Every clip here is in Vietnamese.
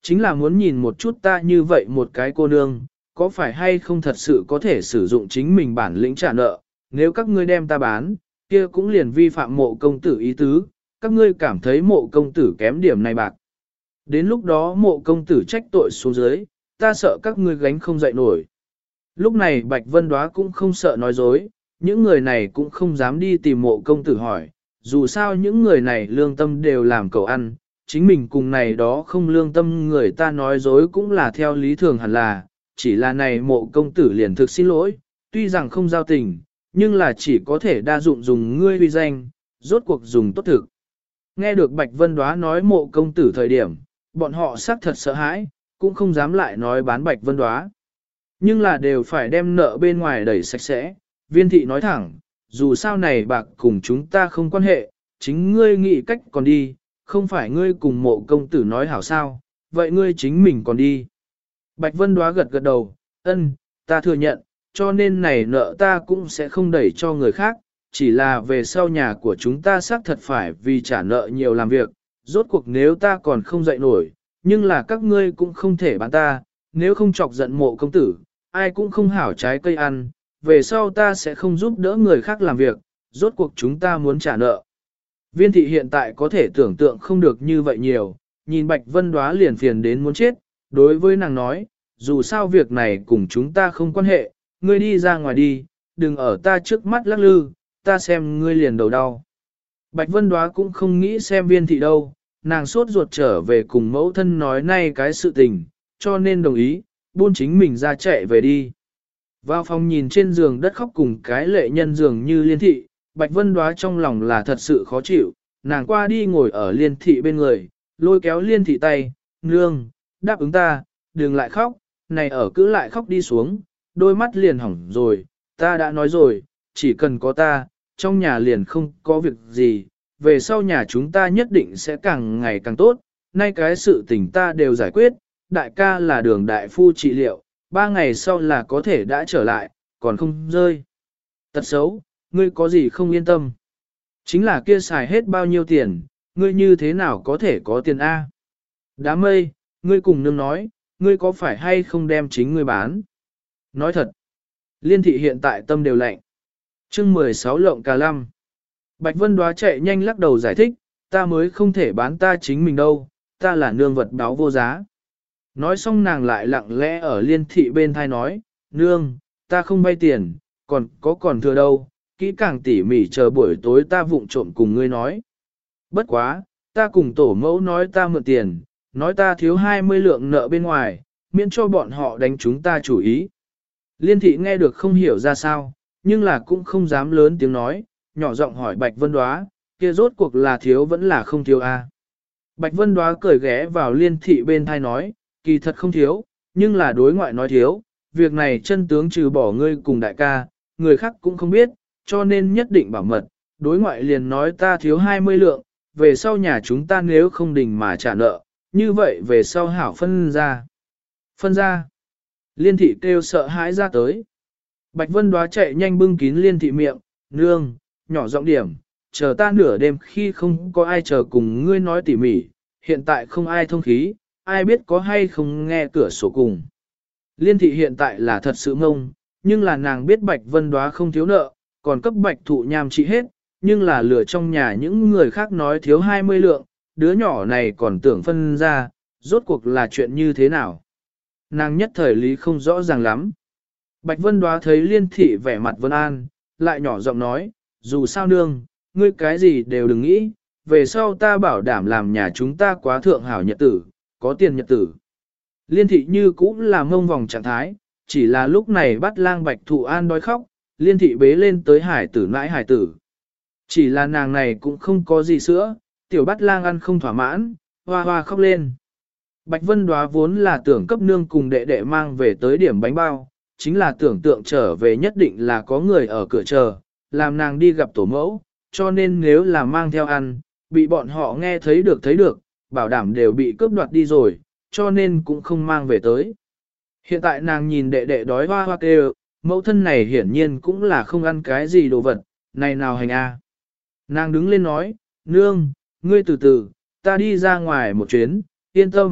chính là muốn nhìn một chút ta như vậy một cái cô nương, có phải hay không thật sự có thể sử dụng chính mình bản lĩnh trả nợ, nếu các ngươi đem ta bán, kia cũng liền vi phạm mộ công tử ý tứ, các ngươi cảm thấy mộ công tử kém điểm này bạc. Đến lúc đó mộ công tử trách tội xuống dưới, ta sợ các ngươi gánh không dậy nổi. Lúc này Bạch Vân Đóa cũng không sợ nói dối, những người này cũng không dám đi tìm mộ công tử hỏi, dù sao những người này lương tâm đều làm cậu ăn, chính mình cùng này đó không lương tâm người ta nói dối cũng là theo lý thường hẳn là, chỉ là này mộ công tử liền thực xin lỗi, tuy rằng không giao tình, nhưng là chỉ có thể đa dụng dùng ngươi uy danh, rốt cuộc dùng tốt thực. Nghe được Bạch Vân Đóa nói mộ công tử thời điểm, bọn họ xác thật sợ hãi, cũng không dám lại nói bán Bạch Vân Đóa. Nhưng là đều phải đem nợ bên ngoài đẩy sạch sẽ, viên thị nói thẳng, dù sao này bạc cùng chúng ta không quan hệ, chính ngươi nghĩ cách còn đi, không phải ngươi cùng mộ công tử nói hảo sao, vậy ngươi chính mình còn đi. Bạch Vân Đóa gật gật đầu, ân, ta thừa nhận, cho nên này nợ ta cũng sẽ không đẩy cho người khác, chỉ là về sau nhà của chúng ta xác thật phải vì trả nợ nhiều làm việc, rốt cuộc nếu ta còn không dậy nổi, nhưng là các ngươi cũng không thể bán ta, nếu không chọc giận mộ công tử, ai cũng không hảo trái cây ăn, về sau ta sẽ không giúp đỡ người khác làm việc, rốt cuộc chúng ta muốn trả nợ. Viên thị hiện tại có thể tưởng tượng không được như vậy nhiều, nhìn Bạch Vân Đóa liền phiền đến muốn chết, đối với nàng nói, dù sao việc này cùng chúng ta không quan hệ, ngươi đi ra ngoài đi, đừng ở ta trước mắt lắc lư, ta xem ngươi liền đầu đau. Bạch Vân Đóa cũng không nghĩ xem viên thị đâu, nàng sốt ruột trở về cùng mẫu thân nói nay cái sự tình, cho nên đồng ý, buôn chính mình ra chạy về đi. Vào phòng nhìn trên giường đất khóc cùng cái lệ nhân dường như liên thị, Bạch Vân Đóa trong lòng là thật sự khó chịu, nàng qua đi ngồi ở liên thị bên người, lôi kéo liên thị tay, nương, đáp ứng ta, đừng lại khóc, này ở cứ lại khóc đi xuống, đôi mắt liền hỏng rồi, ta đã nói rồi, chỉ cần có ta, trong nhà liền không có việc gì, về sau nhà chúng ta nhất định sẽ càng ngày càng tốt, nay cái sự tình ta đều giải quyết, đại ca là đường đại phu trị liệu, 3 ngày sau là có thể đã trở lại, còn không rơi. Tật xấu, ngươi có gì không yên tâm. Chính là kia xài hết bao nhiêu tiền, ngươi như thế nào có thể có tiền A. Đám mây, ngươi cùng nương nói, ngươi có phải hay không đem chính ngươi bán. Nói thật, liên thị hiện tại tâm đều lạnh. Chương 16 lộng cà lăm. Bạch Vân Đóa chạy nhanh lắc đầu giải thích, ta mới không thể bán ta chính mình đâu, ta là nương vật báo vô giá. Nói xong nàng lại lặng lẽ ở liên thị bên thai nói, nương, ta không vay tiền, còn thừa đâu, kỹ càng tỉ mỉ chờ buổi tối ta vụng trộm cùng ngươi nói. Bất quá, ta cùng tổ mẫu nói ta mượn tiền, nói ta thiếu 20 lượng nợ bên ngoài, miễn cho bọn họ đánh chúng ta chủ ý. Liên thị nghe được không hiểu ra sao, nhưng là cũng không dám lớn tiếng nói, nhỏ giọng hỏi Bạch Vân Đóa, kia rốt cuộc là thiếu vẫn là không thiếu a? Bạch Vân Đóa cười ghé vào liên thị bên thai nói, kỳ thật không thiếu, nhưng là đối ngoại nói thiếu, việc này chân tướng trừ bỏ ngươi cùng đại ca, người khác cũng không biết, cho nên nhất định bảo mật, đối ngoại liền nói ta thiếu 20 lượng, về sau nhà chúng ta nếu không đình mà trả nợ, như vậy về sau hảo phân ra. Phân ra. Liên thị kêu sợ hãi ra tới. Bạch Vân Đóa chạy nhanh bưng kín liên thị miệng, nương, nhỏ giọng điểm, chờ ta nửa đêm khi không có ai chờ cùng ngươi nói tỉ mỉ, hiện tại không ai thông khí, ai biết có hay không nghe cửa sổ cùng. Liên thị hiện tại là thật sự ngông, nhưng là nàng biết Bạch Vân Đóa không thiếu nợ, còn cấp Bạch Thụ Nham trị hết, nhưng là lừa trong nhà những người khác nói thiếu 20 lượng, đứa nhỏ này còn tưởng phân ra, rốt cuộc là chuyện như thế nào. Nàng nhất thời lý không rõ ràng lắm. Bạch Vân Đóa thấy liên thị vẻ mặt Vân An, lại nhỏ giọng nói, dù sao nương, ngươi cái gì đều đừng nghĩ, về sau ta bảo đảm làm nhà chúng ta quá thượng hảo nhật tử, có tiền nhật tử. Liên thị như cũng là mông vòng trạng thái, chỉ là lúc này bắt lang Bạch Thụ An đói khóc, liên thị bế lên tới hải tử nãi hải tử. Chỉ là nàng này cũng không có gì sữa, tiểu bắt lang ăn không thỏa mãn, hoa hoa khóc lên. Bạch Vân Đóa vốn là tưởng cấp nương cùng đệ đệ mang về tới điểm bánh bao, chính là tưởng tượng trở về nhất định là có người ở cửa chờ, làm nàng đi gặp tổ mẫu, cho nên nếu là mang theo ăn, bị bọn họ nghe thấy được, bảo đảm đều bị cướp đoạt đi rồi, cho nên cũng không mang về tới. Hiện tại nàng nhìn đệ đệ đói hoa hoa kêu, mẫu thân này hiển nhiên cũng là không ăn cái gì đồ vật, này nào hành a. Nàng đứng lên nói, nương, ngươi từ từ, ta đi ra ngoài một chuyến, yên tâm,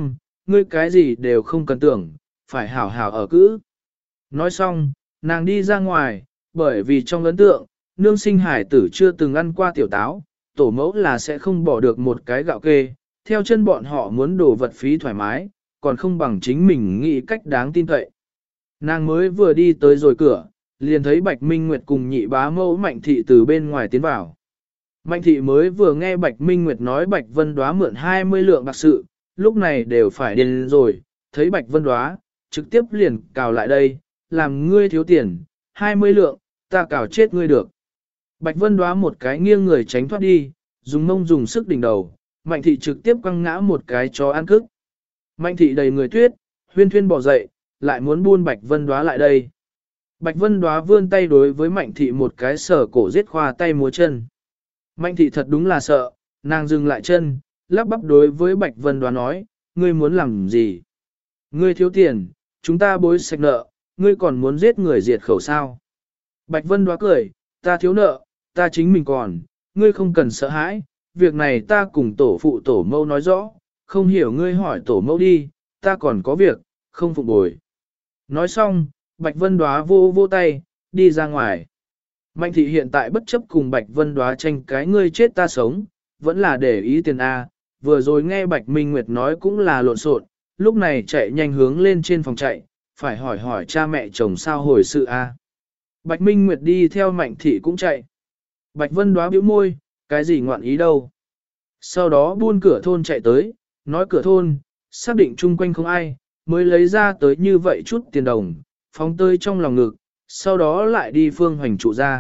ngươi cái gì đều không cần tưởng, phải hảo hảo ở cữ. Nói xong, nàng đi ra ngoài, bởi vì trong ấn tượng, nương sinh hải tử chưa từng ăn qua tiểu táo, tổ mẫu là sẽ không bỏ được một cái gạo kê, theo chân bọn họ muốn đổ vật phí thoải mái, còn không bằng chính mình nghĩ cách đáng tin cậy. Nàng mới vừa đi tới rồi cửa, liền thấy Bạch Minh Nguyệt cùng nhị bá mẫu Mạnh Thị từ bên ngoài tiến vào. Mạnh Thị mới vừa nghe Bạch Minh Nguyệt nói Bạch Vân Đóa mượn 20 lượng bạc sự, lúc này đều phải điên rồi, thấy Bạch Vân Đóa, trực tiếp liền cào lại đây, làm ngươi thiếu tiền, 20 lượng, ta cào chết ngươi được. Bạch Vân Đóa một cái nghiêng người tránh thoát đi, dùng mông dùng sức đỉnh đầu, Mạnh Thị trực tiếp quăng ngã một cái chó ăn cức. Mạnh Thị đầy người tuyết, huyên thuyên bỏ dậy, lại muốn buôn Bạch Vân Đóa lại đây. Bạch Vân Đóa vươn tay đối với Mạnh Thị một cái sở cổ giết khoa tay múa chân. Mạnh Thị thật đúng là sợ, nàng dừng lại chân, lắp bắp đối với Bạch Vân Đóa nói, ngươi muốn làm gì? Ngươi thiếu tiền, chúng ta bối sạch nợ, ngươi còn muốn giết người diệt khẩu sao? Bạch Vân Đóa cười, ta thiếu nợ, ta chính mình còn, ngươi không cần sợ hãi, việc này ta cùng tổ phụ tổ mẫu nói rõ, không hiểu ngươi hỏi tổ mẫu đi, ta còn có việc, không phục bồi. Nói xong, Bạch Vân Đóa vô vô tay, đi ra ngoài. Mạnh Thị hiện tại bất chấp cùng Bạch Vân Đóa tranh cái ngươi chết ta sống, vẫn là để ý tiền A, vừa rồi nghe Bạch Minh Nguyệt nói cũng là lộn xộn, lúc này chạy nhanh hướng lên trên phòng chạy, phải hỏi hỏi cha mẹ chồng sao hồi sự A. Bạch Minh Nguyệt đi theo Mạnh Thị cũng chạy. Bạch Vân Đóa bĩu môi, cái gì ngoạn ý đâu. Sau đó buôn cửa thôn chạy tới, nói cửa thôn, xác định chung quanh không ai, mới lấy ra tới như vậy chút tiền đồng, phóng tơi trong lòng ngực, sau đó lại đi Phương Hoành trụ ra.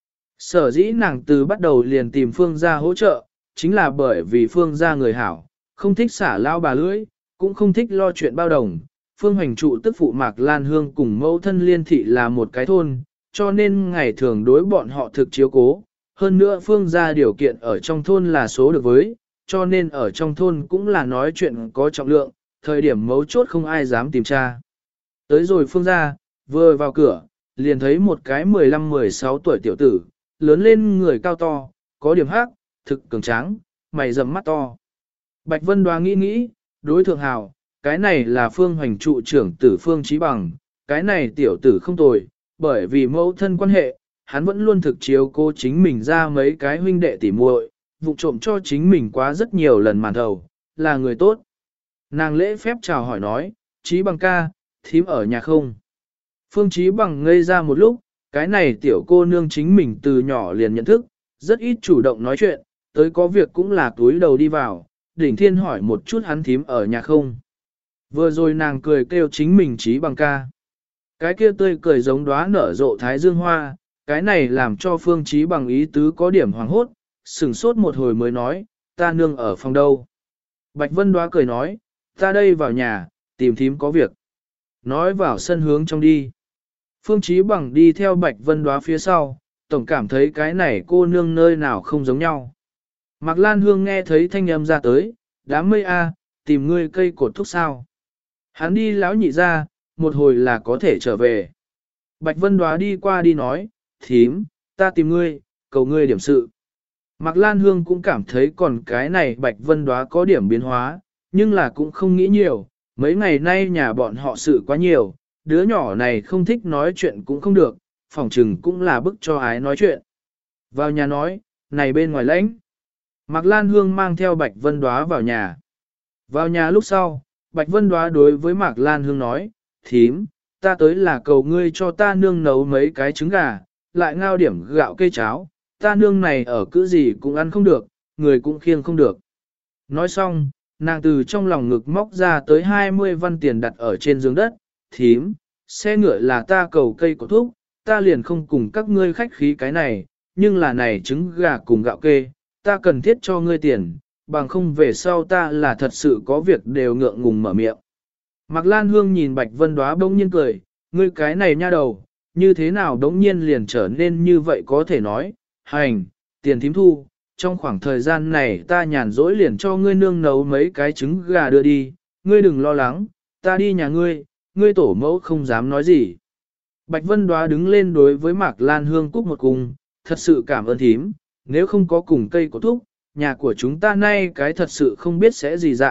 Sở dĩ nàng từ bắt đầu liền tìm Phương gia hỗ trợ, chính là bởi vì Phương gia người hảo, không thích xả lao bà lưỡi, cũng không thích lo chuyện bao đồng. Phương Hoành trụ tức phụ Mạc Lan Hương cùng mẫu thân Liên Thị là một cái thôn, cho nên ngày thường đối bọn họ thực chiếu cố. Hơn nữa Phương gia điều kiện ở trong thôn là số được với, cho nên ở trong thôn cũng là nói chuyện có trọng lượng, thời điểm mấu chốt không ai dám tìm tra. Tới rồi Phương gia, vừa vào cửa, liền thấy một cái 15-16 tuổi tiểu tử, lớn lên người cao to, có điểm hắc, thực cường tráng, mày rậm mắt to. Bạch Vân Đoá nghĩ nghĩ, đối thượng hào, cái này là Phương Hoành trụ trưởng tử Phương Chí Bằng, cái này tiểu tử không tồi, bởi vì mẫu thân quan hệ, hắn vẫn luôn thực chiếu cô chính mình ra mấy cái huynh đệ tỉ muội, vụ trộm cho chính mình quá rất nhiều lần màn thầu, là người tốt. Nàng lễ phép chào hỏi nói, Chí Bằng ca, thím ở nhà không? Phương Chí Bằng ngây ra một lúc, cái này tiểu cô nương chính mình từ nhỏ liền nhận thức, rất ít chủ động nói chuyện, tới có việc cũng là túi đầu đi vào, đỉnh thiên hỏi một chút hắn thím ở nhà không. Vừa rồi nàng cười kêu chính mình Chí Bằng ca. Cái kia tươi cười giống đóa nở rộ thái dương hoa, cái này làm cho Phương Chí Bằng ý tứ có điểm hoàng hốt, sửng sốt một hồi mới nói, ta nương ở phòng đâu. Bạch Vân Đóa cười nói, ta đây vào nhà, tìm thím có việc. Nói vào sân hướng trong đi. Phương Chí Bằng đi theo Bạch Vân Đóa phía sau, tổng cảm thấy cái này cô nương nơi nào không giống nhau. Mạc Lan Hương nghe thấy thanh âm ra tới, đám mây a, tìm ngươi cây cột thuốc sao. Hắn đi lão nhị ra, một hồi là có thể trở về. Bạch Vân Đóa đi qua đi nói, thím, ta tìm ngươi, cầu ngươi điểm sự. Mạc Lan Hương cũng cảm thấy còn cái này Bạch Vân Đóa có điểm biến hóa, nhưng là cũng không nghĩ nhiều, mấy ngày nay nhà bọn họ sự quá nhiều, đứa nhỏ này không thích nói chuyện cũng không được, phòng trừng cũng là bức cho ái nói chuyện. Vào nhà nói, này bên ngoài lãnh. Mạc Lan Hương mang theo Bạch Vân Đóa vào nhà. Vào nhà lúc sau, Bạch Vân Đóa đối với Mạc Lan Hương nói, thím, ta tới là cầu ngươi cho ta nương nấu mấy cái trứng gà, lại ngao điểm gạo cây cháo, ta nương này ở cữ gì cũng ăn không được, người cũng khiêng không được. Nói xong, nàng từ trong lòng ngực móc ra tới 20 văn tiền đặt ở trên giường đất, thím, xe ngựa là ta cầu cây của thuốc, ta liền không cùng các ngươi khách khí cái này, nhưng là này trứng gà cùng gạo kê, ta cần thiết cho ngươi tiền, bằng không về sau ta là thật sự có việc đều ngượng ngùng mở miệng. Mạc Lan Hương nhìn Bạch Vân Đóa bỗng nhiên cười, ngươi cái này nha đầu, như thế nào đống nhiên liền trở nên như vậy có thể nói, hành, tiền thím thu, trong khoảng thời gian này ta nhàn rỗi liền cho ngươi nương nấu mấy cái trứng gà đưa đi, ngươi đừng lo lắng, ta đi nhà ngươi, ngươi tổ mẫu không dám nói gì. Bạch Vân Đóa đứng lên đối với Mạc Lan Hương cúc một cung, thật sự cảm ơn thím, nếu không có cùng cây có thúc, nhà của chúng ta nay cái thật sự không biết sẽ gì dạng,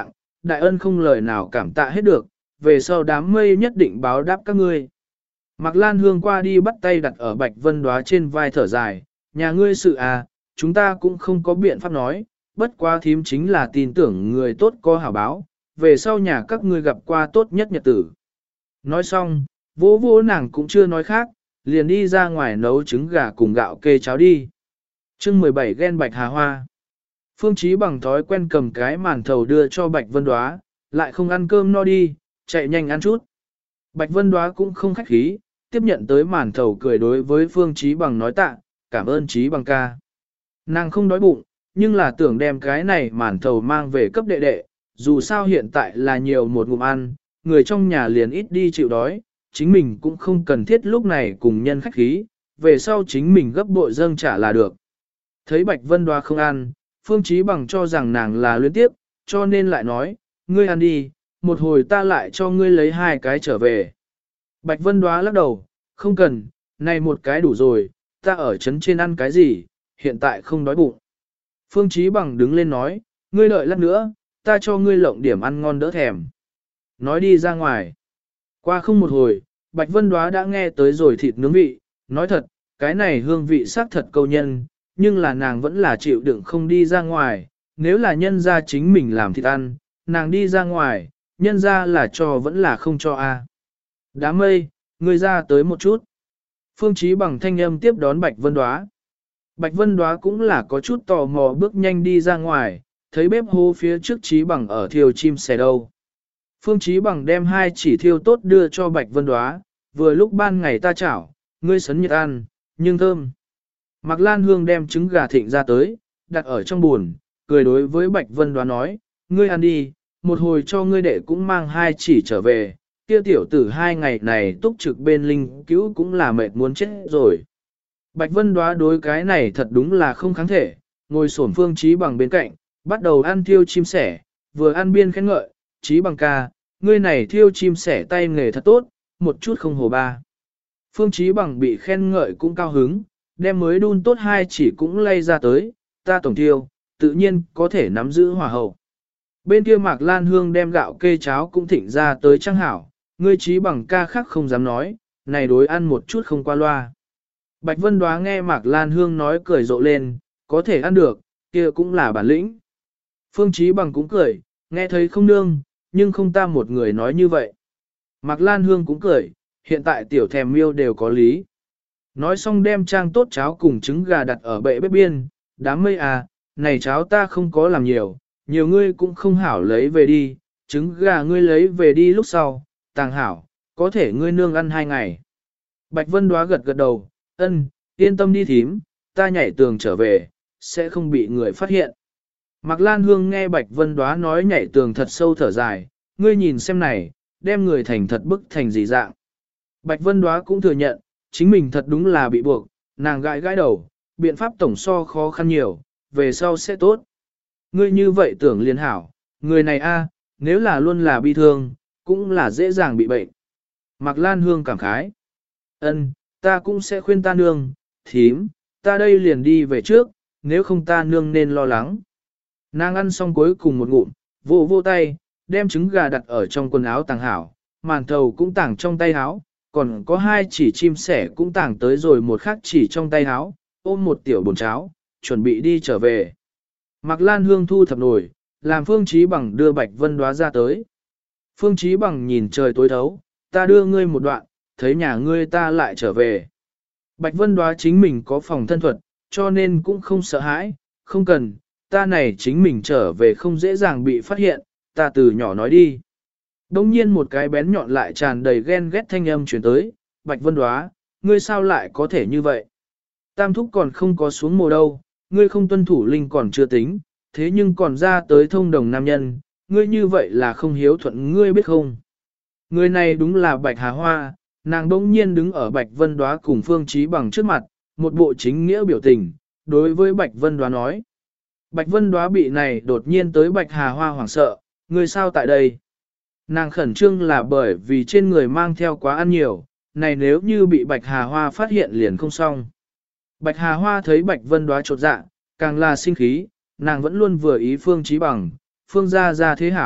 đại ân không lời nào cảm tạ hết được, về sau đám mây nhất định báo đáp các ngươi. Mạc Lan Hương qua đi bắt tay đặt ở Bạch Vân Đóa trên vai thở dài, nhà ngươi sự à, chúng ta cũng không có biện pháp nói, bất quá thím chính là tin tưởng người tốt có hảo báo, về sau nhà các ngươi gặp qua tốt nhất nhật tử. Nói xong, vỗ vỗ nàng cũng chưa nói khác, liền đi ra ngoài nấu trứng gà cùng gạo kê cháo đi. Chương 17 ghen Bạch Hà Hoa. Phương Chí bằng thói quen cầm cái màn thầu đưa cho Bạch Vân Đóa, lại không ăn cơm no đi, chạy nhanh ăn chút. Bạch Vân Đóa cũng không khách khí, tiếp nhận tới màn thầu cười đối với Phương Chí bằng nói tạ, cảm ơn Chí bằng ca. Nàng không đói bụng, nhưng là tưởng đem cái này màn thầu mang về cấp đệ đệ, dù sao hiện tại là nhiều một ngụm ăn, người trong nhà liền ít đi chịu đói, chính mình cũng không cần thiết lúc này cùng nhân khách khí, về sau chính mình gấp bội dâng trả là được. Thấy Bạch Vân Đóa không ăn, Phương Chí bằng cho rằng nàng là luyến tiếp, cho nên lại nói, ngươi ăn đi, một hồi ta lại cho ngươi lấy 2 cái trở về. Bạch Vân Đóa lắc đầu, không cần, này một cái đủ rồi, ta ở trấn trên ăn cái gì, hiện tại không đói bụng. Phương Chí bằng đứng lên nói, ngươi đợi lát nữa, ta cho ngươi lộng điểm ăn ngon đỡ thèm. Nói đi ra ngoài. Qua không một hồi, Bạch Vân Đóa đã nghe tới rồi thịt nướng vị, nói thật, cái này hương vị xác thật câu nhân, nhưng là nàng vẫn là chịu đựng không đi ra ngoài, nếu là nhân gia chính mình làm thịt ăn, nàng đi ra ngoài, nhân gia là cho vẫn là không cho a. Đám mây, ngươi ra tới một chút. Phương Chí bằng thanh âm tiếp đón Bạch Vân Đóa. Bạch Vân Đóa cũng là có chút tò mò bước nhanh đi ra ngoài, thấy bếp hô phía trước Chí bằng ở thiêu chim sẻ đâu. Phương Chí bằng đem 2 chỉ thiêu tốt đưa cho Bạch Vân Đóa, vừa lúc ban ngày ta chảo, ngươi sấn nhiệt ăn, nhưng thơm. Mạc Lan Hương đem trứng gà thịnh ra tới, đặt ở trong buồn, cười đối với Bạch Vân Đóa nói, ngươi ăn đi, một hồi cho ngươi đệ cũng mang 2 chỉ trở về, kia tiểu tử 2 ngày này túc trực bên linh cứu cũng là mệt muốn chết rồi. Bạch Vân Đóa đối cái này thật đúng là không kháng thể, ngồi xổm Phương Chí bằng bên cạnh, bắt đầu ăn thiêu chim sẻ, vừa ăn biên khen ngợi, Chí bằng ca, ngươi này thiêu chim sẻ tay nghề thật tốt, một chút không hồ ba. Phương Chí bằng bị khen ngợi cũng cao hứng, đem mới đun tốt 2 chỉ cũng lay ra tới, ta tổng thiêu, tự nhiên có thể nắm giữ hỏa hậu. Bên kia Mạc Lan Hương đem gạo kê cháo cũng thịnh ra tới trang hảo, ngươi Chí bằng ca khác không dám nói, này đối ăn một chút không qua loa. Bạch Vân Đóa nghe Mạc Lan Hương nói cười rộ lên, có thể ăn được, kia cũng là bản lĩnh. Phương Chí bằng cũng cười, nghe thấy không nương, nhưng không ta một người nói như vậy. Mạc Lan Hương cũng cười, hiện tại tiểu thèm miêu đều có lý. Nói xong đem trang tốt cháo cùng trứng gà đặt ở bệ bếp biên, đám mây à, này cháo ta không có làm nhiều, nhiều ngươi cũng không hảo lấy về đi, trứng gà ngươi lấy về đi lúc sau, tàng hảo, có thể ngươi nương ăn 2 ngày. Bạch Vân Đóa gật gật đầu, ân, yên tâm đi thím, ta nhảy tường trở về, sẽ không bị người phát hiện. Mạc Lan Hương nghe Bạch Vân Đóa nói nhảy tường thật sâu thở dài, ngươi nhìn xem này, đem người thành thật bức thành gì dạng. Bạch Vân Đóa cũng thừa nhận, chính mình thật đúng là bị buộc, nàng gãi gãi đầu, biện pháp tổng so khó khăn nhiều, về sau sẽ tốt. Ngươi như vậy tưởng liên hảo, người này a, nếu là luôn là bi thương, cũng là dễ dàng bị bệnh. Mạc Lan Hương cảm khái. Ân, ta cũng sẽ khuyên ta nương, thím, ta đây liền đi về trước, nếu không ta nương nên lo lắng. Nàng ăn xong cuối cùng một ngụm, vô vô tay, đem trứng gà đặt ở trong quần áo tàng hảo, màn thầu cũng tàng trong tay áo, còn có 2 chỉ chim sẻ cũng tàng tới rồi một khác chỉ trong tay áo, ôm một tiểu bồn cháo, chuẩn bị đi trở về. Mạc Lan Hương thu thập nồi, làm Phương Chí bằng đưa Bạch Vân Đóa ra tới. Phương Chí bằng nhìn trời tối thấu, ta đưa ngươi một đoạn, thấy nhà ngươi ta lại trở về. Bạch Vân Đóa chính mình có phòng thân thuật, cho nên cũng không sợ hãi, không cần, ta này chính mình trở về không dễ dàng bị phát hiện, ta từ nhỏ nói đi. Đông nhiên một cái bén nhọn lại tràn đầy ghen ghét thanh âm chuyển tới, Bạch Vân Đóa, ngươi sao lại có thể như vậy? Tam thúc còn không có xuống mồ đâu, ngươi không tuân thủ linh còn chưa tính, thế nhưng còn ra tới thông đồng nam nhân, ngươi như vậy là không hiếu thuận ngươi biết không? Người này đúng là Bạch Hà Hoa, nàng đông nhiên đứng ở Bạch Vân Đóa cùng Phương Chí bằng trước mặt, một bộ chính nghĩa biểu tình, đối với Bạch Vân Đóa nói. Bạch Vân Đóa bị này đột nhiên tới Bạch Hà Hoa hoảng sợ, ngươi sao tại đây? Nàng khẩn trương là bởi vì trên người mang theo quá ăn nhiều, này nếu như bị Bạch Hà Hoa phát hiện liền không xong. Bạch Hà Hoa thấy Bạch Vân Đóa chột dạ, càng là sinh khí, nàng vẫn luôn vừa ý Phương Chí bằng, Phương gia gia thế hảo,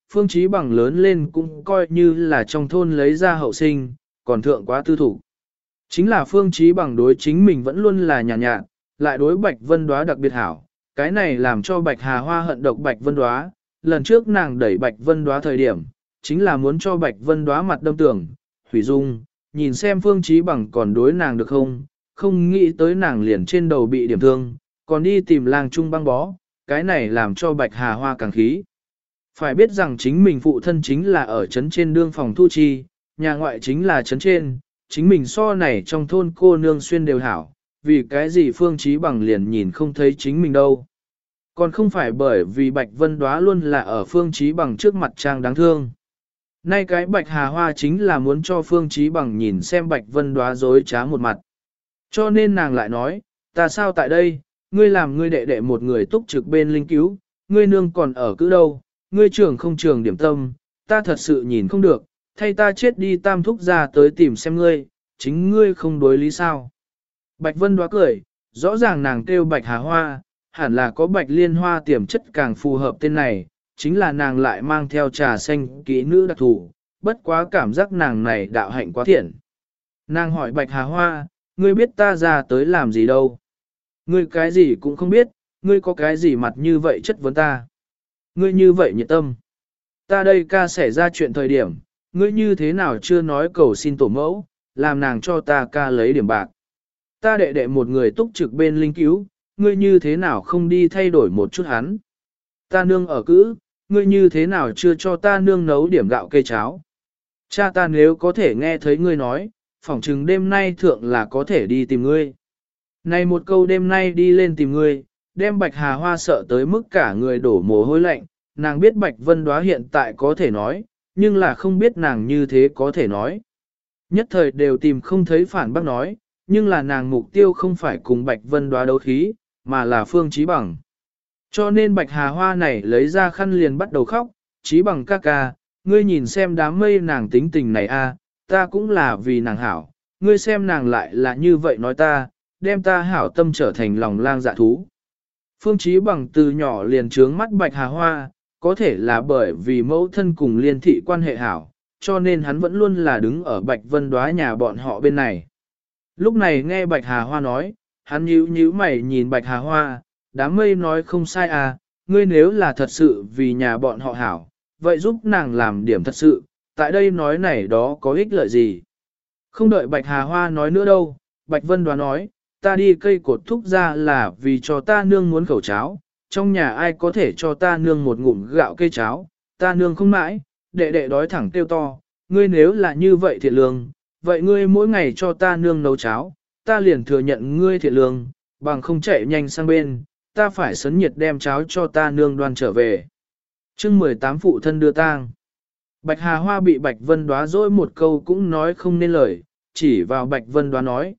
Phương Chí Bằng lớn lên cũng coi như là trong thôn lấy ra hậu sinh, còn thượng quá tư thủ. Chính là Phương Chí Bằng đối chính mình vẫn luôn là nhàn nhạt, lại đối Bạch Vân Đóa đặc biệt hảo, cái này làm cho Bạch Hà Hoa hận độc Bạch Vân Đóa. Lần trước nàng đẩy Bạch Vân Đóa thời điểm, chính là muốn cho Bạch Vân Đóa mặt đâm tường, hủy dung, nhìn xem Phương Chí Bằng còn đối nàng được không, không nghĩ tới nàng liền trên đầu bị điểm thương, còn đi tìm lang trung băng bó, cái này làm cho Bạch Hà Hoa càng khí. Phải biết rằng chính mình phụ thân chính là ở trấn trên đương phòng thu chi, nhà ngoại chính là trấn trên, chính mình so này trong thôn cô nương xuyên đều hảo, vì cái gì Phương Chí Bằng liền nhìn không thấy chính mình đâu. Còn không phải bởi vì Bạch Vân Đóa luôn là ở Phương Chí Bằng trước mặt trang đáng thương. Nay cái Bạch Hà Hoa chính là muốn cho Phương Chí Bằng nhìn xem Bạch Vân Đóa dối trá một mặt. Cho nên nàng lại nói, ta sao tại đây, ngươi làm ngươi đệ đệ một người túc trực bên linh cứu, ngươi nương còn ở cữ đâu, ngươi trưởng không trường điểm tâm, ta thật sự nhìn không được, thay ta chết đi tam thúc ra tới tìm xem ngươi, chính ngươi không đối lý sao. Bạch Vân Đóa cười, rõ ràng nàng kêu Bạch Hà Hoa, hẳn là có Bạch Liên Hoa tiềm chất càng phù hợp tên này, chính là nàng lại mang theo trà xanh kỹ nữ đặc thủ, bất quá cảm giác nàng này đạo hạnh quá thiện. Nàng hỏi Bạch Hà Hoa, ngươi biết ta ra tới làm gì đâu? Ngươi cái gì cũng không biết, ngươi có cái gì mặt như vậy chất vấn ta? Ngươi như vậy nhiệt tâm. Ta đây ca xảy ra chuyện thời điểm, ngươi như thế nào chưa nói cầu xin tổ mẫu, làm nàng cho ta ca lấy điểm bạc. Ta đệ đệ một người túc trực bên linh cứu, ngươi như thế nào không đi thay đổi một chút hắn. Ta nương ở cữ, ngươi như thế nào chưa cho ta nương nấu điểm gạo cây cháo. Cha ta nếu có thể nghe thấy ngươi nói, phỏng chừng đêm nay thượng là có thể đi tìm ngươi. Này một câu đêm nay đi lên tìm ngươi, đem Bạch Hà Hoa sợ tới mức cả người đổ mồ hôi lạnh, nàng biết Bạch Vân Đóa hiện tại có thể nói, nhưng là không biết nàng như thế có thể nói. Nhất thời đều tìm không thấy phản bác nói, nhưng là nàng mục tiêu không phải cùng Bạch Vân Đóa đấu khí, mà là Phương Chí Bằng. Cho nên Bạch Hà Hoa này lấy ra khăn liền bắt đầu khóc, Chí Bằng ca ca, ngươi nhìn xem đám mây nàng tính tình này a, ta cũng là vì nàng hảo, ngươi xem nàng lại là như vậy nói ta, đem ta hảo tâm trở thành lòng lang dạ thú. Phương Chí Bằng từ nhỏ liền trướng mắt Bạch Hà Hoa, có thể là bởi vì mẫu thân cùng liên thị quan hệ hảo, cho nên hắn vẫn luôn là đứng ở Bạch Vân Đóa nhà bọn họ bên này. Lúc này nghe Bạch Hà Hoa nói, hắn nhíu mày nhìn Bạch Hà Hoa, đám mây nói không sai à, ngươi nếu là thật sự vì nhà bọn họ hảo, vậy giúp nàng làm điểm thật sự, tại đây nói này đó có ích lợi gì. Không đợi Bạch Hà Hoa nói nữa đâu, Bạch Vân Đóa nói, ta đi cây cột thúc ra là vì cho ta nương muốn khẩu cháo, trong nhà ai có thể cho ta nương một ngụm gạo cây cháo, ta nương không mãi, đệ đệ đói thẳng kêu to, ngươi nếu là như vậy thiện lương, vậy ngươi mỗi ngày cho ta nương nấu cháo, ta liền thừa nhận ngươi thiện lương, bằng không chạy nhanh sang bên, ta phải sấn nhiệt đem cháo cho ta nương đoan trở về. Chương 18 phụ thân đưa tang. Bạch Hà Hoa bị Bạch Vân Đóa dỗi một câu cũng nói không nên lời, chỉ vào Bạch Vân Đóa nói,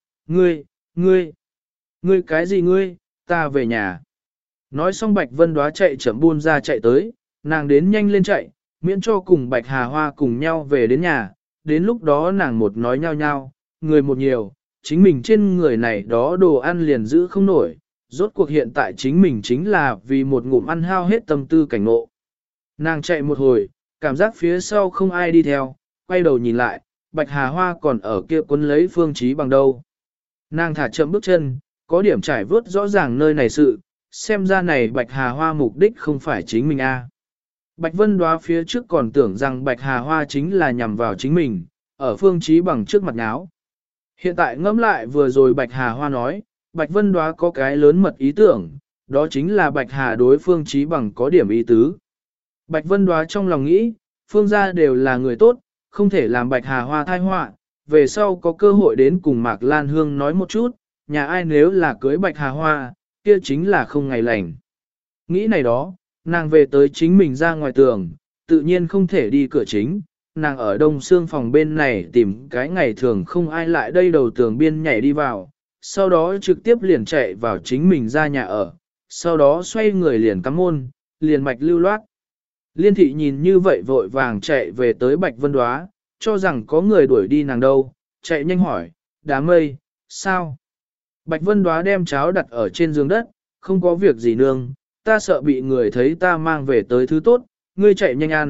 ngươi cái gì ngươi, ta về nhà. Nói xong Bạch Vân Đóa chạy chậm buôn ra chạy tới, nàng đến nhanh lên chạy, miễn cho cùng Bạch Hà Hoa cùng nhau về đến nhà, đến lúc đó nàng một nói nhau nhau, người một nhiều, chính mình trên người này đó đồ ăn liền giữ không nổi, rốt cuộc hiện tại chính mình chính là vì một ngụm ăn hao hết tâm tư cảnh ngộ. Nàng chạy một hồi, cảm giác phía sau không ai đi theo, quay đầu nhìn lại, Bạch Hà Hoa còn ở kia cuốn lấy Phương Chí Bằng đâu. Nàng thả chậm bước chân, có điểm trải vớt rõ ràng nơi này sự, xem ra này Bạch Hà Hoa mục đích không phải chính mình a. Bạch Vân Đóa phía trước còn tưởng rằng Bạch Hà Hoa chính là nhằm vào chính mình, ở Phương Chí Bằng trước mặt nháo. Hiện tại ngẫm lại vừa rồi Bạch Hà Hoa nói, Bạch Vân Đóa có cái lớn mật ý tưởng, đó chính là Bạch Hà đối Phương Chí Bằng có điểm ý tứ. Bạch Vân Đóa trong lòng nghĩ, Phương gia đều là người tốt, không thể làm Bạch Hà Hoa tai họa, về sau có cơ hội đến cùng Mạc Lan Hương nói một chút, nhà ai nếu là cưới Bạch Hà Hoa, kia chính là không ngày lành. Nghĩ này đó, nàng về tới chính mình ra ngoài tường, tự nhiên không thể đi cửa chính, nàng ở đông xương phòng bên này tìm cái ngày thường không ai lại đây đầu tường biên nhảy đi vào, sau đó trực tiếp liền chạy vào chính mình ra nhà ở, sau đó xoay người liền cắm môn, liền mạch lưu loát. Liên thị nhìn như vậy vội vàng chạy về tới Bạch Vân Đóa, cho rằng có người đuổi đi nàng đâu, chạy nhanh hỏi, đám mây, sao? Bạch Vân Đóa đem cháo đặt ở trên giường đất, không có việc gì nương, ta sợ bị người thấy ta mang về tới thứ tốt, ngươi chạy nhanh ăn,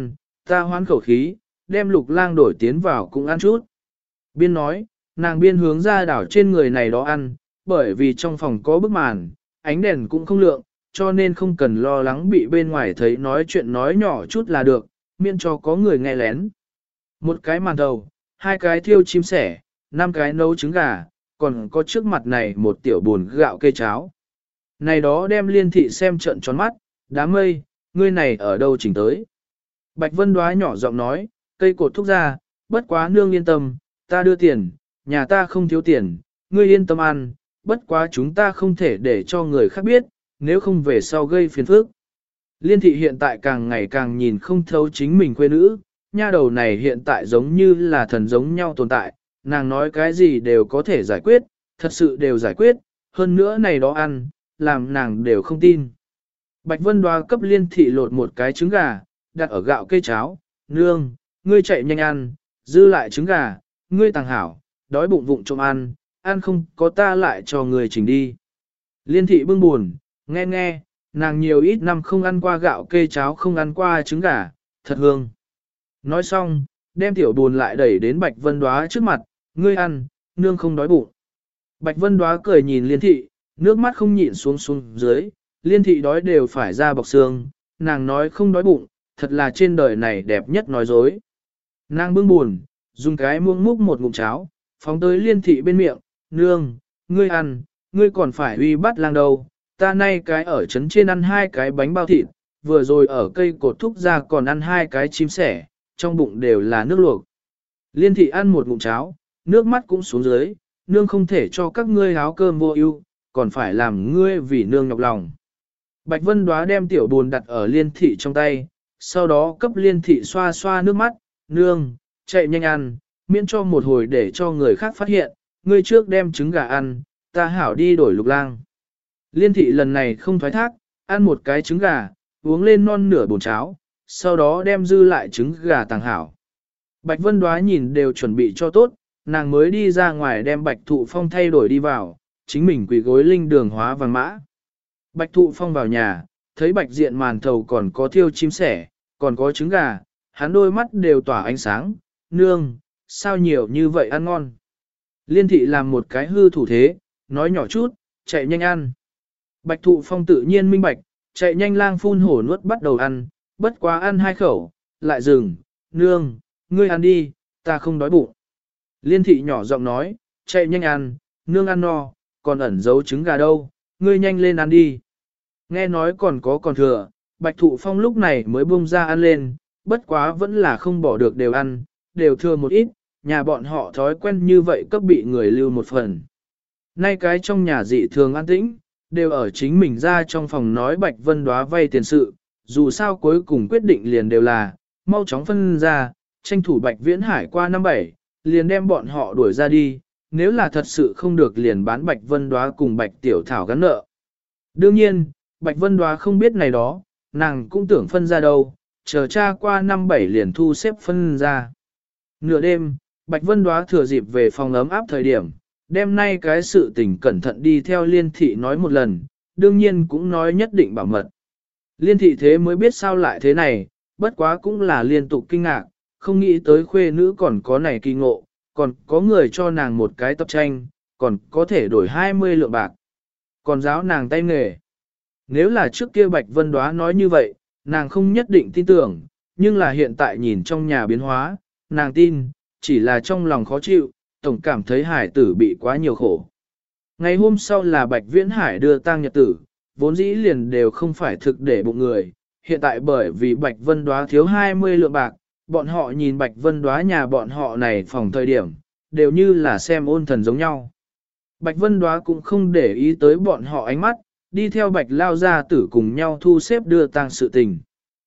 ta hoán khẩu khí, đem Lục Lang đổi tiến vào cũng ăn chút. Biên nói, nàng biên hướng ra đảo trên người này đó ăn, bởi vì trong phòng có bức màn, ánh đèn cũng không lượng, cho nên không cần lo lắng bị bên ngoài thấy nói chuyện nói nhỏ chút là được, miễn cho có người nghe lén. Một cái màn đầu, 2 cái thiêu chim sẻ, 5 cái nấu trứng gà, còn có trước mặt này một tiểu buồn gạo cây cháo. Này đó đem Liên thị xem trận tròn mắt, đám mây, ngươi này ở đâu chỉnh tới. Bạch Vân Đoá nhỏ giọng nói, cây cột thúc ra, bất quá nương yên tâm, ta đưa tiền, nhà ta không thiếu tiền, ngươi yên tâm ăn, bất quá chúng ta không thể để cho người khác biết, nếu không về sau gây phiền phức. Liên thị hiện tại càng ngày càng nhìn không thấu chính mình quê nữ, nha đầu này hiện tại giống như là thần giống nhau tồn tại, nàng nói cái gì đều có thể giải quyết, thật sự đều giải quyết, hơn nữa này đó ăn, làm nàng đều không tin. Bạch Vân Đoá cấp Liên thị lột một cái trứng gà, đặt ở gạo cây cháo, nương, ngươi chạy nhanh ăn, dư lại trứng gà, ngươi tàng hảo, đói bụng vụng trộm ăn, ăn không có ta lại cho người chỉnh đi. Liên thị bưng buồn, nghe nghe, nàng nhiều ít năm không ăn qua gạo cây cháo không ăn qua trứng gà, thật hương. Nói xong, đem tiểu buồn lại đẩy đến Bạch Vân Đoá trước mặt, ngươi ăn, nương không đói bụng. Bạch Vân Đoá cười nhìn Liên thị, nước mắt không nhịn xuống dưới, Liên thị đói đều phải ra bọc xương, nàng nói không đói bụng, thật là trên đời này đẹp nhất nói dối. Nàng bưng buồn, dùng cái muỗng múc một ngụm cháo, phóng tới Liên thị bên miệng, nương, ngươi ăn, ngươi còn phải uy bắt lang đâu, ta nay cái ở trấn trên ăn 2 cái bánh bao thịt, vừa rồi ở cây cột thúc ra còn ăn 2 cái chim sẻ, trong bụng đều là nước luộc. Liên thị ăn một ngụm cháo, nước mắt cũng xuống dưới, nương không thể cho các ngươi áo cơm vô ưu, còn phải làm ngươi vì nương nhọc lòng. Bạch Vân Đoá đem tiểu buồn đặt ở Liên thị trong tay, sau đó cấp Liên thị xoa xoa nước mắt, nương, chạy nhanh ăn, miễn cho một hồi để cho người khác phát hiện, ngươi trước đem trứng gà ăn, ta hảo đi đổi Lục Lang. Liên thị lần này không thoái thác, ăn một cái trứng gà, uống lên non nửa bồn cháo, sau đó đem dư lại trứng gà tàng hảo. Bạch Vân Đoá nhìn đều chuẩn bị cho tốt, nàng mới đi ra ngoài đem Bạch Thụ Phong thay đổi đi vào, chính mình quỳ gối linh đường hóa vàng mã. Bạch Thụ Phong vào nhà, thấy Bạch Diện màn thầu còn có thiêu chim sẻ, còn có trứng gà, hắn đôi mắt đều tỏa ánh sáng, nương, sao nhiều như vậy ăn ngon. Liên thị làm một cái hư thủ thế, nói nhỏ chút, chạy nhanh ăn. Bạch Thụ Phong tự nhiên minh bạch, chạy nhanh lang phun hổ nuốt bắt đầu ăn, bất quá ăn 2 khẩu, lại dừng, nương, ngươi ăn đi, ta không đói bụng. Liên thị nhỏ giọng nói, chạy nhanh ăn, nương ăn no, còn ẩn giấu trứng gà đâu, ngươi nhanh lên ăn đi. Nghe nói còn có còn thừa, Bạch Thụ Phong lúc này mới buông ra ăn lên, bất quá vẫn là không bỏ được đều ăn, đều thừa một ít, nhà bọn họ thói quen như vậy cấp bị người lưu một phần. Nay cái trong nhà dị thường an tĩnh, đều ở chính mình ra trong phòng nói Bạch Vân Đoá vay tiền sự, dù sao cuối cùng quyết định liền đều là, mau chóng phân ra, tranh thủ Bạch Viễn Hải qua năm 7, liền đem bọn họ đuổi ra đi, nếu là thật sự không được liền bán Bạch Vân Đoá cùng Bạch Tiểu Thảo gắn nợ. Đương nhiên, Bạch Vân Đoá không biết này đó, nàng cũng tưởng phân ra đâu, chờ cha qua năm 7 liền thu xếp phân ra. Nửa đêm, Bạch Vân Đoá thừa dịp về phòng ấm áp thời điểm, đêm nay cái sự tình cẩn thận đi theo Liên thị nói một lần, đương nhiên cũng nói nhất định bảo mật. Liên thị thế mới biết sao lại thế này, bất quá cũng là liên tục kinh ngạc, không nghĩ tới khuê nữ còn có này kỳ ngộ, còn có người cho nàng một cái tập tranh, còn có thể đổi 20 lượng bạc. Còn giáo nàng tay nghề. Nếu là trước kia Bạch Vân Đoá nói như vậy, nàng không nhất định tin tưởng, nhưng là hiện tại nhìn trong nhà biến hóa, nàng tin, chỉ là trong lòng khó chịu, tổng cảm thấy hải tử bị quá nhiều khổ. Ngày hôm sau là Bạch Viễn Hải đưa tang nhật tử, vốn dĩ liền đều không phải thực để bụng người, hiện tại bởi vì Bạch Vân Đoá thiếu 20 lượng bạc, bọn họ nhìn Bạch Vân Đoá nhà bọn họ này phòng thời điểm, đều như là xem ôn thần giống nhau. Bạch Vân Đoá cũng không để ý tới bọn họ ánh mắt, đi theo Bạch Lao gia tử cùng nhau thu xếp đưa tang sự tình.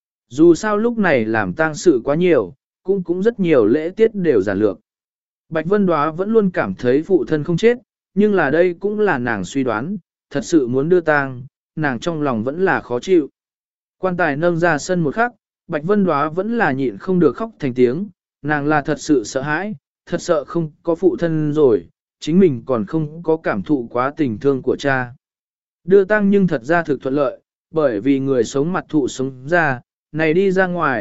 Dù sao lúc này làm tang sự quá nhiều, cũng rất nhiều lễ tiết đều giản lược. Bạch Vân Đoá vẫn luôn cảm thấy phụ thân không chết, nhưng là đây cũng là nàng suy đoán, thật sự muốn đưa tang, nàng trong lòng vẫn là khó chịu. Quan tài nâng ra sân một khắc, Bạch Vân Đoá vẫn là nhịn không được khóc thành tiếng, nàng là thật sự sợ hãi, thật sợ không có phụ thân rồi, chính mình còn không có cảm thụ quá tình thương của cha. Đưa tang nhưng thật ra thực thuận lợi, bởi vì người sống mặt thụ sống ra, này đi ra ngoài,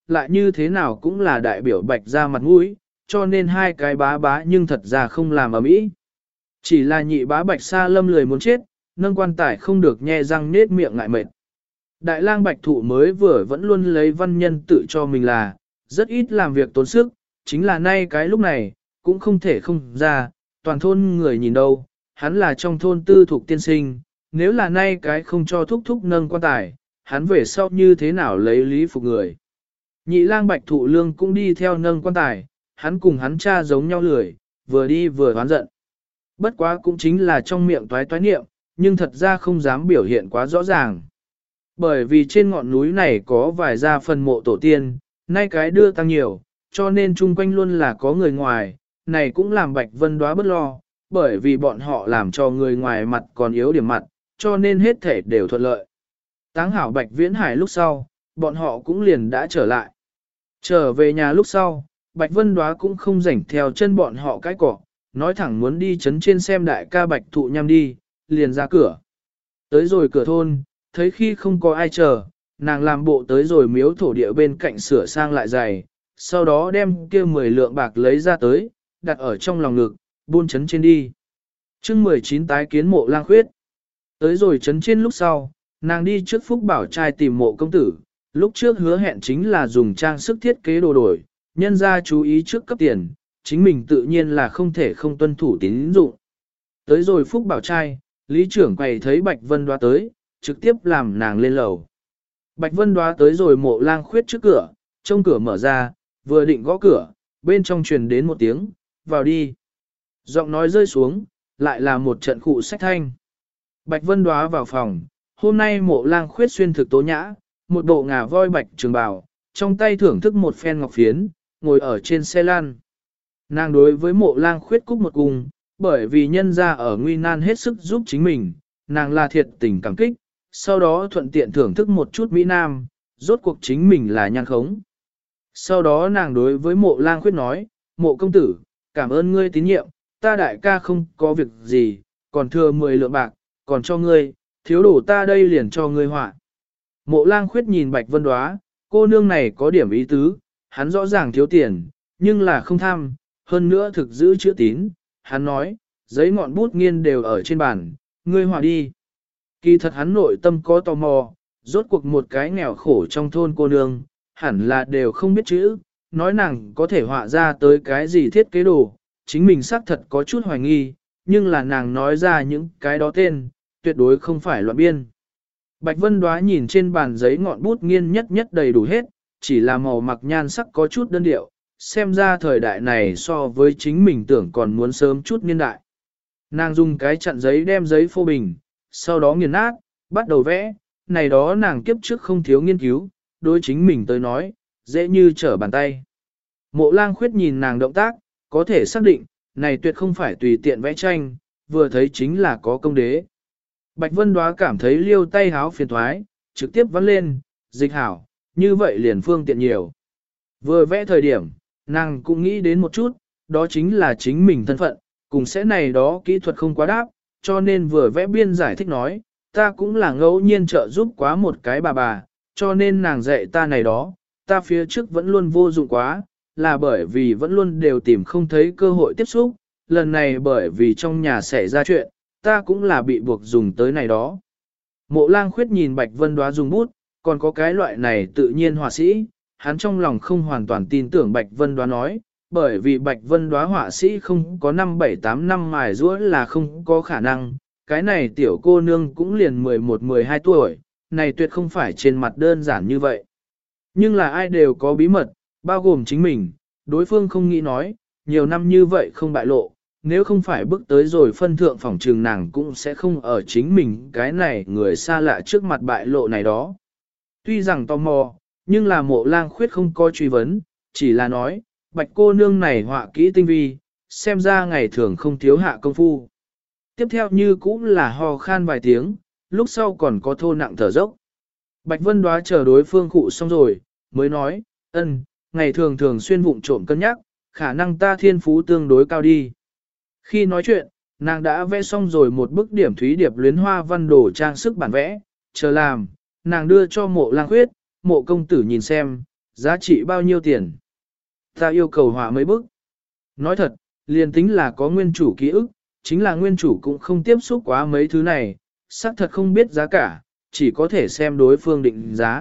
lại như thế nào cũng là đại biểu Bạch ra mặt mũi, cho nên hai cái bá bá nhưng thật ra không làm ở mỹ. Chỉ là nhị bá Bạch Sa Lâm lười muốn chết, nâng quan tài không được nhe răng nết miệng ngại mệt. Đại lang Bạch Thụ mới vừa vẫn luôn lấy văn nhân tự cho mình là, rất ít làm việc tốn sức, chính là nay cái lúc này, cũng không thể không ra, toàn thôn người nhìn đâu, hắn là trong thôn tư thuộc tiên sinh, nếu là nay cái không cho thúc thúc nâng quan tài, hắn về sau như thế nào lấy lý phục người. Nhị lang Bạch Thụ Lương cũng đi theo nâng quan tài, hắn cùng hắn cha giống nhau lười, vừa đi vừa hoán giận. Bất quá cũng chính là trong miệng toái toái niệm, nhưng thật ra không dám biểu hiện quá rõ ràng. Bởi vì trên ngọn núi này có vài gia phần mộ tổ tiên, nay cái đưa tăng nhiều, cho nên chung quanh luôn là có người ngoài, này cũng làm Bạch Vân Đoá bất lo, bởi vì bọn họ làm cho người ngoài mặt còn yếu điểm mặt, cho nên hết thể đều thuận lợi. Táng hảo Bạch Viễn Hải lúc sau, bọn họ cũng liền đã trở lại. Trở về nhà lúc sau, Bạch Vân Đoá cũng không rảnh theo chân bọn họ cái cỏ, nói thẳng muốn đi chấn trên xem đại ca Bạch Thụ Nham đi, liền ra cửa. Tới rồi cửa thôn, thấy khi không có ai chờ, nàng làm bộ tới rồi miếu thổ địa bên cạnh sửa sang lại giày, sau đó đem kia 10 lượng bạc lấy ra tới, đặt ở trong lòng ngực, buôn chấn trên đi. chương 19 tái kiến mộ lang khuyết. Tới rồi chấn trên lúc sau, nàng đi trước Phúc Bảo trai tìm mộ công tử, lúc trước hứa hẹn chính là dùng trang sức thiết kế đồ đổi, nhân ra chú ý trước cấp tiền, chính mình tự nhiên là không thể không tuân thủ tín dụng. Tới rồi Phúc Bảo trai, lý trưởng quầy thấy Bạch Vân Đoá tới, trực tiếp làm nàng lên lầu. Bạch Vân Đoá tới rồi mộ lang khuyết trước cửa, trông cửa mở ra, vừa định gõ cửa, bên trong truyền đến một tiếng, vào đi. Giọng nói rơi xuống, lại là một trận khụ sách thanh. Bạch Vân Đoá vào phòng, hôm nay mộ lang khuyết xuyên thực tố nhã, một bộ ngà voi bạch trường bào, trong tay thưởng thức một phen ngọc phiến, ngồi ở trên xe lăn. Nàng đối với mộ lang khuyết cúc một cung, bởi vì nhân ra ở nguy nan hết sức giúp chính mình, nàng là thiệt tình cảm kích, sau đó thuận tiện thưởng thức một chút Mỹ Nam, rốt cuộc chính mình là nhan khống. Sau đó nàng đối với mộ lang khuyết nói, mộ công tử, cảm ơn ngươi tín nhiệm, ta đại ca không có việc gì, còn thừa 10 lượng bạc, còn cho ngươi, thiếu đổ ta đây liền cho ngươi họa. Mộ lang khuyết nhìn Bạch Vân Đoá, cô nương này có điểm ý tứ, hắn rõ ràng thiếu tiền, nhưng là không tham, hơn nữa thực giữ chữ tín, hắn nói, giấy ngọn bút nghiên đều ở trên bàn, ngươi họa đi. Kỳ thật hắn nội tâm có tò mò, rốt cuộc một cái nghèo khổ trong thôn cô nương, hẳn là đều không biết chữ, nói nàng có thể họa ra tới cái gì thiết kế đồ, chính mình xác thật có chút hoài nghi, nhưng là nàng nói ra những cái đó tên, tuyệt đối không phải loạn biên. Bạch Vân Đoá nhìn trên bàn giấy ngọn bút nghiên nhất nhất đầy đủ hết, chỉ là màu mặc nhan sắc có chút đơn điệu, xem ra thời đại này so với chính mình tưởng còn muốn sớm chút niên đại. Nàng dùng cái chặn giấy đem giấy phô bình, sau đó nghiền nát, bắt đầu vẽ, này đó nàng kiếp trước không thiếu nghiên cứu, đối chính mình tới nói, dễ như trở bàn tay. Mộ lang khuyết nhìn nàng động tác, có thể xác định, này tuyệt không phải tùy tiện vẽ tranh, vừa thấy chính là có công đế. Bạch Vân Đoá cảm thấy liêu tay háo phiền thoái, trực tiếp vắn lên, dịch hảo, như vậy liền phương tiện nhiều. Vừa vẽ thời điểm, nàng cũng nghĩ đến một chút, đó chính là chính mình thân phận, cùng sẽ này đó kỹ thuật không quá đáp, cho nên vừa vẽ biên giải thích nói, ta cũng là ngẫu nhiên trợ giúp quá một cái bà, cho nên nàng dạy ta này đó, ta phía trước vẫn luôn vô dụng quá, là bởi vì vẫn luôn đều tìm không thấy cơ hội tiếp xúc, lần này bởi vì trong nhà xảy ra chuyện, ta cũng là bị buộc dùng tới này đó. Mộ lang khuyết nhìn Bạch Vân Đoá dùng bút, còn có cái loại này tự nhiên họa sĩ, hắn trong lòng không hoàn toàn tin tưởng Bạch Vân Đoá nói, bởi vì Bạch Vân Đoá họa sĩ không có 5-7-8 năm mài giũa là không có khả năng, cái này tiểu cô nương cũng liền 11-12 tuổi, này tuyệt không phải trên mặt đơn giản như vậy. Nhưng là ai đều có bí mật, bao gồm chính mình, đối phương không nghĩ nói, nhiều năm như vậy không bại lộ, nếu không phải bước tới rồi phân thượng phòng trường nàng cũng sẽ không ở chính mình cái này người xa lạ trước mặt bại lộ này đó. Tuy rằng tò mò, nhưng là mộ lang khuyết không có truy vấn, chỉ là nói, Bạch cô nương này họa kỹ tinh vi, xem ra ngày thường không thiếu hạ công phu. Tiếp theo như cũng là ho khan vài tiếng, lúc sau còn có thô nặng thở dốc. Bạch Vân Đoá chờ đối phương khụ xong rồi, mới nói, ngày thường thường xuyên vụng trộm cân nhắc, khả năng ta thiên phú tương đối cao đi. Khi nói chuyện, nàng đã vẽ xong rồi một bức điểm thúy điệp luyến hoa văn đồ trang sức bản vẽ, chờ làm, nàng đưa cho mộ lang khuyết, mộ công tử nhìn xem, Giá trị bao nhiêu tiền? Ta yêu cầu họa mấy bức. Nói thật, liền tính là có nguyên chủ ký ức, chính là nguyên chủ cũng không tiếp xúc quá mấy thứ này, xác thật không biết giá cả, chỉ có thể xem đối phương định giá.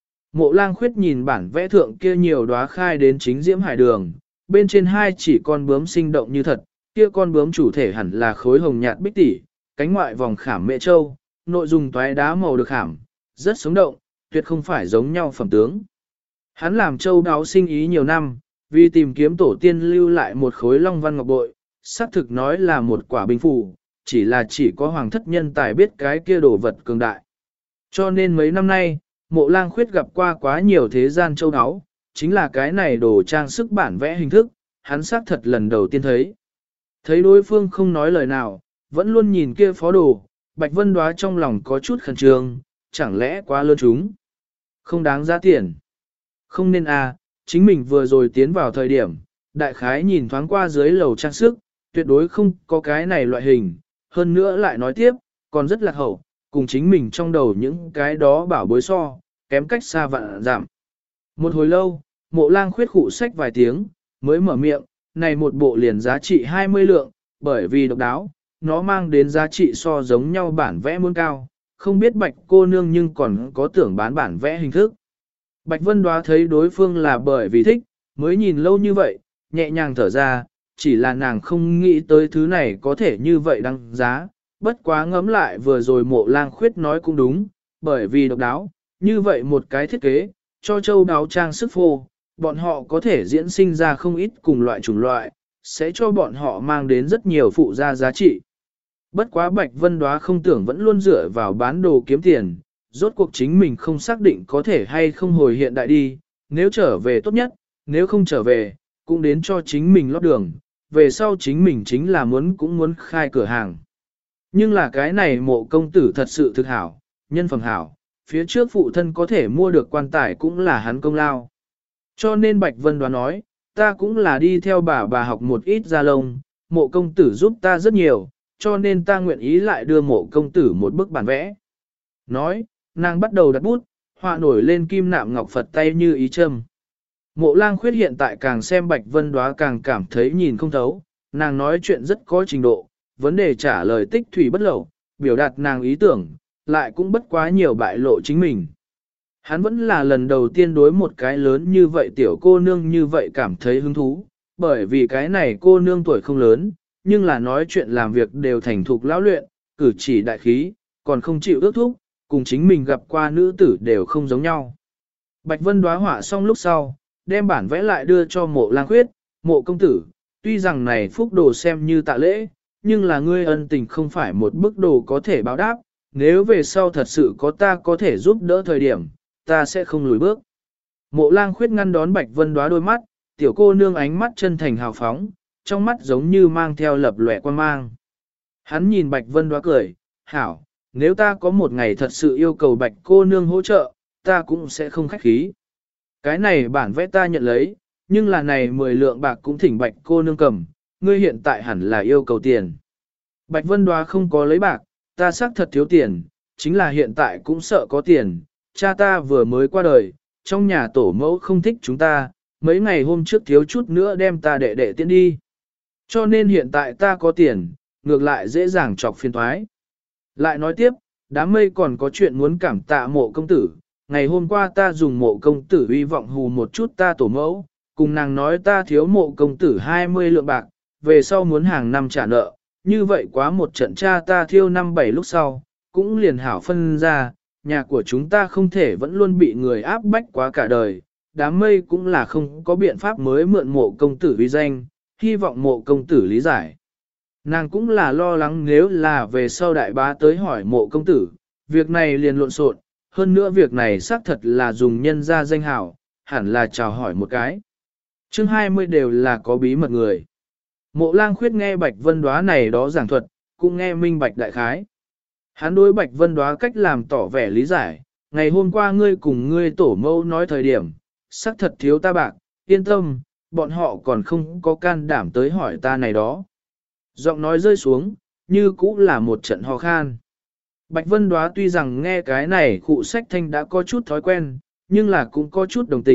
Mộ Lang Khuyết nhìn bản vẽ thượng kia nhiều đóa khai đến chính diễm hải đường, bên trên hai chỉ con bướm sinh động như thật, kia con bướm chủ thể hẳn là khối hồng nhạt bích tỷ, cánh ngoại vòng khảm mẹ châu, nội dung toái đá màu được khảm, rất sống động, tuyệt không phải giống nhau phẩm tướng. Hắn làm châu đáo sinh ý nhiều năm, vì tìm kiếm tổ tiên lưu lại một khối long văn ngọc bội, xác thực nói là một quả binh phù, chỉ có hoàng thất nhân tài biết cái kia đồ vật cường đại. Cho nên mấy năm nay, Mộ Lang Khuyết gặp qua quá nhiều thế gian châu đáo, chính là cái này đồ trang sức bản vẽ hình thức, hắn xác thật lần đầu tiên thấy. Thấy đối phương không nói lời nào, vẫn luôn nhìn kia phó đồ, Bạch Vân Đoá trong lòng có chút khẩn trương, chẳng lẽ quá lớn chúng. Không đáng giá tiền. Không nên chính mình vừa rồi tiến vào thời điểm, đại khái nhìn thoáng qua dưới lầu trang sức, tuyệt đối không có cái này loại hình, hơn nữa lại nói tiếp, còn rất lạc hậu, cùng chính mình trong đầu những cái đó bảo bối so, kém cách xa vạn giảm. Một hồi lâu, Mộ Lang Khuyết khụ sách vài tiếng, mới mở miệng, này một bộ liền giá trị 20 lượng, bởi vì độc đáo, nó mang đến giá trị so giống nhau bản vẽ muốn cao, không biết Bạch cô nương nhưng còn có tưởng bán bản vẽ hình thức. Bạch Vân Đoá thấy đối phương là bởi vì thích, mới nhìn lâu như vậy, nhẹ nhàng thở ra, chỉ là nàng không nghĩ tới thứ này có thể như vậy đăng giá, bất quá ngẫm lại vừa rồi Mộ Lang Khuyết nói cũng đúng, bởi vì độc đáo, như vậy một cái thiết kế, cho châu đáo trang sức phô, bọn họ có thể diễn sinh ra không ít cùng loại chủng loại, sẽ cho bọn họ mang đến rất nhiều phụ gia giá trị. Bất quá Bạch Vân Đoá không tưởng vẫn luôn dựa vào bán đồ kiếm tiền, rốt cuộc chính mình không xác định có thể hay không hồi hiện đại đi, nếu trở về tốt nhất, nếu không trở về, cũng đến cho chính mình lót đường, về sau chính mình chính là cũng muốn khai cửa hàng. Nhưng là cái này Mộ công tử thật sự thực hảo, nhân phẩm hảo, phía trước phụ thân có thể mua được quan tài cũng là hắn công lao. Cho nên Bạch Vân Đoá nói, ta cũng là đi theo bà học một ít da lông, Mộ công tử giúp ta rất nhiều, cho nên ta nguyện ý lại đưa Mộ công tử một bức bản vẽ. Nói, nàng bắt đầu đặt bút, họa nổi lên kim nạm ngọc Phật tay như ý châm. Mộ Lang Khuyết hiện tại càng xem Bạch Vân Đoá càng cảm thấy nhìn không thấu, nàng nói chuyện rất có trình độ, vấn đề trả lời tích thủy bất lậu, biểu đạt nàng ý tưởng, lại cũng bất quá nhiều bại lộ chính mình. Hắn vẫn là lần đầu tiên đối một cái lớn như vậy tiểu cô nương như vậy cảm thấy hứng thú, bởi vì cái này cô nương tuổi không lớn, nhưng là nói chuyện làm việc đều thành thục lão luyện, cử chỉ đại khí, còn không chịu ước thúc, cùng chính mình gặp qua nữ tử đều không giống nhau. Bạch Vân Đoá họa xong lúc sau, đem bản vẽ lại đưa cho Mộ Lang Khuyết, Mộ công tử, tuy rằng này phúc đồ xem như tạ lễ, nhưng là ngươi ân tình không phải một bức đồ có thể báo đáp, nếu về sau thật sự có ta có thể giúp đỡ thời điểm, ta sẽ không lùi bước. Mộ Lang Khuyết ngăn đón Bạch Vân Đoá đôi mắt, tiểu cô nương ánh mắt chân thành hào phóng, trong mắt giống như mang theo lập lòe quan mang. Hắn nhìn Bạch Vân Đoá cười, hảo, nếu ta có một ngày thật sự yêu cầu Bạch cô nương hỗ trợ, ta cũng sẽ không khách khí. Cái này bản vẽ ta nhận lấy, nhưng là này 10 lượng bạc cũng thỉnh Bạch cô nương cầm, ngươi hiện tại hẳn là yêu cầu tiền. Bạch Vân Đoá không có lấy bạc, ta xác thật thiếu tiền, chính là hiện tại cũng sợ có tiền, cha ta vừa mới qua đời, trong nhà tổ mẫu không thích chúng ta, mấy ngày hôm trước thiếu chút nữa đem ta đệ đệ tiễn đi. Cho nên hiện tại ta có tiền, ngược lại dễ dàng chọc phiền toái. Lại nói tiếp, đám mây còn có chuyện muốn cảm tạ Mộ công tử, ngày hôm qua ta dùng Mộ công tử uy vọng hù một chút ta tổ mẫu, cùng nàng nói ta thiếu Mộ công tử 20 lượng bạc, về sau muốn hàng năm trả nợ, như vậy quá một trận cha ta thiêu 5-7 lúc sau, cũng liền hảo phân ra, nhà của chúng ta không thể vẫn luôn bị người áp bách quá cả đời, đám mây cũng là không có biện pháp mới mượn Mộ công tử uy danh, hy vọng Mộ công tử lý giải. Nàng cũng là lo lắng nếu là về sau đại bá tới hỏi Mộ công tử, việc này liền lộn xộn, hơn nữa việc này xác thật là dùng nhân ra danh hảo, hẳn là chào hỏi một cái. Chương 20 đều là có bí mật người. Mộ Lang Khuyết nghe Bạch Vân Đoá này đó giảng thuật, cũng nghe minh bạch đại khái. Hắn đối Bạch Vân Đoá cách làm tỏ vẻ lý giải, ngày hôm qua ngươi cùng ngươi tổ mẫu nói thời điểm, xác thật thiếu ta bạc, yên tâm, bọn họ còn không có can đảm tới hỏi ta này đó. Giọng nói rơi xuống, như cũ là một trận ho khan. Bạch Vân Đoá tuy rằng nghe cái này khụ sách thanh đã có chút thói quen, nhưng là cũng có chút đồng tình,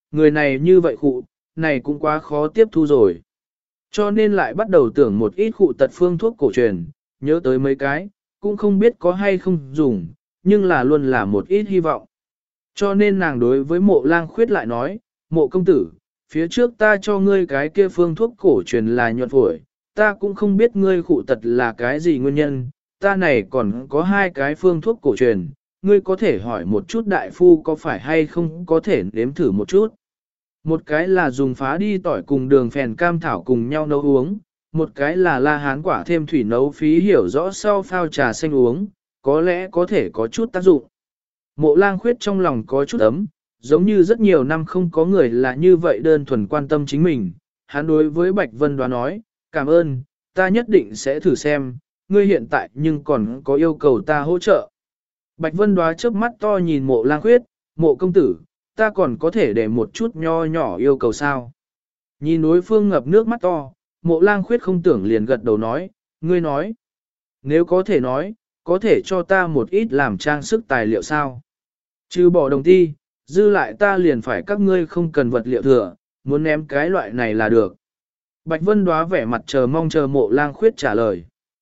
người này như vậy khụ, này cũng quá khó tiếp thu rồi. Cho nên lại bắt đầu tưởng một ít khụ tật phương thuốc cổ truyền, nhớ tới mấy cái, cũng không biết có hay không dùng, nhưng là luôn là một ít hy vọng. Cho nên nàng đối với mộ lang khuyết lại nói, mộ công tử, phía trước ta cho ngươi cái kia phương thuốc cổ truyền là nhuận phổi, ta cũng không biết ngươi khụ tật là cái gì nguyên nhân, ta này còn có hai cái phương thuốc cổ truyền, ngươi có thể hỏi một chút đại phu có phải hay không có thể nếm thử một chút. Một cái là dùng phá đi tỏi cùng đường phèn cam thảo cùng nhau nấu uống, một cái là la hán quả thêm thủy nấu phí hiểu rõ sau phao trà xanh uống, có lẽ có thể có chút tác dụng. Mộ lang khuyết trong lòng có chút ấm, giống như rất nhiều năm không có người là như vậy đơn thuần quan tâm chính mình. Hắn đối với Bạch Vân Đoá nói, cảm ơn, ta nhất định sẽ thử xem, ngươi hiện tại nhưng còn có yêu cầu ta hỗ trợ. Bạch Vân Đoá chớp mắt to nhìn mộ lang khuyết, mộ công tử, ta còn có thể để một chút nho nhỏ yêu cầu sao. Nhìn đối phương ngập nước mắt to, mộ lang khuyết không tưởng liền gật đầu nói, ngươi nói, nếu có thể nói, có thể cho ta một ít làm trang sức tài liệu sao. Trừ bỏ đồng ti, dư lại ta liền phải các ngươi không cần vật liệu thừa, muốn ném cái loại này là được. Bạch Vân Đoá vẻ mặt chờ mong chờ mộ lang khuyết trả lời.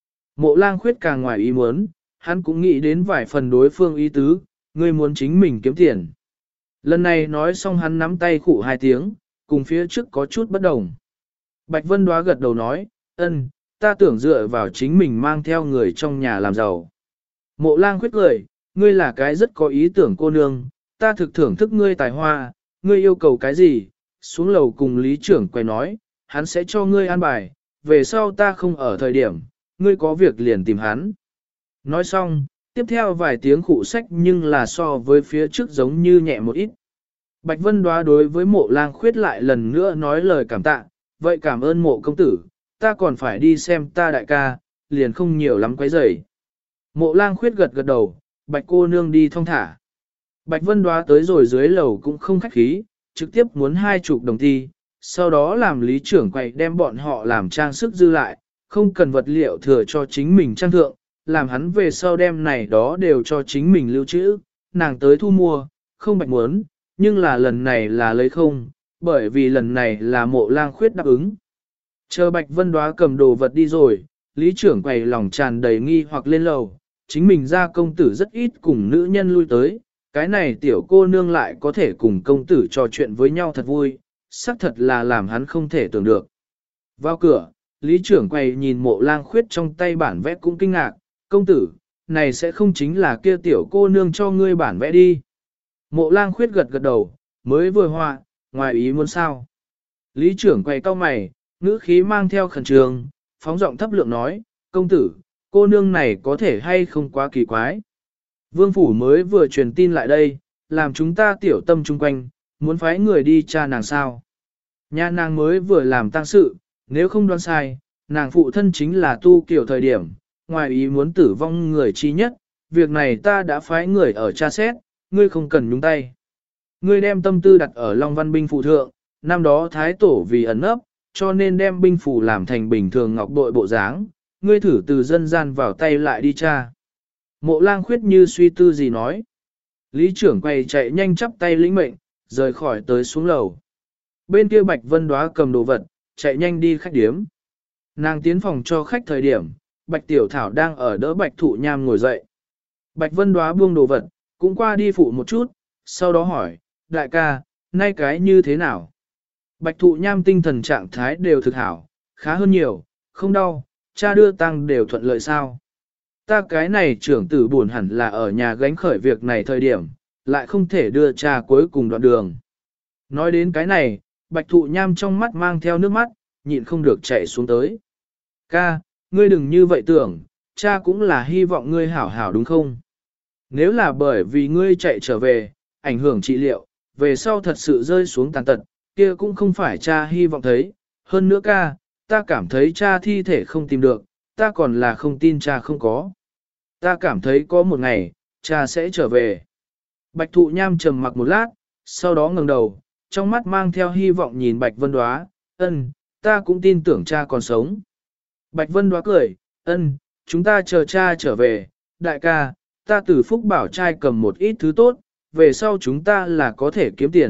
Mộ lang khuyết càng ngoài ý muốn, hắn cũng nghĩ đến vài phần đối phương ý tứ, ngươi muốn chính mình kiếm tiền. Lần này nói xong hắn nắm tay khụ hai tiếng, cùng phía trước có chút bất đồng. Bạch Vân Đoá gật đầu nói, ân, ta tưởng dựa vào chính mình mang theo người trong nhà làm giàu. Mộ lang khuyết cười, ngươi là cái rất có ý tưởng cô nương, ta thực thưởng thức ngươi tài hoa, ngươi yêu cầu cái gì, xuống lầu cùng lý trưởng quay nói, hắn sẽ cho ngươi an bài, về sau ta không ở thời điểm, ngươi có việc liền tìm hắn. Nói xong, tiếp theo vài tiếng khụ sách nhưng là so với phía trước giống như nhẹ một ít. Bạch Vân Đoá đối với mộ lang khuyết lại lần nữa nói lời cảm tạ, vậy cảm ơn mộ công tử, ta còn phải đi xem ta đại ca, liền không nhiều lắm quấy rầy. Mộ lang khuyết gật gật đầu, Bạch cô nương đi thong thả. Bạch Vân Đoá tới rồi dưới lầu cũng không khách khí, trực tiếp muốn 20 đồng ti, sau đó làm lý trưởng quầy đem bọn họ làm trang sức dư lại, không cần vật liệu thừa cho chính mình trang thượng, làm hắn về sau đem này đó đều cho chính mình lưu trữ, nàng tới thu mua, không bạch muốn, nhưng là lần này là lấy không, bởi vì lần này là mộ lang khuyết đáp ứng. Chờ Bạch Vân Đoá cầm đồ vật đi rồi, lý trưởng quầy lòng tràn đầy nghi hoặc lên lầu, chính mình ra công tử rất ít cùng nữ nhân lui tới, cái này tiểu cô nương lại có thể cùng công tử trò chuyện với nhau thật vui, xác thật là làm hắn không thể tưởng được. Vào cửa, lý trưởng quầy nhìn mộ lang khuyết trong tay bản vẽ cũng kinh ngạc, công tử, này sẽ không chính là kia tiểu cô nương cho ngươi bản vẽ đi. Mộ lang khuyết gật gật đầu, mới vừa họa, ngoài ý muốn sao. Lý trưởng quầy cau mày, ngữ khí mang theo khẩn trương, phóng giọng thấp lượng nói, công tử, cô nương này có thể hay không quá kỳ quái. Vương phủ mới vừa truyền tin lại đây, làm chúng ta tiểu tâm chung quanh, muốn phái người đi tra nàng sao. Nhà nàng mới vừa làm tang sự, nếu không đoán sai, nàng phụ thân chính là tu kiểu thời điểm, ngoài ý muốn tử vong người chi nhất, việc này ta đã phái người ở tra xét, ngươi không cần nhúng tay. Ngươi đem tâm tư đặt ở Long Văn binh phụ thượng, năm đó thái tổ vì ẩn ấp, cho nên đem binh phủ làm thành bình thường ngọc bội bộ dáng, ngươi thử từ dân gian vào tay lại đi tra. Mộ lang khuyết như suy tư gì nói. Lý trưởng quay chạy nhanh chắp tay lĩnh mệnh, rời khỏi tới xuống lầu. Bên kia Bạch Vân Đoá cầm đồ vật, chạy nhanh đi khách điếm. Nàng tiến phòng cho khách thời điểm, Bạch Tiểu Thảo đang ở đỡ Bạch Thụ Nham ngồi dậy. Bạch Vân Đoá buông đồ vật, cũng qua đi phụ một chút, sau đó hỏi, đại ca, nay cái như thế nào? Bạch Thụ Nham tinh thần trạng thái đều thực hảo, khá hơn nhiều, không đau, cha đưa tăng đều thuận lợi sao? Ta cái này trưởng tử buồn hẳn là ở nhà gánh khởi việc này thời điểm, lại không thể đưa cha cuối cùng đoạn đường. Nói đến cái này, Bạch Thụ Nham trong mắt mang theo nước mắt, nhịn không được chạy xuống tới. Ca, ngươi đừng như vậy tưởng, cha cũng là hy vọng ngươi hảo hảo đúng không? Nếu là bởi vì ngươi chạy trở về, ảnh hưởng trị liệu, về sau thật sự rơi xuống tàn tật, kia cũng không phải cha hy vọng thấy. Hơn nữa ca, ta cảm thấy cha thi thể không tìm được, ta còn là không tin cha không có. Ta cảm thấy có một ngày, cha sẽ trở về. Bạch Thụ Nham trầm mặc một lát, sau đó ngẩng đầu, trong mắt mang theo hy vọng nhìn Bạch Vân Đoá, ân, ta cũng tin tưởng cha còn sống. Bạch Vân Đoá cười, ân, chúng ta chờ cha trở về, đại ca, ta từ Phúc Bảo trai cầm một ít thứ tốt, về sau chúng ta là có thể kiếm tiền,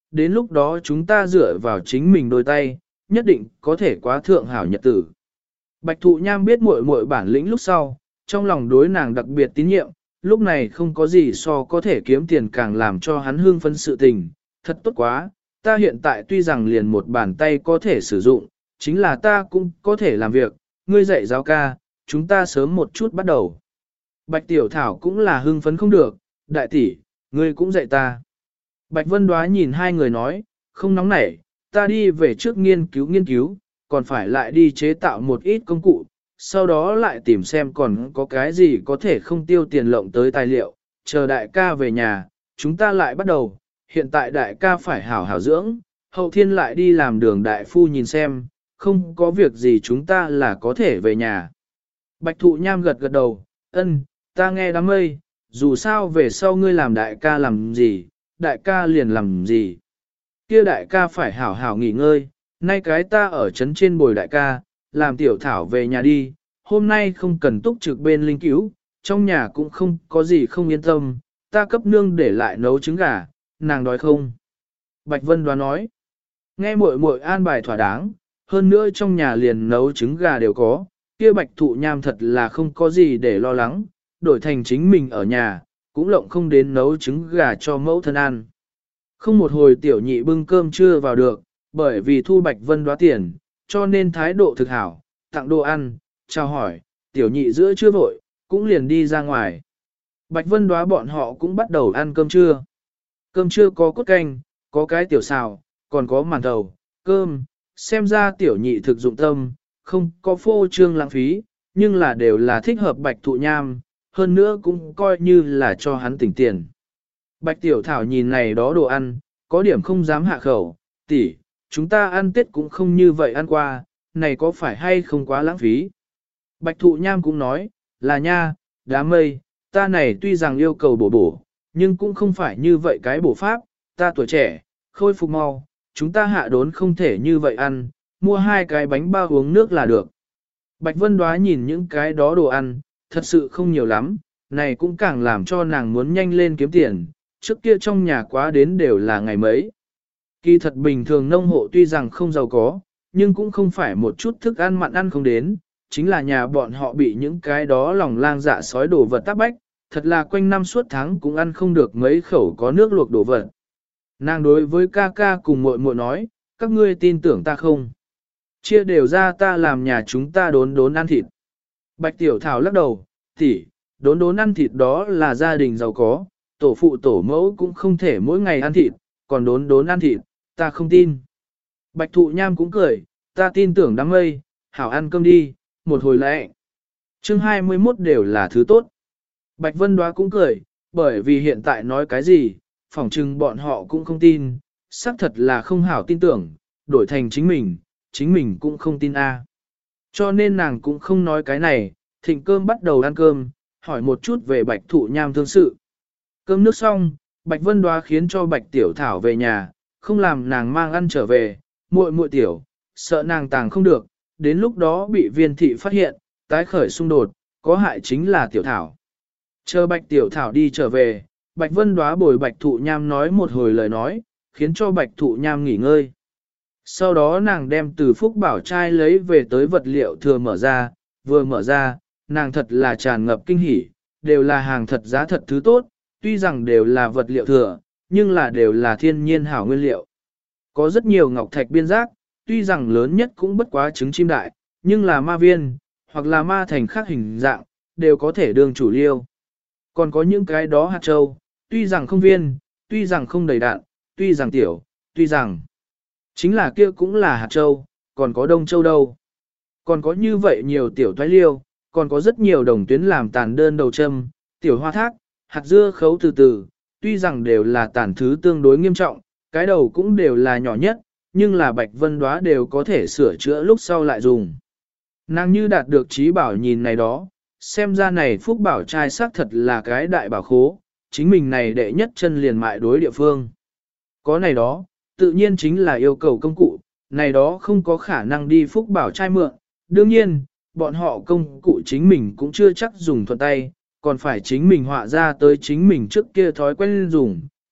đến lúc đó chúng ta dựa vào chính mình đôi tay, nhất định có thể quá thượng hảo nhật tử. Bạch thụ nham biết muội muội bản lĩnh lúc sau, trong lòng đối nàng đặc biệt tín nhiệm, lúc này không có gì so có thể kiếm tiền càng làm cho hắn hưng phấn sự tình, thật tốt quá, ta hiện tại tuy rằng liền một bàn tay có thể sử dụng, chính là ta cũng có thể làm việc, ngươi dạy giáo ca, chúng ta sớm một chút bắt đầu. Bạch Tiểu Thảo cũng là hưng phấn không được, đại tỷ, ngươi cũng dạy ta. Bạch Vân Đoá nhìn hai người nói, không nóng nảy, ta đi về trước nghiên cứu, còn phải lại đi chế tạo một ít công cụ, sau đó lại tìm xem còn có cái gì có thể không tiêu tiền lộng tới tài liệu, chờ đại ca về nhà, chúng ta lại bắt đầu, hiện tại đại ca phải hảo hảo dưỡng, hậu thiên lại đi làm đường đại phu nhìn xem, không có việc gì chúng ta là có thể về nhà. Bạch Thụ Nham gật gật đầu, ân, ta nghe đám mây, dù sao về sau ngươi làm đại ca làm gì, đại ca liền làm gì. Kia đại ca phải hảo hảo nghỉ ngơi, nay cái ta ở trấn trên bồi đại ca, làm Tiểu Thảo về nhà đi, hôm nay không cần túc trực bên linh cứu, trong nhà cũng không có gì không yên tâm, ta cấp nương để lại nấu trứng gà, nàng đói không? Bạch Vân Đoán nói, nghe muội muội an bài thỏa đáng, hơn nữa trong nhà liền nấu trứng gà đều có, kia Bạch Thụ Nham thật là không có gì để lo lắng, đổi thành chính mình ở nhà, cũng lộng không đến nấu trứng gà cho mẫu thân ăn. Không một hồi tiểu nhị bưng cơm chưa vào được, bởi vì thu Bạch Vân Đoá tiền, cho nên thái độ thực hảo, tặng đồ ăn, chào hỏi, tiểu nhị giữa chưa vội, cũng liền đi ra ngoài. Bạch Vân Đoá bọn họ cũng bắt đầu ăn cơm trưa. Cơm trưa có cốt canh, có cái tiểu xào, còn có màn thầu, cơm, xem ra tiểu nhị thực dụng tâm, không có phô trương lãng phí, nhưng là đều là thích hợp Bạch Thụ Nham, hơn nữa cũng coi như là cho hắn tỉnh tiền. Bạch Tiểu Thảo nhìn này đó đồ ăn, có điểm không dám hạ khẩu, tỷ, chúng ta ăn Tết cũng không như vậy ăn qua, này có phải hay không quá lãng phí. Bạch Thụ Nham cũng nói, là nha, đám mây, ta này tuy rằng yêu cầu bổ, nhưng cũng không phải như vậy cái bổ pháp, ta tuổi trẻ, khôi phục mau, chúng ta hạ đốn không thể như vậy ăn, mua 2 cái bánh bao uống nước là được. Bạch Vân Đoá nhìn những cái đó đồ ăn, thật sự không nhiều lắm, này cũng càng làm cho nàng muốn nhanh lên kiếm tiền, trước kia trong nhà quá đến đều là ngày mấy. Kỳ thật bình thường nông hộ tuy rằng không giàu có, nhưng cũng không phải một chút thức ăn mặn ăn không đến, chính là nhà bọn họ bị những cái đó lòng lang dạ sói đổ vật tác bách, thật là quanh năm suốt tháng cũng ăn không được mấy khẩu có nước luộc đổ vật. Nàng đối với ca ca cùng muội muội nói, các ngươi tin tưởng ta không? Chia đều ra ta làm nhà chúng ta đốn ăn thịt. Bạch Tiểu Thảo lắc đầu, tỷ, đốn ăn thịt đó là gia đình giàu có, tổ phụ tổ mẫu cũng không thể mỗi ngày ăn thịt, còn đốn ăn thịt, ta không tin. Bạch Thụ Nham cũng cười, ta tin tưởng đám mây, hảo ăn cơm đi, một hồi lẽ. Chương 21 đều là thứ tốt. Bạch Vân Đoá cũng cười, bởi vì hiện tại nói cái gì, phỏng chừng bọn họ cũng không tin, xác thật là không hảo tin tưởng, đổi thành chính mình cũng không tin a. Cho nên nàng cũng không nói cái này, thịnh cơm bắt đầu ăn cơm, hỏi một chút về Bạch Thụ Nham thương sự. Cơm nước xong, Bạch Vân Đoá khiến cho Bạch Tiểu Thảo về nhà, không làm nàng mang ăn trở về, muội tiểu, sợ nàng tàng không được, đến lúc đó bị viên thị phát hiện, tái khởi xung đột, có hại chính là Tiểu Thảo. Chờ Bạch Tiểu Thảo đi trở về, Bạch Vân Đoá bồi Bạch Thụ Nham nói một hồi lời nói, khiến cho Bạch Thụ Nham nghỉ ngơi. Sau đó nàng đem từ Phúc Bảo trai lấy về tới vật liệu thừa vừa mở ra, nàng thật là tràn ngập kinh hỉ, đều là hàng thật giá thật thứ tốt, tuy rằng đều là vật liệu thừa, nhưng là đều là thiên nhiên hảo nguyên liệu. Có rất nhiều ngọc thạch biên giác, tuy rằng lớn nhất cũng bất quá trứng chim đại, nhưng là ma viên, hoặc là ma thành khác hình dạng, đều có thể đương chủ liêu. Còn có những cái đó hạt châu, tuy rằng không viên, tuy rằng không đầy đạn, tuy rằng tiểu, tuy rằng chính là kia cũng là hạt châu, còn có đông châu đâu. Còn có như vậy nhiều tiểu thoái liêu, còn có rất nhiều đồng tuyến làm tàn đơn đầu châm, tiểu hoa thác, hạt dưa khấu từ từ, tuy rằng đều là tàn thứ tương đối nghiêm trọng, cái đầu cũng đều là nhỏ nhất, nhưng là Bạch Vân Đoá đều có thể sửa chữa lúc sau lại dùng. Nàng như đạt được trí bảo nhìn này đó, xem ra này Phúc Bảo trai xác thật là cái đại bảo khố, chính mình này đệ nhất chân liền mại đối địa phương. Có này đó, tự nhiên chính là yêu cầu công cụ, này đó không có khả năng đi Phúc Bảo trai mượn, đương nhiên, bọn họ công cụ chính mình cũng chưa chắc dùng thuận tay, còn phải chính mình họa ra tới chính mình trước kia thói quen dùng,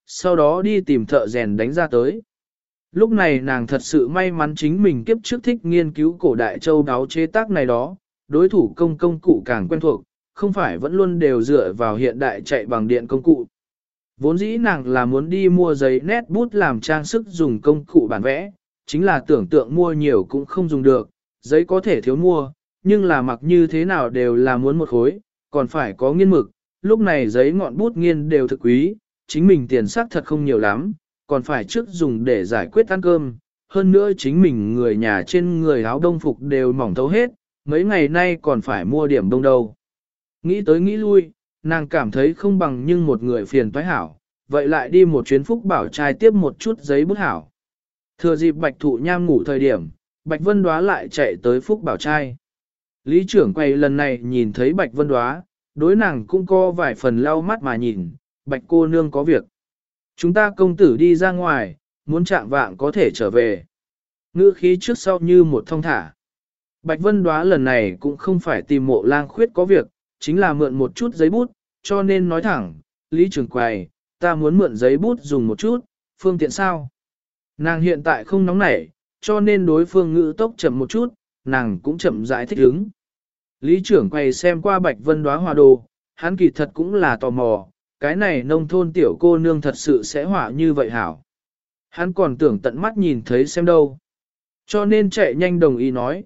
sau đó đi tìm thợ rèn đánh ra tới. Lúc này nàng thật sự may mắn chính mình kiếp trước thích nghiên cứu cổ đại châu đáo chế tác này đó, đối thủ công cụ càng quen thuộc, không phải vẫn luôn đều dựa vào hiện đại chạy bằng điện công cụ. Vốn dĩ nàng là muốn đi mua giấy nét bút làm trang sức dùng công cụ bản vẽ, chính là tưởng tượng mua nhiều cũng không dùng được, giấy có thể thiếu mua, nhưng là mặc như thế nào đều là muốn một khối, còn phải có nghiên mực, lúc này giấy ngọn bút nghiên đều thực quý, chính mình tiền xác thật không nhiều lắm, còn phải trước dùng để giải quyết ăn cơm, hơn nữa chính mình người nhà trên người áo đông phục đều mỏng thấu hết, mấy ngày nay còn phải mua điểm đông đâu. Nghĩ tới nghĩ lui, nàng cảm thấy không bằng nhưng một người phiền toái hảo, vậy lại đi một chuyến Phúc Bảo trai tiếp một chút giấy bút hảo. Thừa dịp Bạch Thụ Nham ngủ thời điểm, Bạch Vân Đóa lại chạy tới Phúc Bảo trai. Lý trưởng quay lần này nhìn thấy Bạch Vân Đóa, đối nàng cũng có vài phần lau mắt mà nhìn, Bạch cô nương có việc. Chúng ta công tử đi ra ngoài, muốn chạm vạng có thể trở về. Ngữ khí trước sau như một thông thả. Bạch Vân Đóa lần này cũng không phải tìm Mộ Lang Khuyết có việc, chính là mượn một chút giấy bút, cho nên nói thẳng, Lý trưởng quầy, ta muốn mượn giấy bút dùng một chút, phương tiện sao? Nàng hiện tại không nóng nảy, cho nên đối phương ngữ tốc chậm một chút, nàng cũng chậm rãi thích ứng. Lý trưởng quầy xem qua Bạch Vân Đóa hòa đồ, hắn kỳ thật cũng là tò mò, cái này nông thôn tiểu cô nương thật sự sẽ họa như vậy hảo. Hắn còn tưởng tận mắt nhìn thấy xem đâu. Cho nên chạy nhanh đồng ý nói,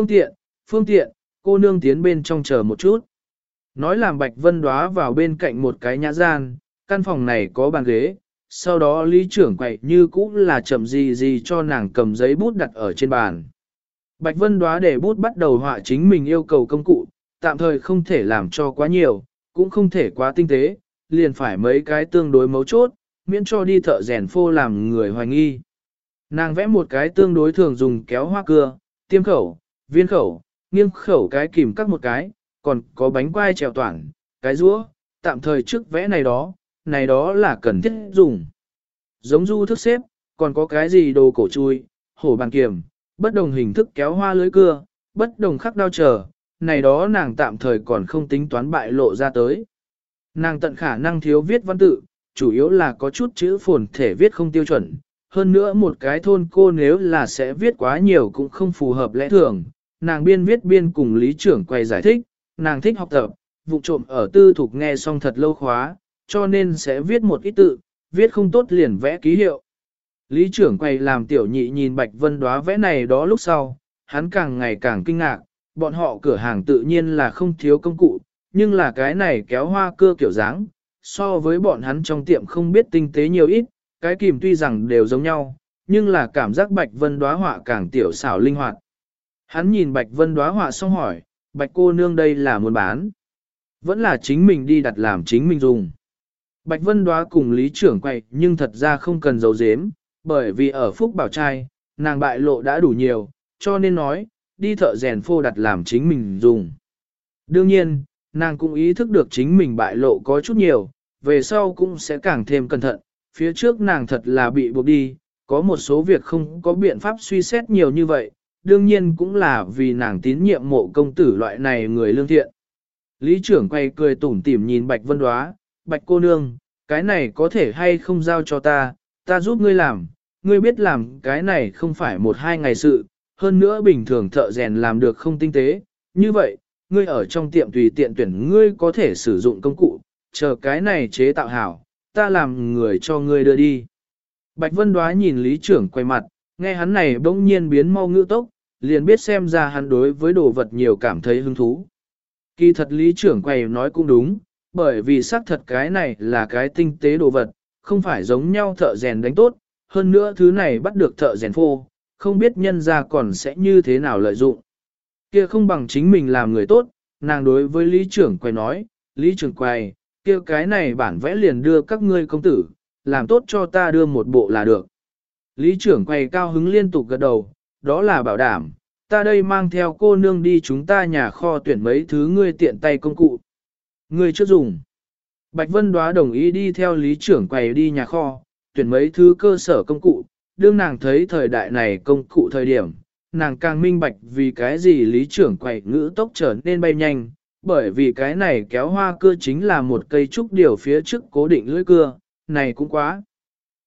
phương tiện, cô nương tiến bên trong chờ một chút. Nói làm Bạch Vân Đóa vào bên cạnh một cái nhã gian, căn phòng này có bàn ghế, sau đó lý trưởng quậy như cũ là chậm gì cho nàng cầm giấy bút đặt ở trên bàn. Bạch Vân Đóa để bút bắt đầu họa chính mình yêu cầu công cụ, tạm thời không thể làm cho quá nhiều, cũng không thể quá tinh tế, liền phải mấy cái tương đối mấu chốt, miễn cho đi thợ rèn phô làm người hoài nghi. Nàng vẽ một cái tương đối thường dùng kéo hoa cưa, tiêm khẩu, viên khẩu, nghiêng khẩu cái kìm cắt một cái, còn có bánh quai trèo toản, cái rũa, tạm thời trước vẽ này đó là cần thiết dùng. Giống du thức xếp, còn có cái gì đồ cổ chui, hổ bàn kiềm, bất đồng hình thức kéo hoa lưới cưa, bất đồng khắc đao chờ, này đó nàng tạm thời còn không tính toán bại lộ ra tới. Nàng tận khả năng thiếu viết văn tự, chủ yếu là có chút chữ phồn thể viết không tiêu chuẩn. Hơn nữa một cái thôn cô nếu là sẽ viết quá nhiều cũng không phù hợp lẽ thường. Nàng biên viết biên cùng lý trưởng quay giải thích, nàng thích học tập, vụ trộm ở tư thục nghe xong thật lâu khóa, cho nên sẽ viết một ít tự, viết không tốt liền vẽ ký hiệu. Lý trưởng quay làm tiểu nhị nhìn Bạch Vân Đóa vẽ này đó lúc sau, hắn càng ngày càng kinh ngạc, bọn họ cửa hàng tự nhiên là không thiếu công cụ, nhưng là cái này kéo hoa cưa kiểu dáng, so với bọn hắn trong tiệm không biết tinh tế nhiều ít, cái kìm tuy rằng đều giống nhau, nhưng là cảm giác Bạch Vân Đóa họa càng tiểu xảo linh hoạt. Hắn nhìn Bạch Vân Đóa họa xong hỏi, Bạch cô nương đây là muốn bán. Vẫn là chính mình đi đặt làm chính mình dùng. Bạch Vân Đóa cùng lý trưởng quay nhưng thật ra không cần giấu giếm, bởi vì ở Phúc Bảo trai, nàng bại lộ đã đủ nhiều, cho nên nói, đi thợ rèn phô đặt làm chính mình dùng. Đương nhiên, nàng cũng ý thức được chính mình bại lộ có chút nhiều, về sau cũng sẽ càng thêm cẩn thận, phía trước nàng thật là bị buộc đi, có một số việc không có biện pháp suy xét nhiều như vậy, đương nhiên cũng là vì nàng tín nhiệm Mộ công tử loại này người lương thiện. Lý trưởng quay cười tủm tỉm nhìn Bạch Vân Đóa, Bạch cô nương, cái này có thể hay không giao cho ta giúp ngươi làm, ngươi biết làm cái này không phải một hai ngày sự, hơn nữa bình thường thợ rèn làm được không tinh tế, như vậy, ngươi ở trong tiệm tùy tiện tuyển ngươi có thể sử dụng công cụ, chờ cái này chế tạo hảo, ta làm người cho ngươi đưa đi. Bạch Vân Đóa nhìn lý trưởng quay mặt, nghe hắn này bỗng nhiên biến mau ngữ tốc, liền biết xem ra hắn đối với đồ vật nhiều cảm thấy hứng thú. Kỳ thật lý trưởng quay nói cũng đúng, bởi vì xác thật cái này là cái tinh tế đồ vật, không phải giống nhau thợ rèn đánh tốt, hơn nữa thứ này bắt được thợ rèn phô, không biết nhân ra còn sẽ như thế nào lợi dụng. Kia không bằng chính mình làm người tốt, nàng đối với lý trưởng quay nói, lý trưởng quay, kia cái này bản vẽ liền đưa các ngươi công tử, làm tốt cho ta đưa một bộ là được. Lý trưởng quay cao hứng liên tục gật đầu, đó là bảo đảm, ta đây mang theo cô nương đi chúng ta nhà kho tuyển mấy thứ ngươi tiện tay công cụ. Ngươi chưa dùng. Bạch Vân Đóa đồng ý đi theo lý trưởng quay đi nhà kho, tuyển mấy thứ cơ sở công cụ, đương nàng thấy thời đại này công cụ thời điểm, nàng càng minh bạch vì cái gì lý trưởng quậy ngữ tốc trở nên bay nhanh, bởi vì cái này kéo hoa cưa chính là một cây trúc điều phía trước cố định lưỡi cưa, này cũng quá.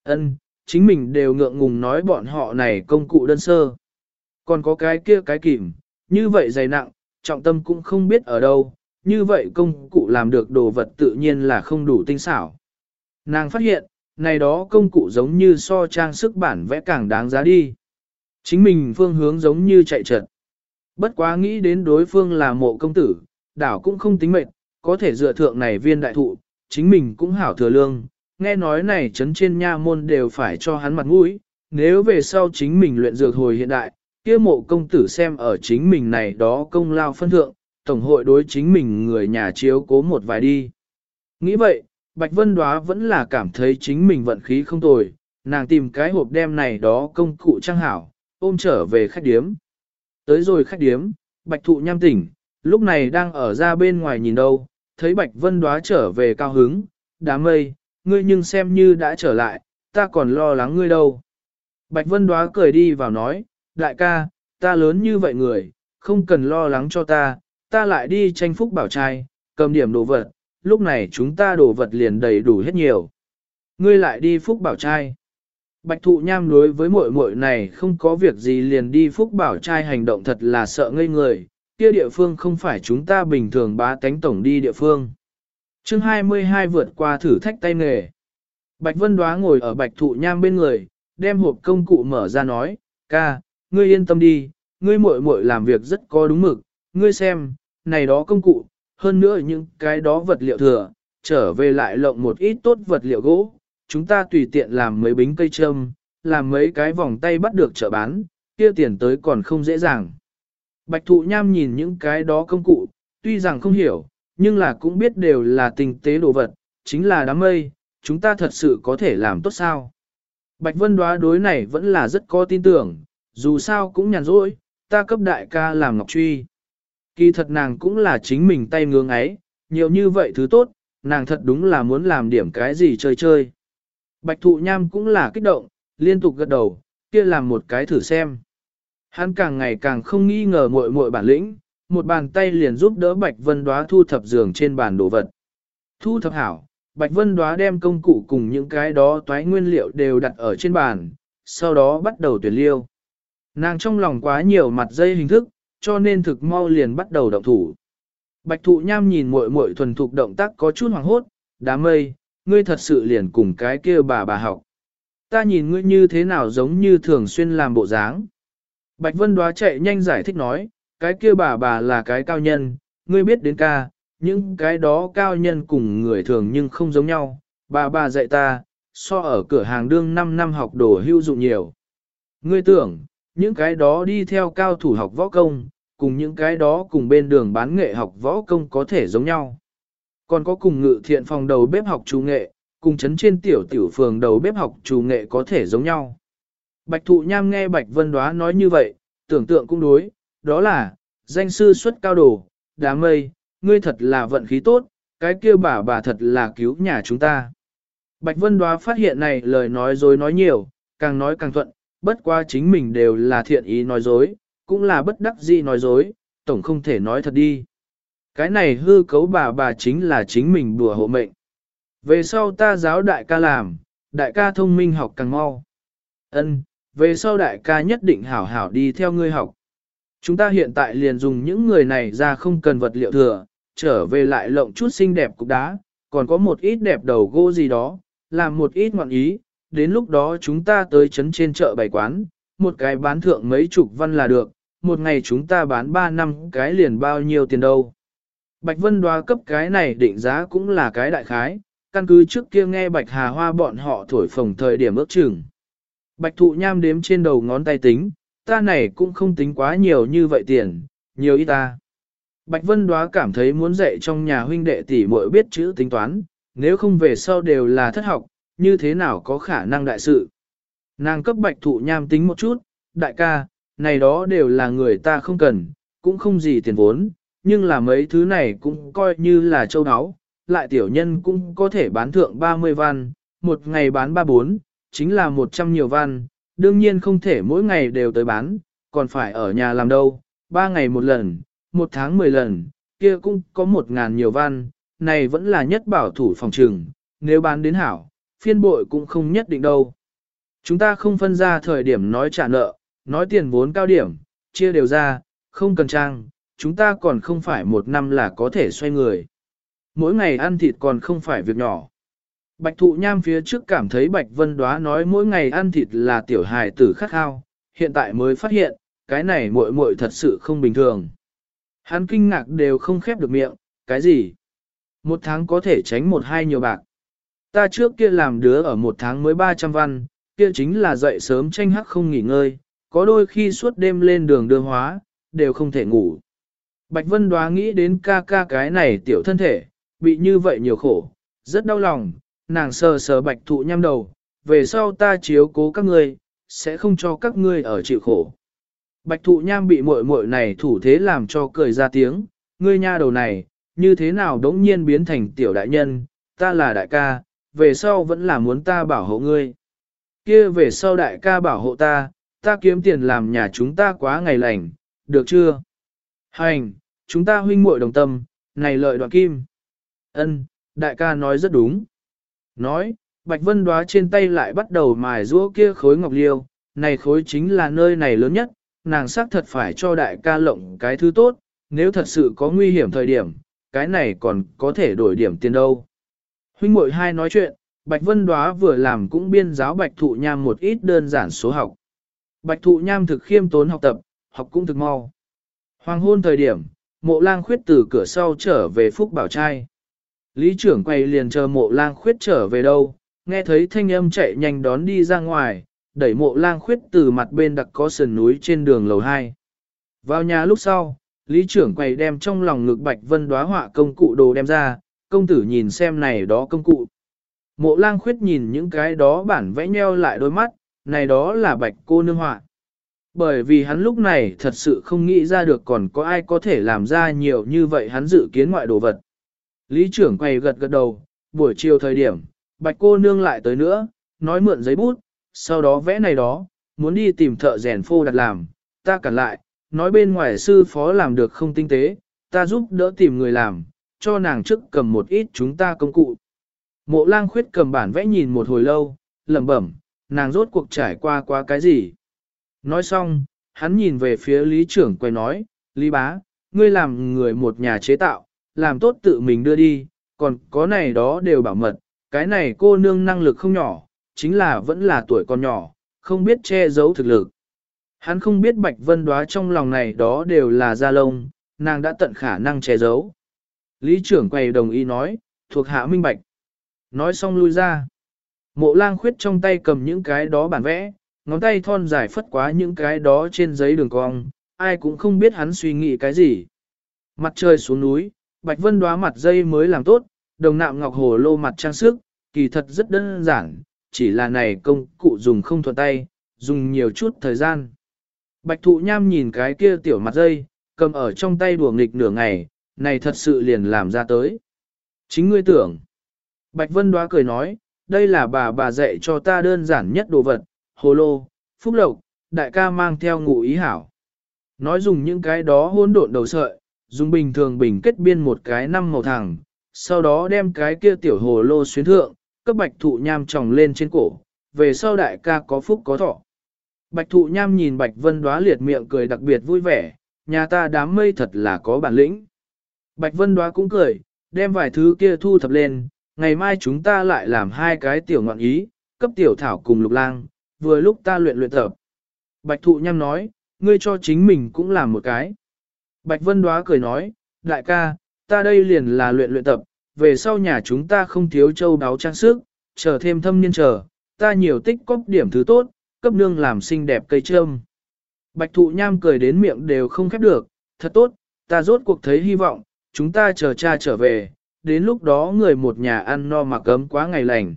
Ân, chính mình đều ngượng ngùng nói bọn họ này công cụ đơn sơ. Còn có cái kia cái kìm, như vậy dày nặng, trọng tâm cũng không biết ở đâu, như vậy công cụ làm được đồ vật tự nhiên là không đủ tinh xảo. Nàng phát hiện, này đó công cụ giống như so trang sức bản vẽ càng đáng giá đi. Chính mình phương hướng giống như chạy trật. Bất quá nghĩ đến đối phương là mộ công tử, đảo cũng không tính mệt, có thể dựa thượng này viên đại thụ, chính mình cũng hảo thừa lương, nghe nói này trấn trên nha môn đều phải cho hắn mặt mũi, nếu về sau chính mình luyện dược hồi hiện đại, kia mộ công tử xem ở chính mình này đó công lao phân thượng, tổng hội đối chính mình người nhà chiếu cố một vài đi. Nghĩ vậy, Bạch Vân Đóa vẫn là cảm thấy chính mình vận khí không tồi, nàng tìm cái hộp đem này đó công cụ trang hảo, ôm trở về khách điếm. Tới rồi khách điếm, Bạch Thụ Nham tỉnh, lúc này đang ở ra bên ngoài nhìn đâu, thấy Bạch Vân Đóa trở về cao hứng, đám mây, ngươi nhưng xem như đã trở lại, ta còn lo lắng ngươi đâu. Bạch Vân Đóa cười đi vào nói, đại ca, ta lớn như vậy người, không cần lo lắng cho ta lại đi tranh phúc bảo trai, cầm điểm đồ vật, lúc này chúng ta đồ vật liền đầy đủ hết nhiều. Ngươi lại đi phúc bảo trai. Bạch Thụ Nham đối với muội muội này không có việc gì liền đi phúc bảo trai hành động thật là sợ ngây người, kia địa phương không phải chúng ta bình thường bá tánh tổng đi địa phương. Chương 22 vượt qua thử thách tay nghề. Bạch Vân Đóa ngồi ở Bạch Thụ Nham bên người, đem hộp công cụ mở ra nói, ca, ngươi yên tâm đi, ngươi muội muội làm việc rất có đúng mực, ngươi xem, này đó công cụ, hơn nữa những cái đó vật liệu thừa, trở về lại lộng một ít tốt vật liệu gỗ, chúng ta tùy tiện làm mấy bính cây châm, làm mấy cái vòng tay bắt được chợ bán, kia tiền tới còn không dễ dàng. Bạch Thụ Nham nhìn những cái đó công cụ, tuy rằng không hiểu, nhưng là cũng biết đều là tinh tế đồ vật, chính là đám mây, chúng ta thật sự có thể làm tốt sao. Bạch Vân Đóa đối này vẫn là rất có tin tưởng, dù sao cũng nhàn rỗi, ta cấp đại ca làm ngọc truy. Kỳ thật nàng cũng là chính mình tay ngưỡng ấy, nhiều như vậy thứ tốt, nàng thật đúng là muốn làm điểm cái gì chơi chơi. Bạch Thụ Nham cũng là kích động, liên tục gật đầu, kia làm một cái thử xem. Hắn càng ngày càng không nghi ngờ muội muội bản lĩnh, một bàn tay liền giúp đỡ Bạch Vân Đóa thu thập giường trên bàn đồ vật. Thu thập hảo, Bạch Vân Đóa đem công cụ cùng những cái đó toái nguyên liệu đều đặt ở trên bàn, sau đó bắt đầu tuyển liêu. Nàng trong lòng quá nhiều mặt dây hình thức, cho nên thực mau liền bắt đầu động thủ. Bạch Thụ Nham nhìn muội muội thuần thục động tác có chút hoảng hốt, đám mây, ngươi thật sự liền cùng cái kia bà học. Ta nhìn ngươi như thế nào giống như thường xuyên làm bộ dáng. Bạch Vân Đóa chạy nhanh giải thích nói, cái kia bà là cái cao nhân, ngươi biết đến ca, những cái đó cao nhân cùng người thường nhưng không giống nhau, bà dạy ta, so ở cửa hàng đương 5 năm học đồ hữu dụng nhiều. Ngươi tưởng, những cái đó đi theo cao thủ học võ công, cùng những cái đó cùng bên đường bán nghệ học võ công có thể giống nhau. Còn có cùng ngự thiện phòng đầu bếp học chủ nghệ, cùng chấn trên tiểu phường đầu bếp học chủ nghệ có thể giống nhau. Bạch Thụ Nham nghe Bạch Vân Đóa nói như vậy, tưởng tượng cũng đối, đó là, danh sư xuất cao đồ, đám mây, ngươi thật là vận khí tốt, cái kia bà thật là cứu nhà chúng ta. Bạch Vân Đóa phát hiện này lời nói dối nói nhiều, càng nói càng thuận, bất quá chính mình đều là thiện ý nói dối, cũng là bất đắc dĩ nói dối, tổng không thể nói thật đi. Cái này hư cấu bà chính là chính mình đùa hộ mệnh. Về sau ta giáo đại ca làm, đại ca thông minh học càng mau. Ân, về sau đại ca nhất định hảo hảo đi theo ngươi học. Chúng ta hiện tại liền dùng những người này ra không cần vật liệu thừa, trở về lại lộng chút xinh đẹp cục đá, còn có một ít đẹp đầu gỗ gì đó, làm một ít ngọn ý, đến lúc đó chúng ta tới trấn trên chợ bày quán, một cái bán thượng mấy chục văn là được, một ngày chúng ta bán 3 năm cái liền bao nhiêu tiền đâu. Bạch Vân Đóa cấp cái này định giá cũng là cái đại khái, căn cứ trước kia nghe Bạch Hà Hoa bọn họ thổi phồng thời điểm ước chừng. Bạch Thụ Nham đếm trên đầu ngón tay tính, ta này cũng không tính quá nhiều như vậy tiền, nhiều ít ta. Bạch Vân Đóa cảm thấy muốn dạy trong nhà huynh đệ tỷ muội biết chữ tính toán, nếu không về sau đều là thất học, như thế nào có khả năng đại sự. Nàng cấp Bạch Thụ Nham tính một chút, đại ca, này đó đều là người ta không cần, cũng không gì tiền vốn, nhưng là mấy thứ này cũng coi như là châu áo, lại tiểu nhân cũng có thể bán thượng 30 văn, một ngày bán 34, chính là 100 nhiều văn, đương nhiên không thể mỗi ngày đều tới bán, còn phải ở nhà làm đâu, 3 ngày một lần, 1 tháng 10 lần, kia cũng có 1.000 nhiều văn, này vẫn là nhất bảo thủ phòng trừng, nếu bán đến hảo, phiên bội cũng không nhất định đâu. Chúng ta không phân ra thời điểm nói trả nợ, nói tiền vốn cao điểm, chia đều ra, không cần trang, chúng ta còn không phải một năm là có thể xoay người. Mỗi ngày ăn thịt còn không phải việc nhỏ. Bạch Thụ Nham phía trước cảm thấy Bạch Vân Đóa nói mỗi ngày ăn thịt là tiểu hài tử khát khao, hiện tại mới phát hiện, cái này muội muội thật sự không bình thường. Hắn kinh ngạc đều không khép được miệng, cái gì? Một tháng có thể tránh một hai nhiều bạc. Ta trước kia làm đứa ở một tháng mới 300 văn, kia chính là dậy sớm tranh hắc không nghỉ ngơi, có đôi khi suốt đêm lên đường đưa hóa, đều không thể ngủ. Bạch Vân Đóa nghĩ đến ca ca cái này tiểu thân thể, bị như vậy nhiều khổ, rất đau lòng, nàng sờ sờ Bạch Thụ Nham đầu, về sau ta chiếu cố các ngươi, sẽ không cho các ngươi ở chịu khổ. Bạch Thụ Nham bị muội muội này thủ thế làm cho cười ra tiếng, ngươi nha đầu này, như thế nào đống nhiên biến thành tiểu đại nhân, ta là đại ca, về sau vẫn là muốn ta bảo hộ ngươi. Kia về sau đại ca bảo hộ ta, ta kiếm tiền làm nhà chúng ta quá ngày lành, được chưa? Hành, chúng ta huynh muội đồng tâm, này lợi đoạn kim. Ân, đại ca nói rất đúng. Nói, Bạch Vân Đóa trên tay lại bắt đầu mài giũa kia khối ngọc liêu, này khối chính là nơi này lớn nhất, nàng xác thật phải cho đại ca lộng cái thứ tốt, nếu thật sự có nguy hiểm thời điểm, cái này còn có thể đổi điểm tiền đâu. Huynh muội hai nói chuyện, Bạch Vân Đóa vừa làm cũng biên giáo Bạch Thụ Nham một ít đơn giản số học. Bạch Thụ Nham thực khiêm tốn học tập, học cũng thực mau. Hoàng hôn thời điểm, Mộ Lang Khuyết từ cửa sau trở về Phúc Bảo Trai. Lý trưởng quay liền chờ Mộ Lang Khuyết trở về đâu, nghe thấy thanh âm chạy nhanh đón đi ra ngoài, đẩy Mộ Lang Khuyết từ mặt bên đặc có sườn núi trên đường lầu 2. Vào nhà lúc sau, Lý trưởng quay đem trong lòng ngực Bạch Vân Đóa họa công cụ đồ đem ra, công tử nhìn xem này đó công cụ. Mộ Lang Khuyết nhìn những cái đó bản vẽ nheo lại đôi mắt, này đó là Bạch cô nương họa. Bởi vì hắn lúc này thật sự không nghĩ ra được còn có ai có thể làm ra nhiều như vậy hắn dự kiến ngoại đồ vật. Lý trưởng quay gật gật đầu, buổi chiều thời điểm, Bạch cô nương lại tới nữa, nói mượn giấy bút, sau đó vẽ này đó, muốn đi tìm thợ rèn phô đặt làm, ta cản lại, nói bên ngoài sư phó làm được không tinh tế, ta giúp đỡ tìm người làm, cho nàng trước cầm một ít chúng ta công cụ. Mộ Lang Khuyết cầm bản vẽ nhìn một hồi lâu, lẩm bẩm, nàng rốt cuộc trải qua cái gì. Nói xong, hắn nhìn về phía lý trưởng quay nói, Lý bá, ngươi làm người một nhà chế tạo, làm tốt tự mình đưa đi, còn có này đó đều bảo mật, cái này cô nương năng lực không nhỏ, chính là vẫn là tuổi còn nhỏ, không biết che giấu thực lực. Hắn không biết Bạch Vân Đóa trong lòng này đó đều là da lông, nàng đã tận khả năng che giấu. Lý trưởng quầy đồng ý nói, thuộc hạ minh bạch. Nói xong lui ra. Mộ Lang Khuyết trong tay cầm những cái đó bản vẽ, ngón tay thon dài phất quá những cái đó trên giấy đường cong, ai cũng không biết hắn suy nghĩ cái gì. Mặt trời xuống núi, Bạch Vân Đóa mặt dây mới làm tốt, đồng nạm ngọc hồ lô mặt trang sức, kỳ thật rất đơn giản, chỉ là này công cụ dùng không thuận tay, dùng nhiều chút thời gian. Bạch Thụ Nham nhìn cái kia tiểu mặt dây, cầm ở trong tay đùa nghịch nửa ngày, này thật sự liền làm ra tới. Chính ngươi tưởng. Bạch Vân Đóa cười nói, đây là bà dạy cho ta đơn giản nhất đồ vật, hồ lô, phúc lộc, đại ca mang theo ngụ ý hảo. Nói dùng những cái đó hỗn độn đầu sợi, dùng bình thường bình kết biên một cái năm màu thẳng, sau đó đem cái kia tiểu hồ lô xuyến thượng, cấp Bạch Thụ Nham tròng lên trên cổ, về sau đại ca có phúc có thọ. Bạch Thụ Nham nhìn Bạch Vân Đóa liệt miệng cười đặc biệt vui vẻ, nhà ta đám mây thật là có bản lĩnh. Bạch Vân Đóa cũng cười, đem vài thứ kia thu thập lên, ngày mai chúng ta lại làm hai cái tiểu ngọn ý, cấp tiểu thảo cùng Lục Lang, vừa lúc ta luyện tập. Bạch Thụ Nham nói, ngươi cho chính mình cũng làm một cái. Bạch Vân Đóa cười nói, đại ca, ta đây liền là luyện tập, về sau nhà chúng ta không thiếu châu đáo trang sức, chờ thêm thâm niên chờ, ta nhiều tích cóp điểm thứ tốt, cấp nương làm xinh đẹp cây trâm. Bạch Thụ Nham cười đến miệng đều không khép được, thật tốt, ta rốt cuộc thấy hy vọng, chúng ta chờ cha trở về, đến lúc đó người một nhà ăn no mặc ấm quá ngày lành.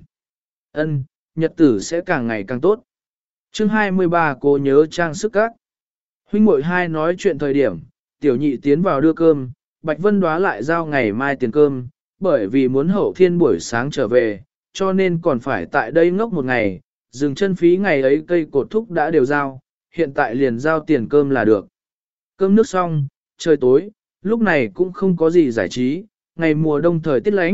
Ân, nhật tử sẽ càng ngày càng tốt. Chương 23 cô nhớ trang sức các. Huynh muội hai nói chuyện thời điểm, tiểu nhị tiến vào đưa cơm, Bạch Vân Đóa lại giao ngày mai tiền cơm, bởi vì muốn hậu thiên buổi sáng trở về, cho nên còn phải tại đây ngốc một ngày, dừng chân phí ngày ấy cây cột thúc đã đều giao, hiện tại liền giao tiền cơm là được. Cơm nước xong, trời tối, lúc này cũng không có gì giải trí, ngày mùa đông thời tiết lánh,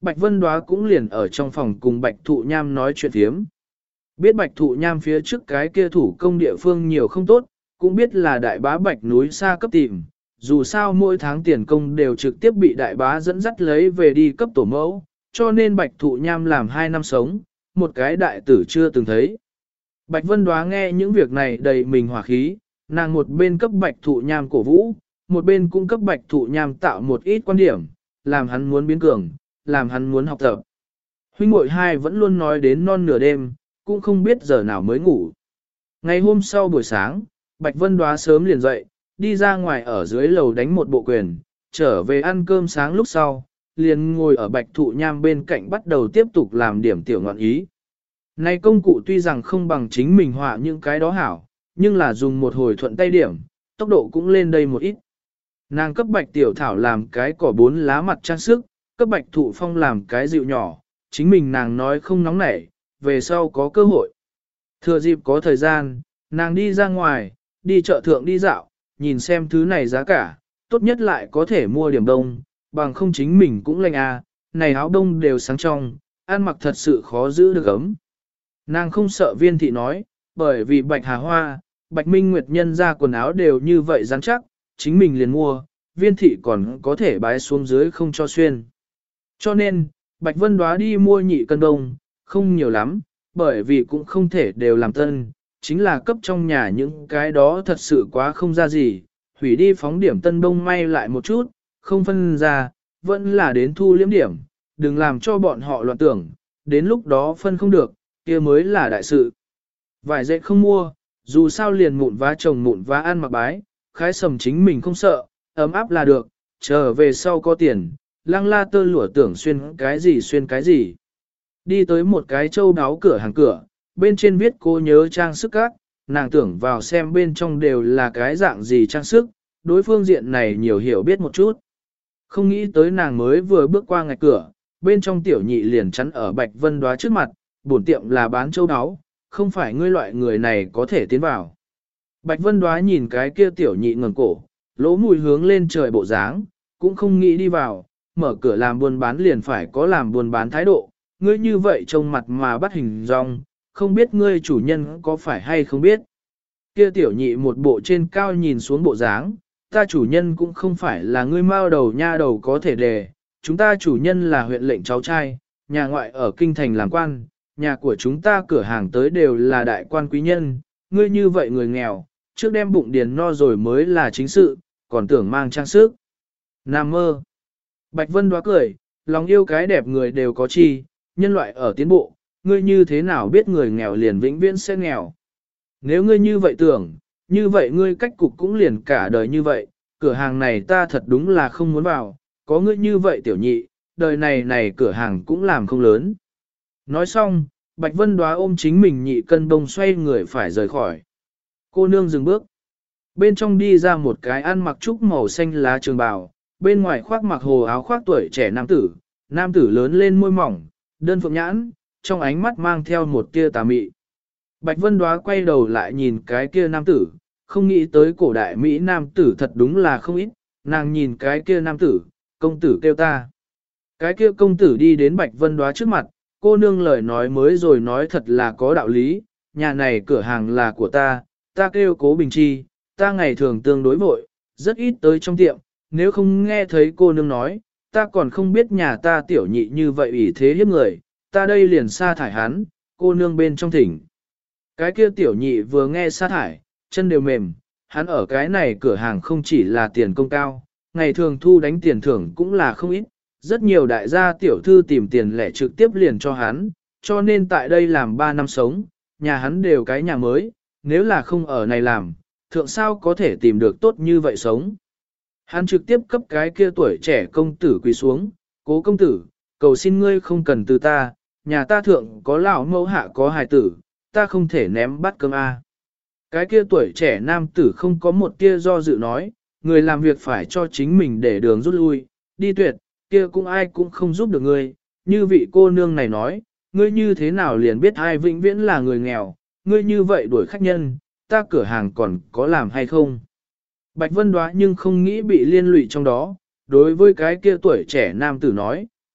Bạch Vân Đóa cũng liền ở trong phòng cùng Bạch Thụ Nham nói chuyện thiếm. Biết Bạch Thụ Nham phía trước cái kia thủ công địa phương nhiều không tốt, cũng biết là đại bá Bạch núi xa cấp tìm, dù sao mỗi tháng tiền công đều trực tiếp bị đại bá dẫn dắt lấy về đi cấp tổ mẫu, cho nên Bạch Thụ Nham làm 2 năm sống, một cái đại tử chưa từng thấy. Bạch Vân Đóa nghe những việc này đầy mình hỏa khí, nàng một bên cấp Bạch Thụ Nham cổ vũ, một bên cung cấp Bạch Thụ Nham tạo một ít quan điểm, làm hắn muốn biến cường, làm hắn muốn học tập. Huynh muội hai vẫn luôn nói đến non nửa đêm, cũng không biết giờ nào mới ngủ. Ngày hôm sau buổi sáng, Bạch Vân Đóa sớm liền dậy, đi ra ngoài ở dưới lầu đánh một bộ quyền, trở về ăn cơm sáng lúc sau, liền ngồi ở Bạch Thụ Nham bên cạnh bắt đầu tiếp tục làm điểm tiểu ngọn ý. Này công cụ tuy rằng không bằng chính mình họa những cái đó hảo, nhưng là dùng một hồi thuận tay điểm, tốc độ cũng lên đây một ít. Nàng cấp Bạch Tiểu Thảo làm cái cỏ 4 lá mặt trang sức, cấp Bạch Thụ Phong làm cái dịu nhỏ, chính mình nàng nói không nóng nảy, về sau có cơ hội. Thừa dịp có thời gian, nàng đi ra ngoài, đi chợ thượng đi dạo, nhìn xem thứ này giá cả, tốt nhất lại có thể mua điểm đông, bằng không chính mình cũng lành này áo đông đều sáng trong, ăn mặc thật sự khó giữ được ấm. Nàng không sợ Viên thị nói, bởi vì Bạch Hà Hoa, Bạch Minh Nguyệt nhân ra quần áo đều như vậy rắn chắc, chính mình liền mua, Viên thị còn có thể bái xuống dưới không cho xuyên. Cho nên, Bạch Vân Đóa đi mua nhị cân đông, không nhiều lắm, bởi vì cũng không thể đều làm tân, chính là cấp trong nhà những cái đó thật sự quá không ra gì, hủy đi phóng điểm tân đông may lại một chút, không phân ra, vẫn là đến thu liếm điểm, đừng làm cho bọn họ loạn tưởng, đến lúc đó phân không được, kia mới là đại sự. Vải dệt không mua, dù sao liền mụn vá chồng mụn vá ăn mặc bái, khái sầm chính mình không sợ, ấm áp là được, trở về sau có tiền, lăng la tơ lụa tưởng xuyên cái gì. Đi tới một cái châu đáo cửa hàng cửa, bên trên viết cô nhớ trang sức các, nàng tưởng vào xem bên trong đều là cái dạng gì trang sức, đối phương diện này nhiều hiểu biết một chút. Không nghĩ tới nàng mới vừa bước qua ngạch cửa, bên trong tiểu nhị liền chắn ở Bạch Vân Đóa trước mặt, bổn tiệm là bán châu đáo, không phải ngươi loại người này có thể tiến vào. Bạch Vân Đóa nhìn cái kia tiểu nhị ngẩng cổ, lỗ mũi hướng lên trời bộ dáng, cũng không nghĩ đi vào, mở cửa làm buôn bán liền phải có làm buôn bán thái độ, ngươi như vậy trông mặt mà bắt hình dong, không biết ngươi chủ nhân có phải hay không biết. Kia tiểu nhị một bộ trên cao nhìn xuống bộ dáng, ta chủ nhân cũng không phải là ngươi mao đầu nha đầu có thể đề, chúng ta chủ nhân là huyện lệnh cháu trai, nhà ngoại ở kinh thành làm quan, nhà của chúng ta cửa hàng tới đều là đại quan quý nhân, ngươi như vậy người nghèo, trước đem bụng điền no rồi mới là chính sự, còn tưởng mang trang sức. Nam mơ. Bạch Vân Đóa cười, lòng yêu cái đẹp người đều có chi, nhân loại ở tiến bộ, ngươi như thế nào biết người nghèo liền vĩnh viễn sẽ nghèo. Nếu ngươi như vậy tưởng, như vậy ngươi cách cục cũng liền cả đời như vậy, cửa hàng này ta thật đúng là không muốn vào, có ngươi như vậy tiểu nhị, đời này cửa hàng cũng làm không lớn. Nói xong, Bạch Vân Đóa ôm chính mình nhị cân bông xoay người phải rời khỏi. Cô nương dừng bước. Bên trong đi ra một cái ăn mặc trúc màu xanh lá trường bào, bên ngoài khoác mặc hồ áo khoác tuổi trẻ nam tử lớn lên môi mỏng, đơn phượng nhãn, trong ánh mắt mang theo một tia tà mị. Bạch Vân Đóa quay đầu lại nhìn cái kia nam tử, không nghĩ tới cổ đại Mỹ nam tử thật đúng là không ít, nàng nhìn cái kia nam tử, công tử kêu ta. Cái kia công tử đi đến Bạch Vân Đóa trước mặt, cô nương lời nói mới rồi nói thật là có đạo lý, nhà này cửa hàng là của ta kêu Cố Bình Chi, ta ngày thường tương đối vội, rất ít tới trong tiệm, nếu không nghe thấy cô nương nói, ta còn không biết nhà ta tiểu nhị như vậy ủy thế hiếp người, ta đây liền sa thải hắn, cô nương bên trong thỉnh. Cái kia tiểu nhị vừa nghe sa thải, chân đều mềm, hắn ở cái này cửa hàng không chỉ là tiền công cao, ngày thường thu đánh tiền thưởng cũng là không ít, rất nhiều đại gia tiểu thư tìm tiền lẻ trực tiếp liền cho hắn, cho nên tại đây làm 3 năm sống, nhà hắn đều cái nhà mới, nếu là không ở này làm, thượng sao có thể tìm được tốt như vậy sống. Hắn trực tiếp cấp cái kia tuổi trẻ công tử quỳ xuống, Cố công tử, cầu xin ngươi không cần từ ta, nhà ta thượng có lão mẫu hạ có hài tử, ta không thể ném bát cơm a. Cái kia tuổi trẻ nam tử không có một tia do dự nói, người làm việc phải cho chính mình để đường rút lui, đi tuyệt, kia cũng ai cũng không giúp được ngươi, như vị cô nương này nói, ngươi như thế nào liền biết ai vĩnh viễn là người nghèo, ngươi như vậy đuổi khách nhân, ta cửa hàng còn có làm hay không. Bạch Vân Đóa nhưng không nghĩ bị liên lụy trong đó, đối với cái kia tuổi trẻ nam tử nói,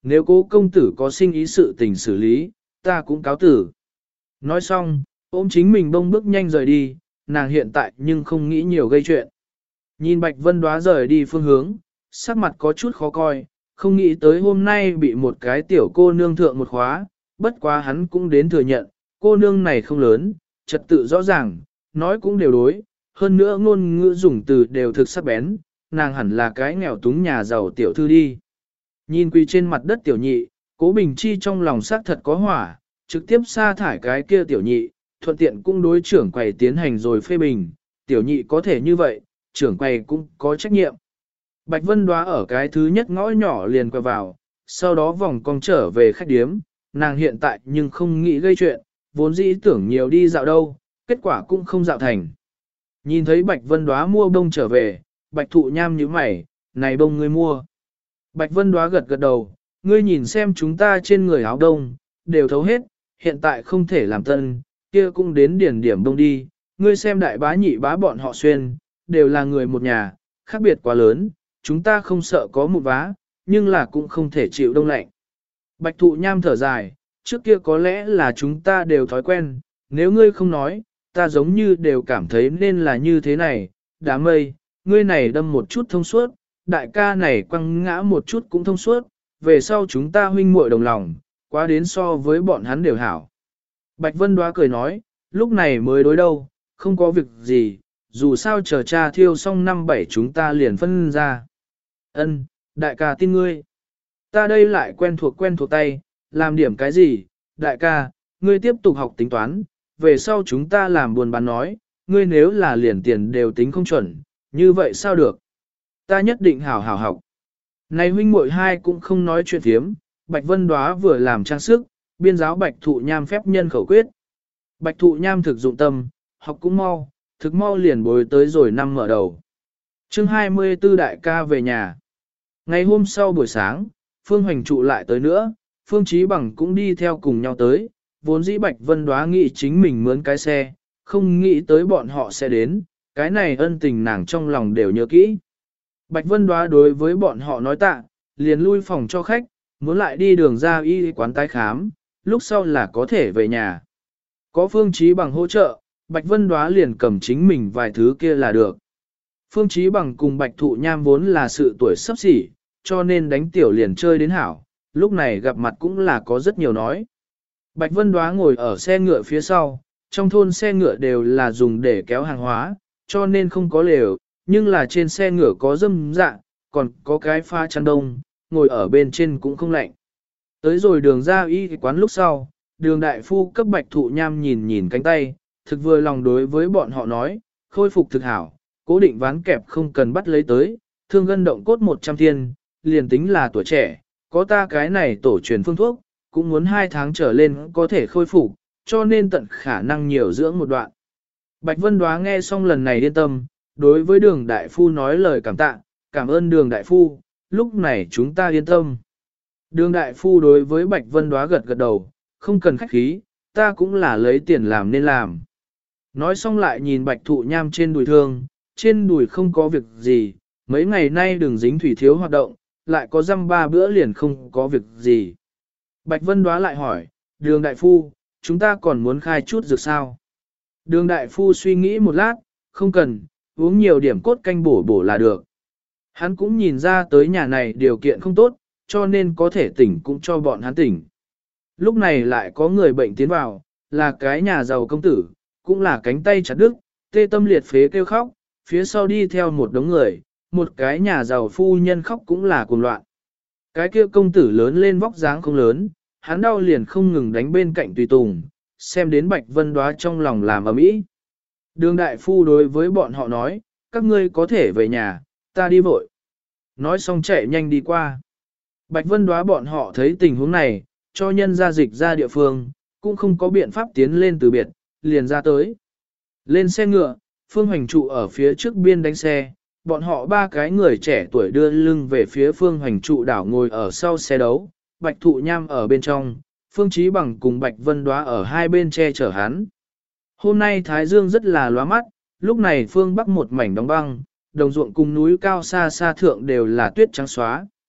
nếu Cố công tử có sinh ý sự tình xử lý, ta cũng cáo tử. Nói xong, ôm chính mình bông bước nhanh rời đi, nàng hiện tại nhưng không nghĩ nhiều gây chuyện. Nhìn Bạch Vân Đóa rời đi phương hướng, sắc mặt có chút khó coi, không nghĩ tới hôm nay bị một cái tiểu cô nương thượng một khóa, bất quá hắn cũng đến thừa nhận, cô nương này không lớn, trật tự rõ ràng, nói cũng đều đối, hơn nữa ngôn ngữ dùng từ đều thực sắc bén, nàng hẳn là cái nghèo túng nhà giàu tiểu thư đi. Nhìn quỳ trên mặt đất tiểu nhị, Cố Bình Chi trong lòng xác thật có hỏa, trực tiếp sa thải cái kia tiểu nhị, thuận tiện cũng đối trưởng quầy tiến hành rồi phê bình, tiểu nhị có thể như vậy, trưởng quầy cũng có trách nhiệm. Bạch Vân Đóa ở cái thứ nhất ngõ nhỏ liền quay vào, sau đó vòng cong trở về khách điếm, nàng hiện tại nhưng không nghĩ gây chuyện, vốn dĩ tưởng nhiều đi dạo đâu, kết quả cũng không dạo thành. Nhìn thấy Bạch Vân Đóa mua bông trở về, Bạch Thụ Nham nhíu mày, này bông ngươi mua. Bạch Vân Đóa gật gật đầu, ngươi nhìn xem chúng ta trên người áo đông, đều thấu hết, hiện tại không thể làm tân, kia cũng đến điển điểm bông đi, ngươi xem đại bá nhị bá bọn họ xuyên, đều là người một nhà, khác biệt quá lớn, chúng ta không sợ có một vá, nhưng là cũng không thể chịu đông lạnh. Bạch Thụ Nham thở dài, trước kia có lẽ là chúng ta đều thói quen, nếu ngươi không nói, ta giống như đều cảm thấy nên là như thế này, đám mây, ngươi này đâm một chút thông suốt, đại ca này quăng ngã một chút cũng thông suốt, về sau chúng ta huynh muội đồng lòng, quá đến so với bọn hắn đều hảo. Bạch Vân Đóa cười nói, lúc này mới đối đâu, không có việc gì, dù sao chờ cha thiêu xong năm bảy chúng ta liền phân ra. Ân, đại ca tin ngươi. Ta đây lại quen thuộc tay, làm điểm cái gì, đại ca, ngươi tiếp tục học tính toán, về sau chúng ta làm buồn bán nói, ngươi nếu là liền tiền đều tính không chuẩn, như vậy sao được? Ta nhất định hảo hảo học. Này huynh muội hai cũng không nói chuyện thiếm, Bạch Vân Đóa vừa làm trang sức, biên giáo Bạch Thụ Nham phép nhân khẩu quyết. Bạch Thụ Nham thực dụng tâm, học cũng mau, thực mau liền bồi tới rồi năm mở đầu. Chương 24 đại ca về nhà. Ngày hôm sau buổi sáng, Phương Hoành Trụ lại tới nữa, Phương Chí Bằng cũng đi theo cùng nhau tới, vốn dĩ Bạch Vân Đóa nghĩ chính mình mướn cái xe, không nghĩ tới bọn họ sẽ đến, cái này ân tình nàng trong lòng đều nhớ kỹ. Bạch Vân Đóa đối với bọn họ nói tạ, liền lui phòng cho khách, muốn lại đi đường ra y quán tái khám, lúc sau là có thể về nhà. Có Phương Chí Bằng hỗ trợ, Bạch Vân Đóa liền cầm chính mình vài thứ kia là được. Phương Chí Bằng cùng Bạch Thụ Nham vốn là sự tuổi sắp xỉ, cho nên đánh tiểu liền chơi đến hảo, lúc này gặp mặt cũng là có rất nhiều nói. Bạch Vân Đóa ngồi ở xe ngựa phía sau, trong thôn xe ngựa đều là dùng để kéo hàng hóa, cho nên không có lều, nhưng là trên xe ngựa có râm dạ, còn có cái pha chăn đông, ngồi ở bên trên cũng không lạnh. Tới rồi đường ra y quán lúc sau, đường đại phu cấp Bạch Thụ Nham nhìn nhìn cánh tay, thực vừa lòng đối với bọn họ nói, khôi phục thực hảo, cố định ván kẹp không cần bắt lấy tới, thương gân động cốt 100 thiên, liền tính là tuổi trẻ, có ta cái này tổ truyền phương thuốc, cũng muốn 2 tháng trở lên có thể khôi phục, cho nên tận khả năng nhiều dưỡng một đoạn. Bạch Vân Đóa nghe xong lần này yên tâm, đối với đường đại phu nói lời cảm tạ, cảm ơn đường đại phu, lúc này chúng ta yên tâm. Đường đại phu đối với Bạch Vân Đóa gật gật đầu, không cần khách khí, ta cũng là lấy tiền làm nên làm. Nói xong lại nhìn Bạch Thụ Nham trên đùi thương, trên đùi không có việc gì, mấy ngày nay đừng dính thủy thiếu hoạt động, lại có dăm 3 bữa liền không có việc gì. Bạch Vân Đóa lại hỏi, đường đại phu, chúng ta còn muốn khai chút dược sao? Đường đại phu suy nghĩ một lát, không cần, uống nhiều điểm cốt canh bổ bổ là được. Hắn cũng nhìn ra tới nhà này điều kiện không tốt, cho nên có thể tỉnh cũng cho bọn hắn tỉnh. Lúc này lại có người bệnh tiến vào, là cái nhà giàu công tử, cũng là cánh tay chặt đứt, tê tâm liệt phế kêu khóc, phía sau đi theo một đống người, một cái nhà giàu phu nhân khóc cũng là cuồng loạn. Cái kia công tử lớn lên vóc dáng không lớn, hắn đau liền không ngừng đánh bên cạnh tùy tùng, xem đến Bạch Vân Đóa trong lòng làm ầm ĩ. Đường đại phu đối với bọn họ nói, các ngươi có thể về nhà, ta đi vội. Nói xong chạy nhanh đi qua. Bạch Vân Đóa bọn họ thấy tình huống này, cho nhân ra dịch ra địa phương, cũng không có biện pháp tiến lên từ biệt, liền ra tới. Lên xe ngựa, Phương Hoành Trụ ở phía trước biên đánh xe, bọn họ 3 cái người trẻ tuổi đưa lưng về phía Phương Hoành Trụ đảo ngồi ở sau xe đấu, Bạch Thụ Nham ở bên trong, Phương Chí Bằng cùng Bạch Vân Đóa ở hai bên che chở hắn. Hôm nay Thái Dương rất là lóa mắt, lúc này phương Bắc một mảnh đóng băng, đồng ruộng cùng núi cao xa xa thượng đều là tuyết trắng xóa.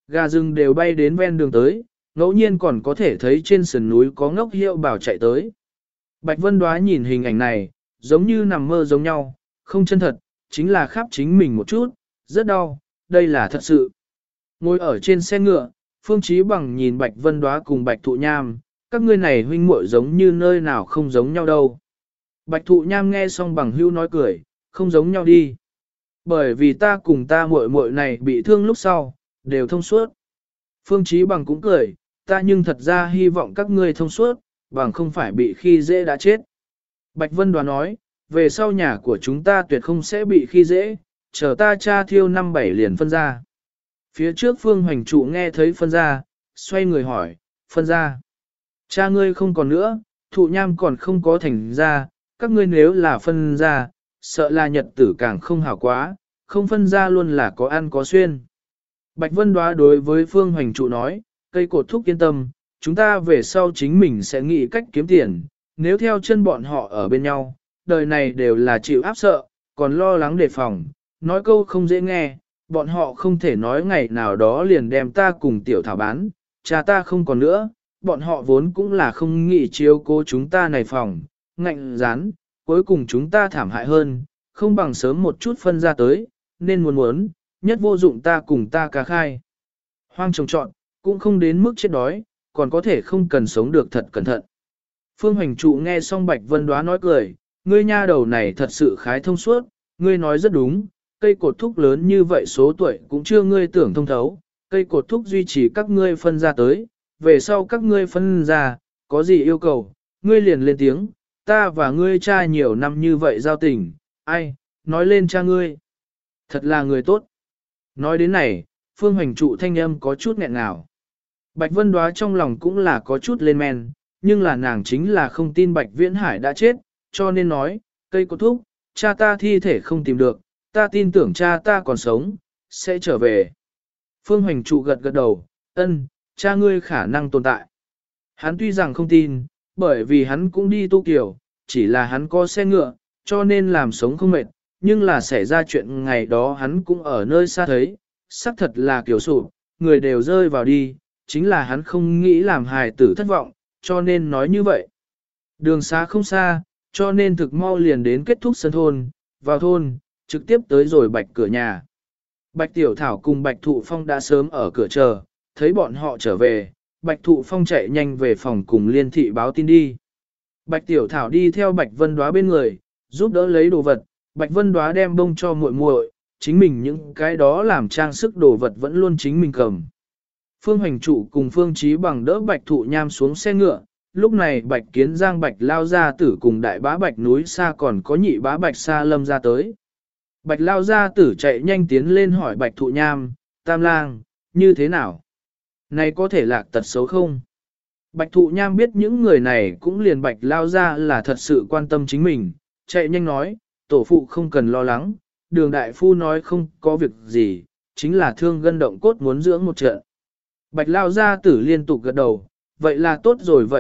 Gà rừng đều bay đến ven đường tới, ngẫu nhiên còn có thể thấy trên sườn núi có ngốc hiệu bảo chạy tới. Bạch Vân Đoá nhìn hình ảnh này, giống như nằm mơ giống nhau, không chân thật, chính là khắp chính mình một chút, rất đau, đây là thật sự. Ngồi ở trên xe ngựa, Phương Chí Bằng nhìn Bạch Vân Đoá cùng Bạch Thụ Nham, các ngươi này huynh muội giống như nơi nào không giống nhau đâu. Bạch Thụ Nham nghe xong Bằng Hưu nói cười, không giống nhau đi. Bởi vì ta cùng ta muội muội này bị thương lúc sau, đều thông suốt. Phương Chí Bằng cũng cười, ta nhưng thật ra hy vọng các ngươi thông suốt, bằng không phải bị khi dễ đã chết. Bạch Vân Đoá nói, về sau nhà của chúng ta tuyệt không sẽ bị khi dễ, chờ ta cha thiêu năm bảy liền phân ra. Phía trước Phương Hoành Trụ nghe thấy phân ra, xoay người hỏi, phân ra. Cha ngươi không còn nữa, Thụ Nham còn không có thành ra, các ngươi nếu là phân ra, sợ là nhật tử càng không hảo quá, không phân ra luôn là có ăn có xuyên. Bạch Vân Đoá đối với Phương Hoành Trụ nói, cây cột thúc yên tâm, chúng ta về sau chính mình sẽ nghĩ cách kiếm tiền, nếu theo chân bọn họ ở bên nhau, đời này đều là chịu áp sợ, còn lo lắng đề phòng, nói câu không dễ nghe, bọn họ không thể nói ngày nào đó liền đem ta cùng tiểu thảo bán, cha ta không còn nữa, bọn họ vốn cũng là không nghĩ chiếu cố chúng ta này phòng, ngạnh rán, cuối cùng chúng ta thảm hại hơn, không bằng sớm một chút phân ra tới, nên muốn, nhất vô dụng ta cùng ta cá khai. Hoang trồng trọn, cũng không đến mức chết đói, còn có thể không cần sống được thật cẩn thận. Phương Hoành Trụ nghe xong Bạch Vân Đoá nói cười, ngươi nha đầu này thật sự khái thông suốt, ngươi nói rất đúng, cây cột thúc lớn như vậy số tuổi cũng chưa ngươi tưởng thông thấu, cây cột thúc duy trì các ngươi phân ra tới, về sau các ngươi phân ra, có gì yêu cầu, ngươi liền lên tiếng, ta và ngươi cha nhiều năm như vậy giao tình, ai, nói lên cha ngươi, thật là người tốt. Nói đến này, Phương Hoành Trụ thanh âm có chút nghẹn ngào. Bạch Vân Đoá trong lòng cũng là có chút lên men, nhưng là nàng chính là không tin Bạch Viễn Hải đã chết, cho nên nói, cây cột thúc, cha ta thi thể không tìm được, ta tin tưởng cha ta còn sống, sẽ trở về. Phương Hoành Trụ gật gật đầu, ân, cha ngươi khả năng tồn tại. Hắn tuy rằng không tin, bởi vì hắn cũng đi tu kiểu, chỉ là hắn có xe ngựa, cho nên làm sống không mệt, nhưng là xảy ra chuyện ngày đó hắn cũng ở nơi xa thấy, xác thật là kiểu sụp, người đều rơi vào đi, chính là hắn không nghĩ làm hài tử thất vọng, cho nên nói như vậy. Đường xa không xa, cho nên thực mau liền đến kết thúc sân thôn, vào thôn, trực tiếp tới rồi Bạch cửa nhà. Bạch Tiểu Thảo cùng Bạch Thụ Phong đã sớm ở cửa chờ, thấy bọn họ trở về, Bạch Thụ Phong chạy nhanh về phòng cùng Liên Thị báo tin đi. Bạch Tiểu Thảo đi theo Bạch Vân Đoá bên người, giúp đỡ lấy đồ vật, Bạch Vân Đoá đem bông cho muội muội, chính mình những cái đó làm trang sức đồ vật vẫn luôn chính mình cầm. Phương Hoành Trụ cùng Phương Chí Bằng đỡ Bạch Thụ Nham xuống xe ngựa, lúc này Bạch Kiến Giang Bạch Lao Gia Tử cùng Đại Bá Bạch núi xa còn có nhị bá Bạch Sa Lâm ra tới. Bạch Lao Gia Tử chạy nhanh tiến lên hỏi Bạch Thụ Nham, Tam Lang, như thế nào? Này có thể lạc tật xấu không? Bạch Thụ Nham biết những người này cũng liền Bạch Lao Gia là thật sự quan tâm chính mình, chạy nhanh nói, tổ phụ không cần lo lắng, đường đại phu nói không có việc gì, chính là thương gân động cốt muốn dưỡng một trận. Bạch Lao Gia Tử liên tục gật đầu, vậy là tốt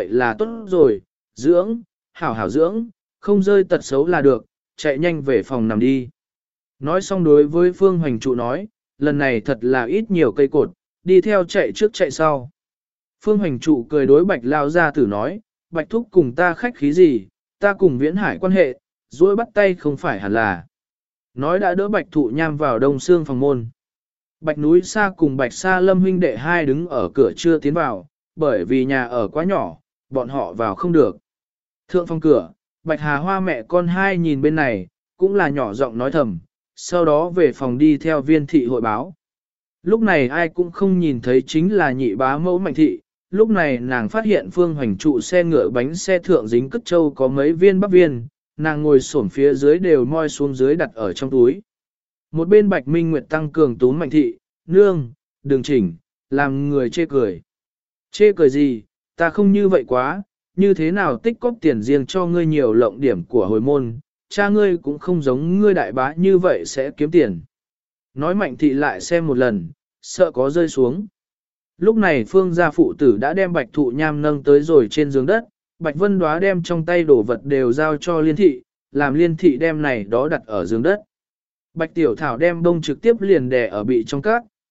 rồi, dưỡng, hảo hảo dưỡng, không rơi tật xấu là được, chạy nhanh về phòng nằm đi. Nói xong đối với Phương Hoành Trụ nói, lần này thật là ít nhiều cây cột, đi theo chạy trước chạy sau. Phương Hoành Trụ cười đối Bạch Lao Gia Tử nói, Bạch Thúc cùng ta khách khí gì, ta cùng Viễn Hải quan hệ, duỗi bắt tay không phải hẳn là. Nói đã đỡ Bạch Thụ Nham vào đông xương phòng môn. Bạch núi xa cùng Bạch Sa Lâm huynh đệ hai đứng ở cửa chưa tiến vào, bởi vì nhà ở quá nhỏ, bọn họ vào không được. Thượng phòng cửa, Bạch Hà Hoa mẹ con hai nhìn bên này, cũng là nhỏ giọng nói thầm, sau đó về phòng đi theo Viên thị hội báo. Lúc này ai cũng không nhìn thấy chính là nhị bá mẫu Mạnh thị, lúc này nàng phát hiện Phương Hoành Trụ xe ngựa bánh xe thượng dính cất châu có mấy viên bắp viên, nàng ngồi xổm phía dưới đều moi xuống dưới đặt ở trong túi. Một bên Bạch Minh Nguyệt tăng cường túm Mạnh thị, nương, đừng chỉnh, làm người chê cười. Chê cười gì, ta không như vậy quá, như thế nào tích cóp tiền riêng cho ngươi nhiều lộng điểm của hồi môn, cha ngươi cũng không giống ngươi đại bá như vậy sẽ kiếm tiền. Nói Mạnh thị lại xem một lần, sợ có rơi xuống. Lúc này Phương gia phụ tử đã đem Bạch Thụ Nham nâng tới rồi trên giường đất, Bạch Vân Đoá đem trong tay đồ vật đều giao cho Liên thị, làm Liên thị đem này đó đặt ở giường đất. Bạch Tiểu Thảo đem bông trực tiếp liền đè ở bị trong cát,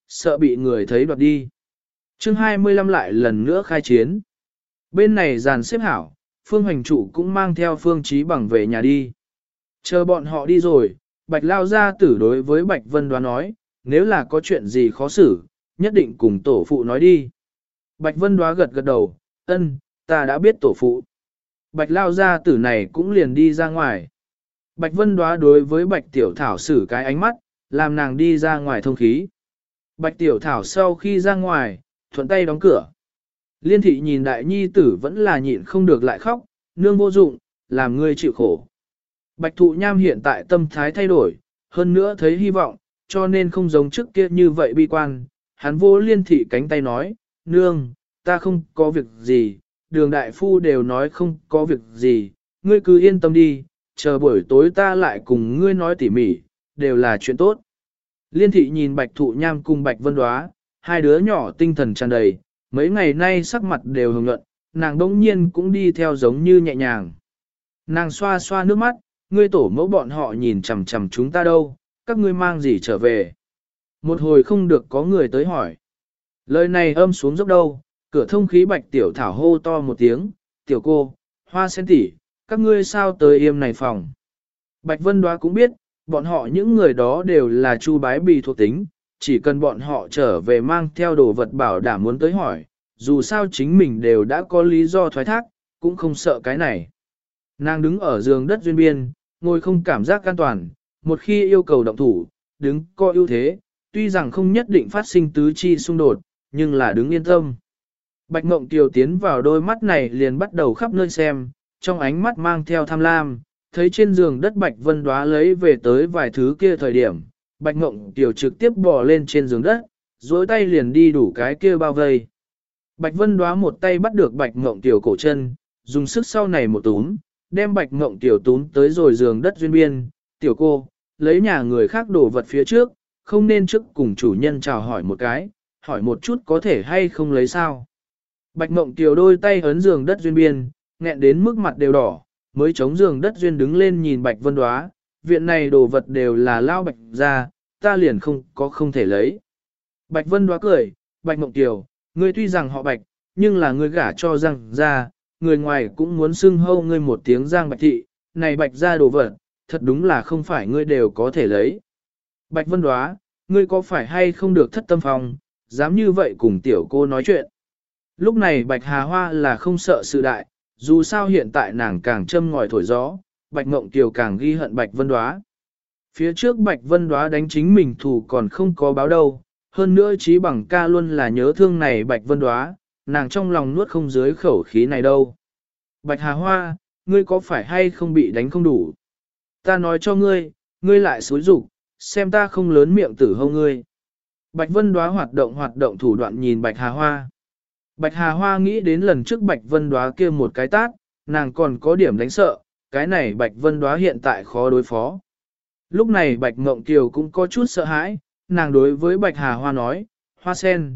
sợ bị người thấy đoạt đi. Chương 25 lại lần nữa khai chiến. Bên này dàn xếp hảo, Phương Hoành Trụ cũng mang theo Phương Chí Bằng về nhà đi. Chờ bọn họ đi rồi, Bạch Lao gia tử đối với Bạch Vân Đoá nói, nếu là có chuyện gì khó xử, nhất định cùng tổ phụ nói đi. Bạch Vân Đoá gật gật đầu, ân, ta đã biết tổ phụ. Bạch Lao gia tử này cũng liền đi ra ngoài. Bạch Vân Đoá đối với Bạch Tiểu Thảo xử cái ánh mắt, làm nàng đi ra ngoài thông khí. Bạch Tiểu Thảo sau khi ra ngoài, thuận tay đóng cửa. Liên thị nhìn đại nhi tử vẫn là nhịn không được lại khóc, nương vô dụng, làm ngươi chịu khổ. Bạch Thụ Nham hiện tại tâm thái thay đổi, hơn nữa thấy hy vọng, cho nên không giống trước kia như vậy bi quan. Hắn vô Liên thị cánh tay nói, nương, ta không có việc gì, đường đại phu đều nói không có việc gì, ngươi cứ yên tâm đi, chờ buổi tối ta lại cùng ngươi nói tỉ mỉ, đều là chuyện tốt. Liên thị nhìn Bạch Thụ Nham cùng Bạch Vân Đoá, hai đứa nhỏ tinh thần tràn đầy, mấy ngày nay sắc mặt đều hồng nhuận, nàng đông nhiên cũng đi theo giống như nhẹ nhàng. Nàng xoa xoa nước mắt, ngươi tổ mẫu bọn họ nhìn chằm chằm chúng ta đâu, các ngươi mang gì trở về. Một hồi không được có người tới hỏi. Lời này âm xuống dốc đâu, cửa thông khí Bạch Tiểu Thảo hô to một tiếng, tiểu cô, Hoa Sen tỷ, các ngươi sao tới yêm này phòng. Bạch Vân Đoá cũng biết, bọn họ những người đó đều là chu bái bì thuộc tính, chỉ cần bọn họ trở về mang theo đồ vật bảo đảm muốn tới hỏi, dù sao chính mình đều đã có lý do thoái thác, cũng không sợ cái này. Nàng đứng ở giường đất duyên biên, ngồi không cảm giác an toàn, một khi yêu cầu động thủ, đứng có ưu thế, tuy rằng không nhất định phát sinh tứ chi xung đột, nhưng là đứng yên tâm. Bạch Mộng Kiều tiến vào đôi mắt này liền bắt đầu khắp nơi xem, trong ánh mắt mang theo tham lam, thấy trên giường đất Bạch Vân Đoá lấy về tới vài thứ kia thời điểm, Bạch Mộng Kiều trực tiếp bò lên trên giường đất, duỗi tay liền đi đủ cái kia bao vây. Bạch Vân Đoá một tay bắt được Bạch Mộng Kiều cổ chân, dùng sức sau này một túm, đem Bạch Mộng Kiều túm tới rồi giường đất duyên biên, tiểu cô, lấy nhà người khác đổ vật phía trước, không nên trước cùng chủ nhân chào hỏi một cái, hỏi một chút có thể hay không lấy sao. Bạch Mộng Kiều đôi tay ấn giường đất duyên biên, nghẹn đến mức mặt đều đỏ, mới chống giường đất duyên đứng lên nhìn Bạch Vân Đoá, viện này đồ vật đều là lao Bạch ra, ta liền không thể lấy. Bạch Vân Đoá cười, Bạch Mộng Kiều, ngươi tuy rằng họ Bạch, nhưng là ngươi gả cho Giang ra, người ngoài cũng muốn xưng hâu ngươi một tiếng Giang Bạch thị, này Bạch ra đồ vật, thật đúng là không phải ngươi đều có thể lấy. Bạch Vân Đoá, ngươi có phải hay không được thất tâm phòng, dám như vậy cùng tiểu cô nói chuyện. Lúc này Bạch Hà Hoa là không sợ sự đại, dù sao hiện tại nàng càng châm ngòi thổi gió, Bạch Mộng Kiều càng ghi hận Bạch Vân Đoá. Phía trước Bạch Vân Đoá đánh chính mình thù còn không có báo đâu, hơn nữa Chí Bằng ca luôn là nhớ thương này Bạch Vân Đoá, nàng trong lòng nuốt không dưới khẩu khí này đâu. Bạch Hà Hoa, ngươi có phải hay không bị đánh không đủ? Ta nói cho ngươi, ngươi lại xúi rục, xem ta không lớn miệng tử hâu ngươi. Bạch Vân Đoá hoạt động thủ đoạn nhìn Bạch Hà Hoa. Bạch Hà Hoa nghĩ đến lần trước Bạch Vân Đoá kia một cái tát, nàng còn có điểm đánh sợ, cái này Bạch Vân Đoá hiện tại khó đối phó. Lúc này Bạch Mộng Kiều cũng có chút sợ hãi, nàng đối với Bạch Hà Hoa nói, Hoa Sen,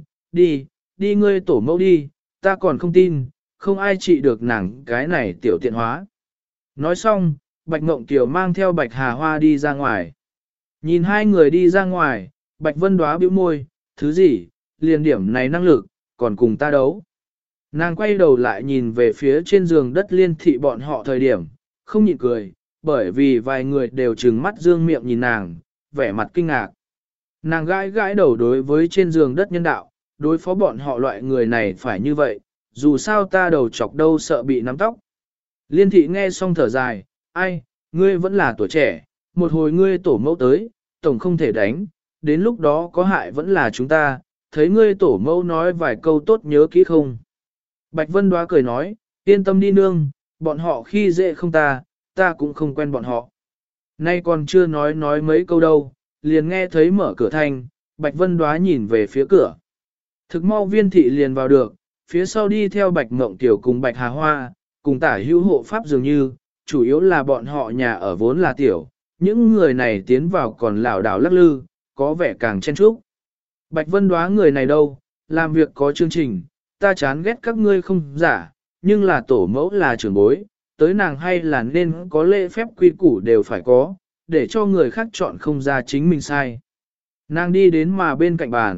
đi ngươi tổ mẫu đi, ta còn không tin, không ai trị được nàng cái này tiểu tiện hóa. Nói xong, Bạch Mộng Kiều mang theo Bạch Hà Hoa đi ra ngoài. Nhìn hai người đi ra ngoài, Bạch Vân Đoá bĩu môi, thứ gì, liền điểm này năng lực, còn cùng ta đấu. Nàng quay đầu lại nhìn về phía trên giường đất Liên thị bọn họ thời điểm, không nhịn cười, bởi vì vài người đều trừng mắt dương miệng nhìn nàng, vẻ mặt kinh ngạc. Nàng gãi đầu đối với trên giường đất nhân đạo, đối phó bọn họ loại người này phải như vậy, dù sao ta đầu chọc đâu sợ bị nắm tóc. Liên thị nghe xong thở dài, ai, ngươi vẫn là tuổi trẻ, một hồi ngươi tổ mẫu tới, tổng không thể đánh, đến lúc đó có hại vẫn là chúng ta, thấy ngươi tổ mẫu nói vài câu tốt nhớ kỹ không. Bạch Vân Đoá cười nói, yên tâm đi nương, bọn họ khi dễ không ta cũng không quen bọn họ. Nay còn chưa nói mấy câu đâu, liền nghe thấy mở cửa thanh, Bạch Vân Đoá nhìn về phía cửa. Thực mau Viên thị liền vào được, phía sau đi theo Bạch Mộng Kiều cùng Bạch Hà Hoa, cùng tả hữu hộ pháp dường như, chủ yếu là bọn họ nhà ở vốn là tiểu, những người này tiến vào còn lảo đảo lắc lư, có vẻ càng chen chúc. Bạch Vân Đoá người này đâu, làm việc có chương trình, ta chán ghét các ngươi không giả, nhưng là tổ mẫu là trưởng bối, tới nàng hay là nên có lễ phép quy củ đều phải có, để cho người khác chọn không ra chính mình sai. Nàng đi đến mà bên cạnh bàn,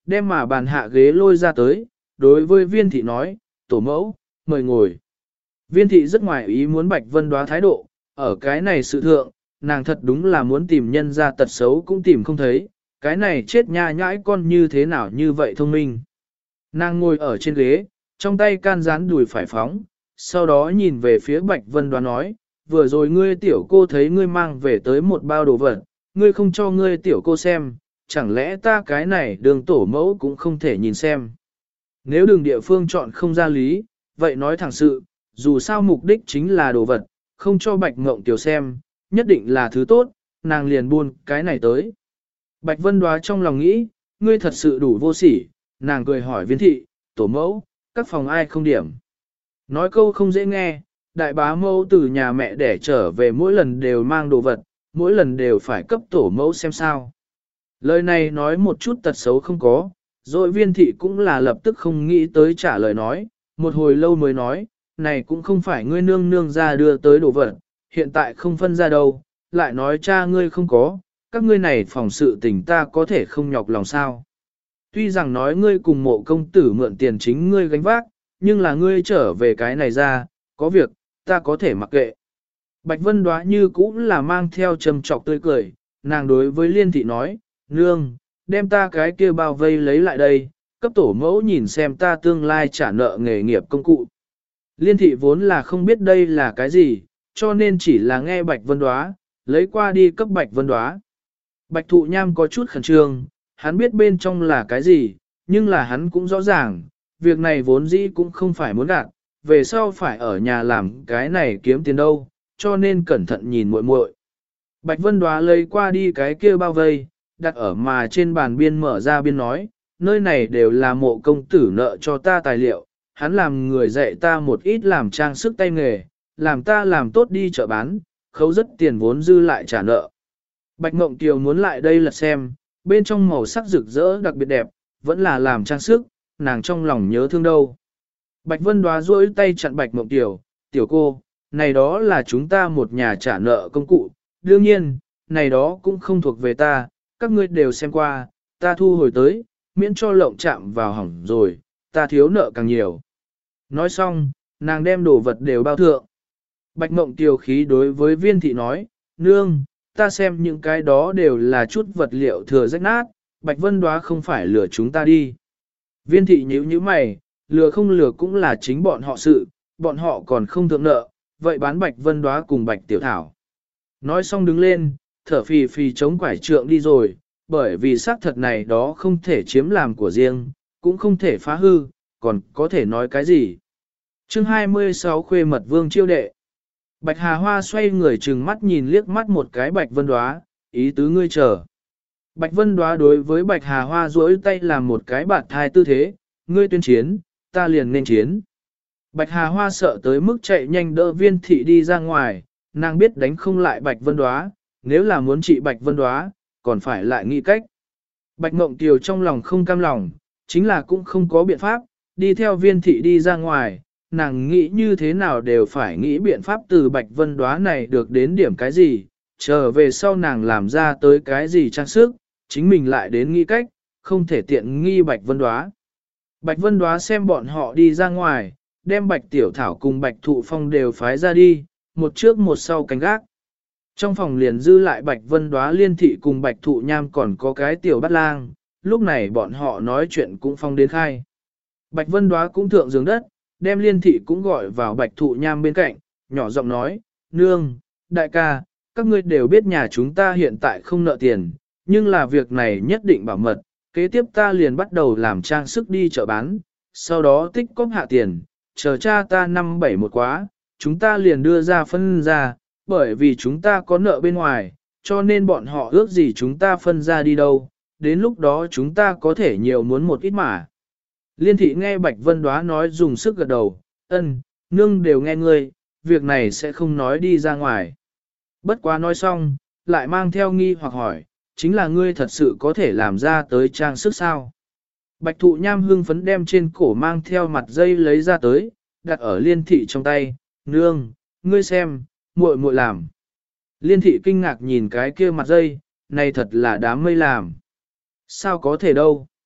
đem mà bàn hạ ghế lôi ra tới, đối với viên thị nói, tổ mẫu, mời ngồi. Viên thị rất ngoài ý muốn Bạch Vân Đóa thái độ, ở cái này sự thượng, nàng thật đúng là muốn tìm nhân ra tật xấu cũng tìm không thấy, cái này chết nha nhãi con như thế nào như vậy thông minh. Nàng ngồi ở trên ghế, trong tay can rán đùi phải phóng, sau đó nhìn về phía Bạch Vân Đóa nói, vừa rồi ngươi tiểu cô thấy ngươi mang về tới một bao đồ vật, ngươi không cho ngươi tiểu cô xem, chẳng lẽ ta cái này đường tổ mẫu cũng không thể nhìn xem. Nếu đường địa phương chọn không ra lý, vậy nói thẳng sự, dù sao mục đích chính là đồ vật, không cho Bạch Ngộng Tiểu xem, nhất định là thứ tốt, nàng liền buôn cái này tới. Bạch Vân Đóa trong lòng nghĩ, ngươi thật sự đủ vô sỉ, nàng cười hỏi viên thị, tổ mẫu, các phòng ai không điểm. Nói câu không dễ nghe, đại bá mẫu từ nhà mẹ để trở về mỗi lần đều mang đồ vật, mỗi lần đều phải cấp tổ mẫu xem sao. Lời này nói một chút tật xấu không có, rồi viên thị cũng là lập tức không nghĩ tới trả lời nói, một hồi lâu mới nói, này cũng không phải ngươi nương nương ra đưa tới đồ vật, hiện tại không phân ra đâu, lại nói cha ngươi không có, các ngươi này phòng sự tình ta có thể không nhọc lòng sao. Tuy rằng nói ngươi cùng mộ công tử mượn tiền chính ngươi gánh vác, nhưng là ngươi trở về cái này ra, có việc, ta có thể mặc kệ. Bạch Vân Đóa như cũng là mang theo trầm trọc tươi cười, nàng đối với Liên thị nói, nương, đem ta cái kia bao vây lấy lại đây, cấp tổ mẫu nhìn xem ta tương lai trả nợ nghề nghiệp công cụ. Liên thị vốn là không biết đây là cái gì, cho nên chỉ là nghe Bạch Vân Đóa, lấy qua đi cấp Bạch Vân Đóa. Bạch Thụ Nham có chút khẩn trương, hắn biết bên trong là cái gì, nhưng là hắn cũng rõ ràng, việc này vốn dĩ cũng không phải muốn gạt, về sau phải ở nhà làm cái này kiếm tiền đâu, cho nên cẩn thận nhìn muội muội. Bạch Vân Đóa lấy qua đi cái kia bao vây, đặt ở mà trên bàn biên mở ra biên nói, nơi này đều là mộ công tử nợ cho ta tài liệu, hắn làm người dạy ta một ít làm trang sức tay nghề, làm ta làm tốt đi chợ bán, khấu rất tiền vốn dư lại trả nợ. Bạch Mộng Kiều muốn lại đây lật xem, bên trong màu sắc rực rỡ đặc biệt đẹp, vẫn là làm trang sức, nàng trong lòng nhớ thương đâu. Bạch Vân Đóa duỗi tay chặn Bạch Mộng Kiều, tiểu cô, này đó là chúng ta một nhà trả nợ công cụ, đương nhiên, này đó cũng không thuộc về ta, các ngươi đều xem qua, ta thu hồi tới, miễn cho lộng chạm vào hỏng rồi, ta thiếu nợ càng nhiều. Nói xong, nàng đem đồ vật đều bao thượng. Bạch Mộng Kiều khí đối với viên thị nói, nương, ta xem những cái đó đều là chút vật liệu thừa rách nát, Bạch Vân Đóa không phải lừa chúng ta đi. Viên thị nhíu nhíu mày, lừa không lừa cũng là chính bọn họ sự, bọn họ còn không thượng nợ, vậy bán Bạch Vân Đóa cùng Bạch Tiểu Thảo. Nói xong đứng lên, thở phì phì chống quải trượng đi rồi, bởi vì xác thật này đó không thể chiếm làm của riêng, cũng không thể phá hư, còn có thể nói cái gì. Chương 26 Khuê Mật Vương chiêu đệ. Bạch Hà Hoa xoay người trừng mắt nhìn liếc mắt một cái Bạch Vân Đóa, ý tứ ngươi chờ. Bạch Vân Đóa đối với Bạch Hà Hoa duỗi tay làm một cái bạt thai tư thế, ngươi tuyên chiến, ta liền nên chiến. Bạch Hà Hoa sợ tới mức chạy nhanh đỡ viên thị đi ra ngoài, nàng biết đánh không lại Bạch Vân Đóa, nếu là muốn trị Bạch Vân Đóa, còn phải lại nghĩ cách. Bạch Mộng Kiều trong lòng không cam lòng, chính là cũng không có biện pháp, đi theo viên thị đi ra ngoài, nàng nghĩ như thế nào đều phải nghĩ biện pháp từ Bạch Vân Đóa này được đến điểm cái gì, trở về sau nàng làm ra tới cái gì trang sức, chính mình lại đến nghĩ cách, không thể tiện nghi Bạch Vân Đóa. Bạch Vân Đóa xem bọn họ đi ra ngoài, đem Bạch Tiểu Thảo cùng Bạch Thụ Phong đều phái ra đi, một trước một sau canh gác. Trong phòng liền dư lại Bạch Vân Đóa Liên thị cùng Bạch Thụ Nham còn có cái tiểu bát lang, lúc này bọn họ nói chuyện cũng phong đến khai. Bạch Vân Đóa cũng thượng giường đất, đem Liên thị cũng gọi vào Bạch Thụ Nham bên cạnh, nhỏ giọng nói, nương, đại ca, các ngươi đều biết nhà chúng ta hiện tại không nợ tiền, nhưng là việc này nhất định bảo mật, kế tiếp ta liền bắt đầu làm trang sức đi chợ bán, sau đó tích cóp hạ tiền, chờ cha ta năm bảy một quá, chúng ta liền đưa ra phân ra, bởi vì chúng ta có nợ bên ngoài, cho nên bọn họ ước gì chúng ta phân ra đi đâu, đến lúc đó chúng ta có thể nhiều muốn một ít mà. Liên thị nghe Bạch Vân Đóa nói dùng sức gật đầu, ân, nương đều nghe ngươi, việc này sẽ không nói đi ra ngoài. Bất quá nói xong, lại mang theo nghi hoặc hỏi, chính là ngươi thật sự có thể làm ra tới trang sức sao? Bạch Thụ Nham hưng phấn đem trên cổ mang theo mặt dây lấy ra tới, đặt ở Liên thị trong tay, nương, ngươi xem, muội muội làm. Liên thị kinh ngạc nhìn cái kia mặt dây, này thật là đám mây làm. Sao có thể đâu?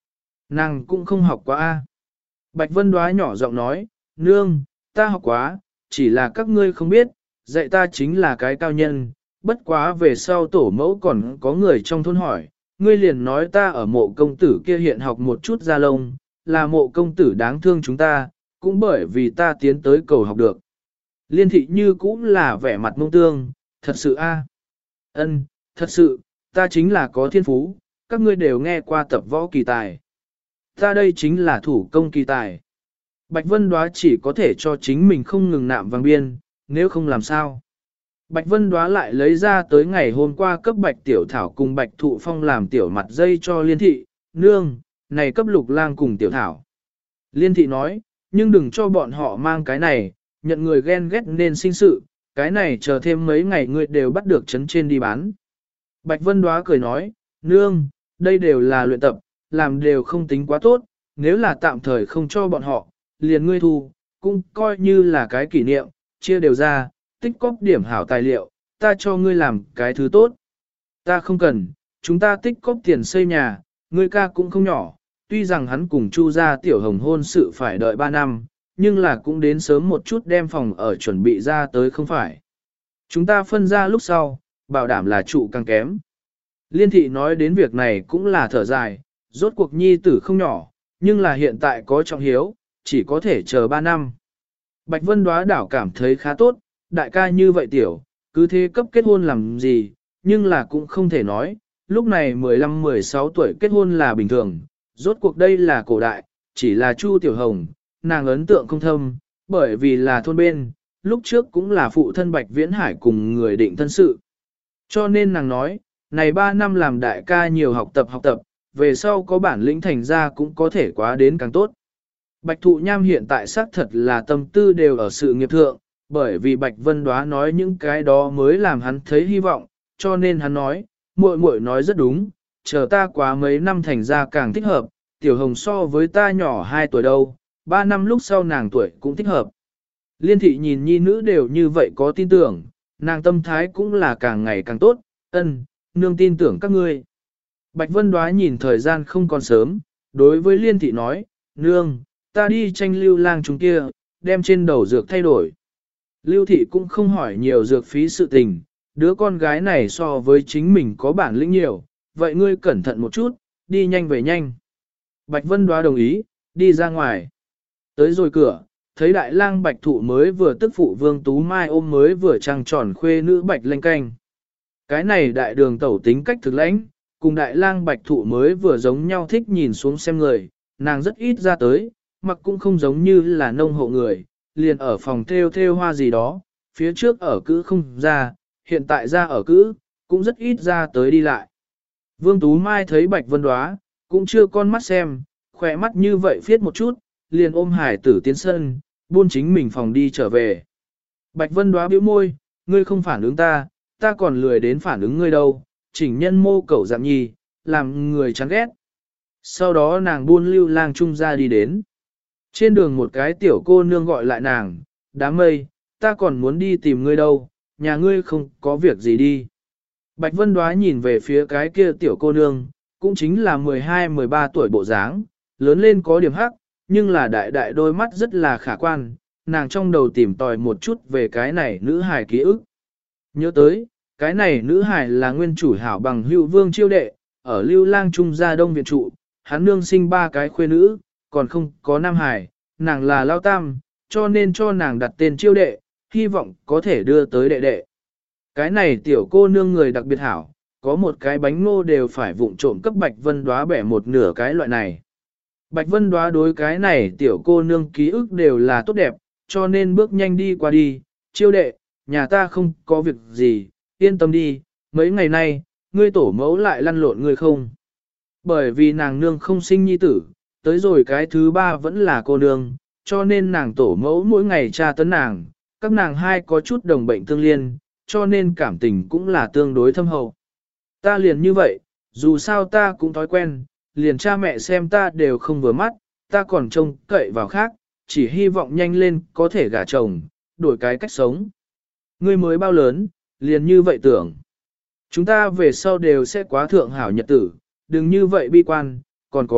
Nàng cũng không học quá a. Bạch Vân Đóa nhỏ giọng nói, nương, ta học quá, chỉ là các ngươi không biết, dạy ta chính là cái cao nhân, bất quá về sau tổ mẫu còn có người trong thôn hỏi, ngươi liền nói ta ở mộ công tử kia hiện học một chút ra lông, là mộ công tử đáng thương chúng ta, cũng bởi vì ta tiến tới cầu học được. Liên thị như cũng là vẻ mặt mông tương, thật sự a, ân, thật sự, ta chính là có thiên phú, các ngươi đều nghe qua tập võ kỳ tài. Ta đây chính là thủ công kỳ tài. Bạch Vân Đóa chỉ có thể cho chính mình không ngừng nạm vàng biên, nếu không làm sao. Bạch Vân Đóa lại lấy ra tới ngày hôm qua cấp Bạch Tiểu Thảo cùng Bạch Thụ Phong làm tiểu mặt dây cho Liên thị, nương, này cấp Lục Lang cùng Tiểu Thảo. Liên thị nói, nhưng đừng cho bọn họ mang cái này, nhận người ghen ghét nên sinh sự, cái này chờ thêm mấy ngày ngươi đều bắt được chấn trên đi bán. Bạch Vân Đóa cười nói, nương, đây đều là luyện tập, làm đều không tính quá tốt, nếu là tạm thời không cho bọn họ, liền ngươi thu, cũng coi như là cái kỷ niệm, chia đều ra, tích cóp điểm hảo tài liệu, ta cho ngươi làm cái thứ tốt. Ta không cần, chúng ta tích cóp tiền xây nhà, ngươi ca cũng không nhỏ, tuy rằng hắn cùng Chu gia tiểu hồng hôn sự phải đợi 3 năm, nhưng là cũng đến sớm một chút đem phòng ở chuẩn bị ra tới không phải. Chúng ta phân ra lúc sau, bảo đảm là trụ càng kém. Liên thị nói đến việc này cũng là thở dài, rốt cuộc nhi tử không nhỏ, nhưng là hiện tại có trọng hiếu, chỉ có thể chờ 3 năm. Bạch Vân Đóa đảo cảm thấy khá tốt, đại ca như vậy tiểu, cứ thế cấp kết hôn làm gì, nhưng là cũng không thể nói, lúc này 15-16 tuổi kết hôn là bình thường, rốt cuộc đây là cổ đại, chỉ là Chu Tiểu Hồng, nàng ấn tượng không thâm, bởi vì là thôn bên, lúc trước cũng là phụ thân Bạch Viễn Hải cùng người định thân sự. Cho nên nàng nói, này 3 năm làm đại ca nhiều học tập, về sau có bản lĩnh thành ra cũng có thể quá đến càng tốt. Bạch Thụ Nham hiện tại xác thật là tâm tư đều ở sự nghiệp thượng, bởi vì Bạch Vân Đóa nói những cái đó mới làm hắn thấy hy vọng, cho nên hắn nói, muội muội nói rất đúng, chờ ta quá mấy năm thành ra càng thích hợp, Tiểu Hồng so với ta nhỏ 2 tuổi đâu, 3 năm lúc sau nàng tuổi cũng thích hợp. Liên thị nhìn nhi nữ đều như vậy có tin tưởng, nàng tâm thái cũng là càng ngày càng tốt, ân, nương tin tưởng các ngươi. Bạch Vân Đóa nhìn thời gian không còn sớm, đối với Liên thị nói, nương, ta đi tranh Lưu Lang chúng kia, đem trên đầu dược thay đổi. Lưu thị cũng không hỏi nhiều dược phí sự tình, đứa con gái này so với chính mình có bản lĩnh nhiều, vậy ngươi cẩn thận một chút, đi nhanh về nhanh. Bạch Vân Đóa đồng ý, đi ra ngoài. Tới rồi cửa, thấy Đại Lang Bạch Thụ mới vừa tức phụ Vương Tú Mai ôm mới vừa trăng tròn khuê nữ Bạch Lanh Canh. Cái này đại đường tẩu tính cách thực lãnh, cùng Đại Lang Bạch Thụ mới vừa giống nhau thích nhìn xuống xem người, nàng rất ít ra tới, mặc cũng không giống như là nông hộ người, liền ở phòng theo hoa gì đó, phía trước ở cữ không ra, hiện tại ra ở cữ, cũng rất ít ra tới đi lại. Vương Tú Mai thấy Bạch Vân Đóa, cũng chưa con mắt xem, khỏe mắt như vậy phiết một chút, liền ôm hải tử tiến sân, buôn chính mình phòng đi trở về. Bạch Vân Đóa bĩu môi, ngươi không phản ứng ta, ta còn lười đến phản ứng ngươi đâu, chỉnh nhân mô cẩu giảm nhi, làm người chán ghét. Sau đó nàng buôn Lưu Lang trung ra đi đến. Trên đường một cái tiểu cô nương gọi lại nàng, đám mây, ta còn muốn đi tìm ngươi đâu, nhà ngươi không có việc gì đi. Bạch Vân Đóa nhìn về phía cái kia tiểu cô nương, cũng chính là 12-13 tuổi bộ dáng, lớn lên có điểm hắc, nhưng là đại đại đôi mắt rất là khả quan, nàng trong đầu tìm tòi một chút về cái này nữ hài ký ức. Nhớ tới, cái này nữ hài là nguyên chủ hảo bằng hữu Vương Chiêu Đệ, ở Lưu Lang Trung gia Đông Viện trụ, hắn nương sinh 3 cái khuê nữ, còn không có nam hài, nàng là lao tam, cho nên cho nàng đặt tên Chiêu Đệ, hy vọng có thể đưa tới đệ đệ. Cái này tiểu cô nương người đặc biệt hảo, có một cái bánh ngô đều phải vụng trộm cấp Bạch Vân Đóa bẻ một nửa cái loại này. Bạch Vân Đóa đối cái này tiểu cô nương ký ức đều là tốt đẹp, cho nên bước nhanh đi qua đi, Chiêu Đệ, nhà ta không có việc gì, yên tâm đi, mấy ngày nay, ngươi tổ mẫu lại lăn lộn ngươi không. Bởi vì nàng nương không sinh nhi tử, tới rồi cái thứ 3 vẫn là cô nương, cho nên nàng tổ mẫu mỗi ngày tra tấn nàng, các nàng hai có chút đồng bệnh tương liên, cho nên cảm tình cũng là tương đối thâm hậu. Ta liền như vậy, dù sao ta cũng thói quen, liền cha mẹ xem ta đều không vừa mắt, ta còn trông cậy vào khác, chỉ hy vọng nhanh lên có thể gả chồng, đổi cái cách sống. Ngươi mới bao lớn, liền như vậy tưởng. Chúng ta về sau đều sẽ quá thượng hảo nhật tử, đừng như vậy bi quan, còn có,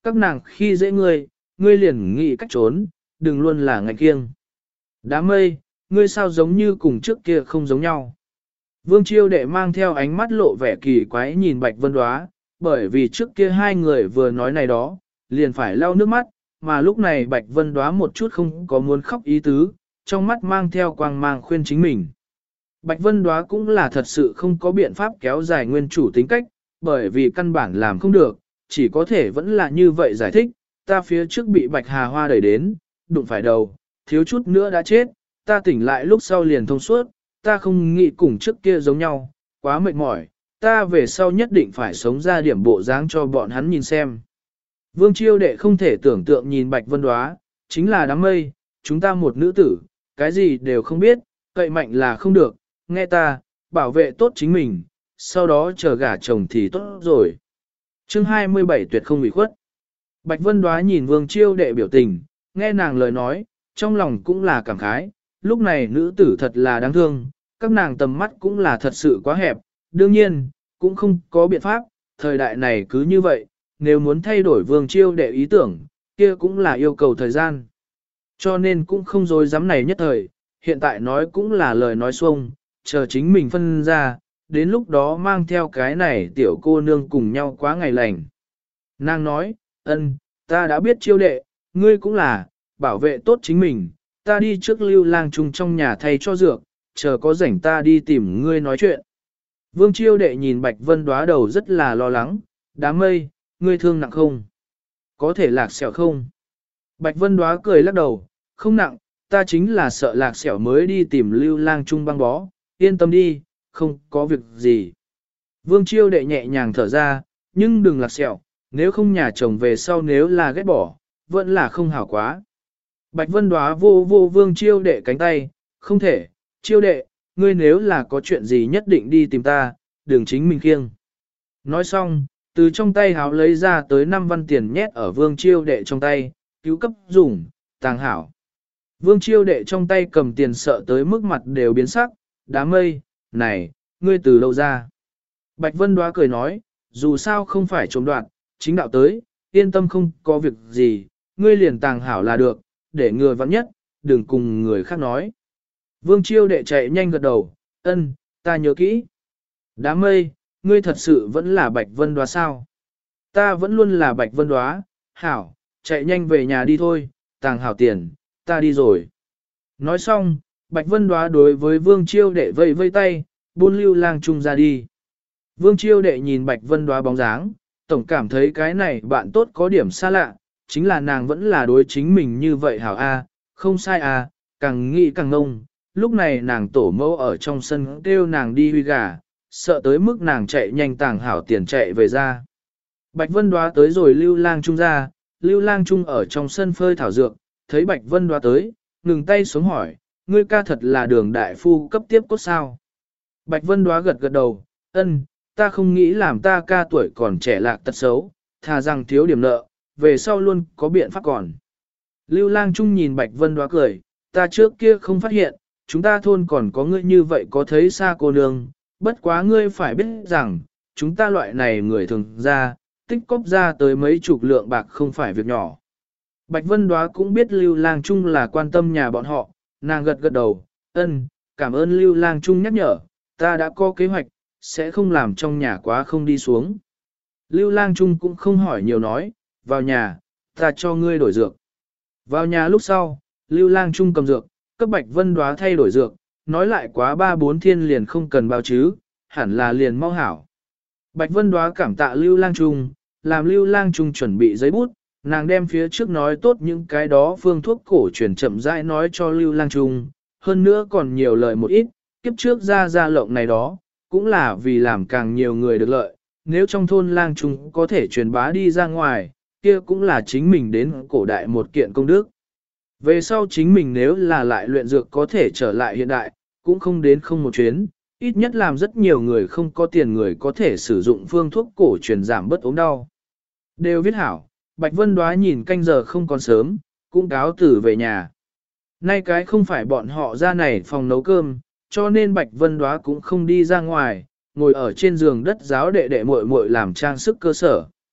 các nàng khi dễ ngươi, ngươi liền nghĩ cách trốn, đừng luôn là ngạnh kiêng. Đám mây, ngươi sao giống như cùng trước kia không giống nhau. Vương Chiêu Đệ mang theo ánh mắt lộ vẻ kỳ quái nhìn Bạch Vân Đóa, bởi vì trước kia hai người vừa nói này đó, liền phải lau nước mắt, mà lúc này Bạch Vân Đóa một chút không có muốn khóc ý tứ, trong mắt mang theo quang mang khuyên chính mình. Bạch Vân Đóa cũng là thật sự không có biện pháp kéo dài nguyên chủ tính cách, bởi vì căn bản làm không được, chỉ có thể vẫn là như vậy giải thích, ta phía trước bị Bạch Hà Hoa đẩy đến, đụng phải đầu, thiếu chút nữa đã chết, ta tỉnh lại lúc sau liền thông suốt, ta không nghĩ cùng trước kia giống nhau, quá mệt mỏi, ta về sau nhất định phải sống ra điểm bộ dáng cho bọn hắn nhìn xem. Vương Chiêu Đệ không thể tưởng tượng nhìn Bạch Vân Đóa, chính là đám mây, chúng ta một nữ tử, cái gì đều không biết, cậy mạnh là không được, nghe ta, bảo vệ tốt chính mình, sau đó chờ gả chồng thì tốt rồi. Chương 27 tuyệt không ủy khuất. Bạch Vân Đóa nhìn Vương Chiêu Đệ biểu tình, nghe nàng lời nói, trong lòng cũng là cảm khái, lúc này nữ tử thật là đáng thương, các nàng tầm mắt cũng là thật sự quá hẹp, đương nhiên, cũng không có biện pháp, thời đại này cứ như vậy, nếu muốn thay đổi Vương Chiêu Đệ ý tưởng, kia cũng là yêu cầu thời gian. Cho nên cũng không dối dám này nhất thời, hiện tại nói cũng là lời nói xuông, chờ chính mình phân ra, đến lúc đó mang theo cái này tiểu cô nương cùng nhau quá ngày lành. Nàng nói, ân, ta đã biết Chiêu Đệ, ngươi cũng là, bảo vệ tốt chính mình, ta đi trước Lưu Lang Trung trong nhà thay cho dược, chờ có rảnh ta đi tìm ngươi nói chuyện. Vương Chiêu Đệ nhìn Bạch Vân Đóa đầu rất là lo lắng, đám mây, ngươi thương nặng không? Có thể lạc sẹo không? Bạch Vân Đóa cười lắc đầu, không nặng, ta chính là sợ lạc sẹo mới đi tìm Lưu Lang Trung băng bó, yên tâm đi, không có việc gì. Vương Chiêu Đệ nhẹ nhàng thở ra, nhưng đừng lạc sẹo, nếu không nhà chồng về sau nếu là ghét bỏ, vẫn là không hảo quá. Bạch Vân Đóa vô vô Vương Chiêu Đệ cánh tay, không thể, Chiêu Đệ, ngươi nếu là có chuyện gì nhất định đi tìm ta, đừng chính mình kiêng. Nói xong, từ trong tay háo lấy ra tới 5 văn tiền nhét ở Vương Chiêu Đệ trong tay, cứu cấp dùng, tàng hảo. Vương Chiêu Đệ trong tay cầm tiền sợ tới mức mặt đều biến sắc, đám mây, này, ngươi từ đâu ra? Bạch Vân Đóa cười nói, dù sao không phải trộm đoạt, chính đạo tới, yên tâm không có việc gì, ngươi liền tàng hảo là được, để người vắng nhất, đừng cùng người khác nói. Vương Chiêu Đệ chạy nhanh gật đầu, ân, ta nhớ kỹ. Đám mây, ngươi thật sự vẫn là Bạch Vân Đóa sao? Ta vẫn luôn là Bạch Vân Đóa, hảo, chạy nhanh về nhà đi thôi, tàng hảo tiền, ta đi rồi. Nói xong, Bạch Vân Đóa đối với Vương Chiêu Đệ vây vây tay, buôn Lưu Lang Trung ra đi. Vương Chiêu Đệ nhìn Bạch Vân Đóa bóng dáng, tổng cảm thấy cái này bạn tốt có điểm xa lạ, chính là nàng vẫn là đối chính mình như vậy hảo a, không sai a, càng nghĩ càng ngông. Lúc này nàng tổ mẫu ở trong sân kêu nàng đi huy gà, sợ tới mức nàng chạy nhanh tàng hảo tiền chạy về ra. Bạch Vân Đóa tới rồi Lưu Lang Trung ra, Lưu Lang Trung ở trong sân phơi thảo dược, thấy Bạch Vân Đóa tới, ngừng tay xuống hỏi, ngươi ca thật là Đường đại phu cấp tiếp cốt sao? Bạch Vân Đóa gật gật đầu, ân, ta không nghĩ làm ta ca tuổi còn trẻ lạc tật xấu, thà rằng thiếu điểm nợ, về sau luôn có biện pháp còn. Lưu Lang Trung nhìn Bạch Vân Đóa cười, ta trước kia không phát hiện, chúng ta thôn còn có ngươi như vậy có thấy xa cô nương, bất quá ngươi phải biết rằng, chúng ta loại này người thường ra, tích cóp ra tới mấy chục lượng bạc không phải việc nhỏ. Bạch Vân Đóa cũng biết Lưu Lang Trung là quan tâm nhà bọn họ, nàng gật gật đầu, ân, cảm ơn Lưu Lang Trung nhắc nhở, ta đã có kế hoạch, sẽ không làm trong nhà quá không đi xuống. Lưu Lang Trung cũng không hỏi nhiều nói, vào nhà, ta cho ngươi đổi dược. Vào nhà lúc sau, Lưu Lang Trung cầm dược, cấp Bạch Vân Đóa thay đổi dược, nói lại quá 3-4 thiên liền không cần bao chứ, hẳn là liền mau hảo. Bạch Vân Đóa cảm tạ Lưu Lang Trung, làm Lưu Lang Trung chuẩn bị giấy bút, nàng đem phía trước nói tốt những cái đó phương thuốc cổ truyền chậm rãi nói cho Lưu Lang Trung, hơn nữa còn nhiều lời một ít, kiếp trước ra lộng này đó, cũng là vì làm càng nhiều người được lợi, nếu trong thôn Lang Trung có thể truyền bá đi ra ngoài, kia cũng là chính mình đến cổ đại một kiện công đức. Về sau chính mình nếu là lại luyện dược có thể trở lại hiện đại, cũng không đến không một chuyến, ít nhất làm rất nhiều người không có tiền người có thể sử dụng phương thuốc cổ truyền giảm bớt ốm đau. Đều viết hảo, Bạch Vân Đóa nhìn canh giờ không còn sớm, cũng cáo tử về nhà. Nay cái không phải bọn họ ra này phòng nấu cơm, cho nên Bạch Vân Đóa cũng không đi ra ngoài, ngồi ở trên giường đất giáo đệ đệ muội muội làm trang sức cơ sở.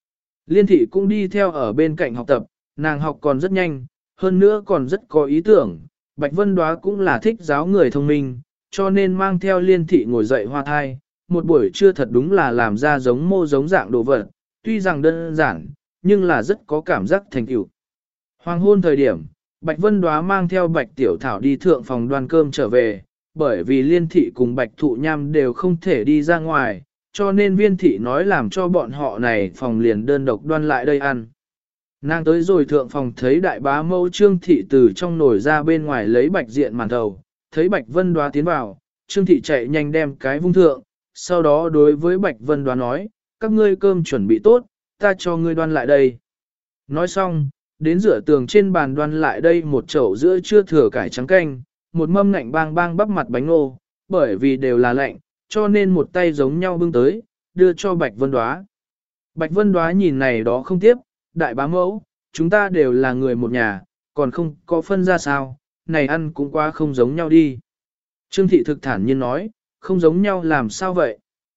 Liên thị cũng đi theo ở bên cạnh học tập, nàng học còn rất nhanh, hơn nữa còn rất có ý tưởng. Bạch Vân Đóa cũng là thích giáo người thông minh, cho nên mang theo liên thị ngồi dậy hoa thai. Một buổi trưa thật đúng là làm ra giống mô giống dạng đồ vật, tuy rằng đơn giản, nhưng là rất có cảm giác thành tựu. Hoàng hôn thời điểm, Bạch Vân Đóa mang theo Bạch Tiểu Thảo đi thượng phòng đoan cơm trở về, bởi vì liên thị cùng Bạch Thụ Nham đều không thể đi ra ngoài, cho nên viên thị nói làm cho bọn họ này phòng liền đơn độc đoan lại đây ăn. Nàng tới rồi thượng phòng thấy đại bá mẫu Trương thị từ trong nồi ra bên ngoài lấy bạch diện màn thầu, thấy Bạch Vân Đóa tiến vào, Trương thị chạy nhanh đem cái vung thượng, sau đó đối với Bạch Vân Đóa nói, các ngươi cơm chuẩn bị tốt, ta cho ngươi đoan lại đây. Nói xong, đến rửa tường trên bàn đoan lại đây một chậu giữa chưa thừa cải trắng canh, một mâm ngạnh bang bang bắp mặt bánh ngô, bởi vì đều là lạnh, cho nên một tay giống nhau bưng tới, đưa cho Bạch Vân Đóa. Bạch Vân Đóa nhìn này đó không tiếp, đại bá mẫu, chúng ta đều là người một nhà, còn không có phân ra sao, này ăn cũng quá không giống nhau đi. Trương thị thực thản nhiên nói, không giống nhau làm sao vậy?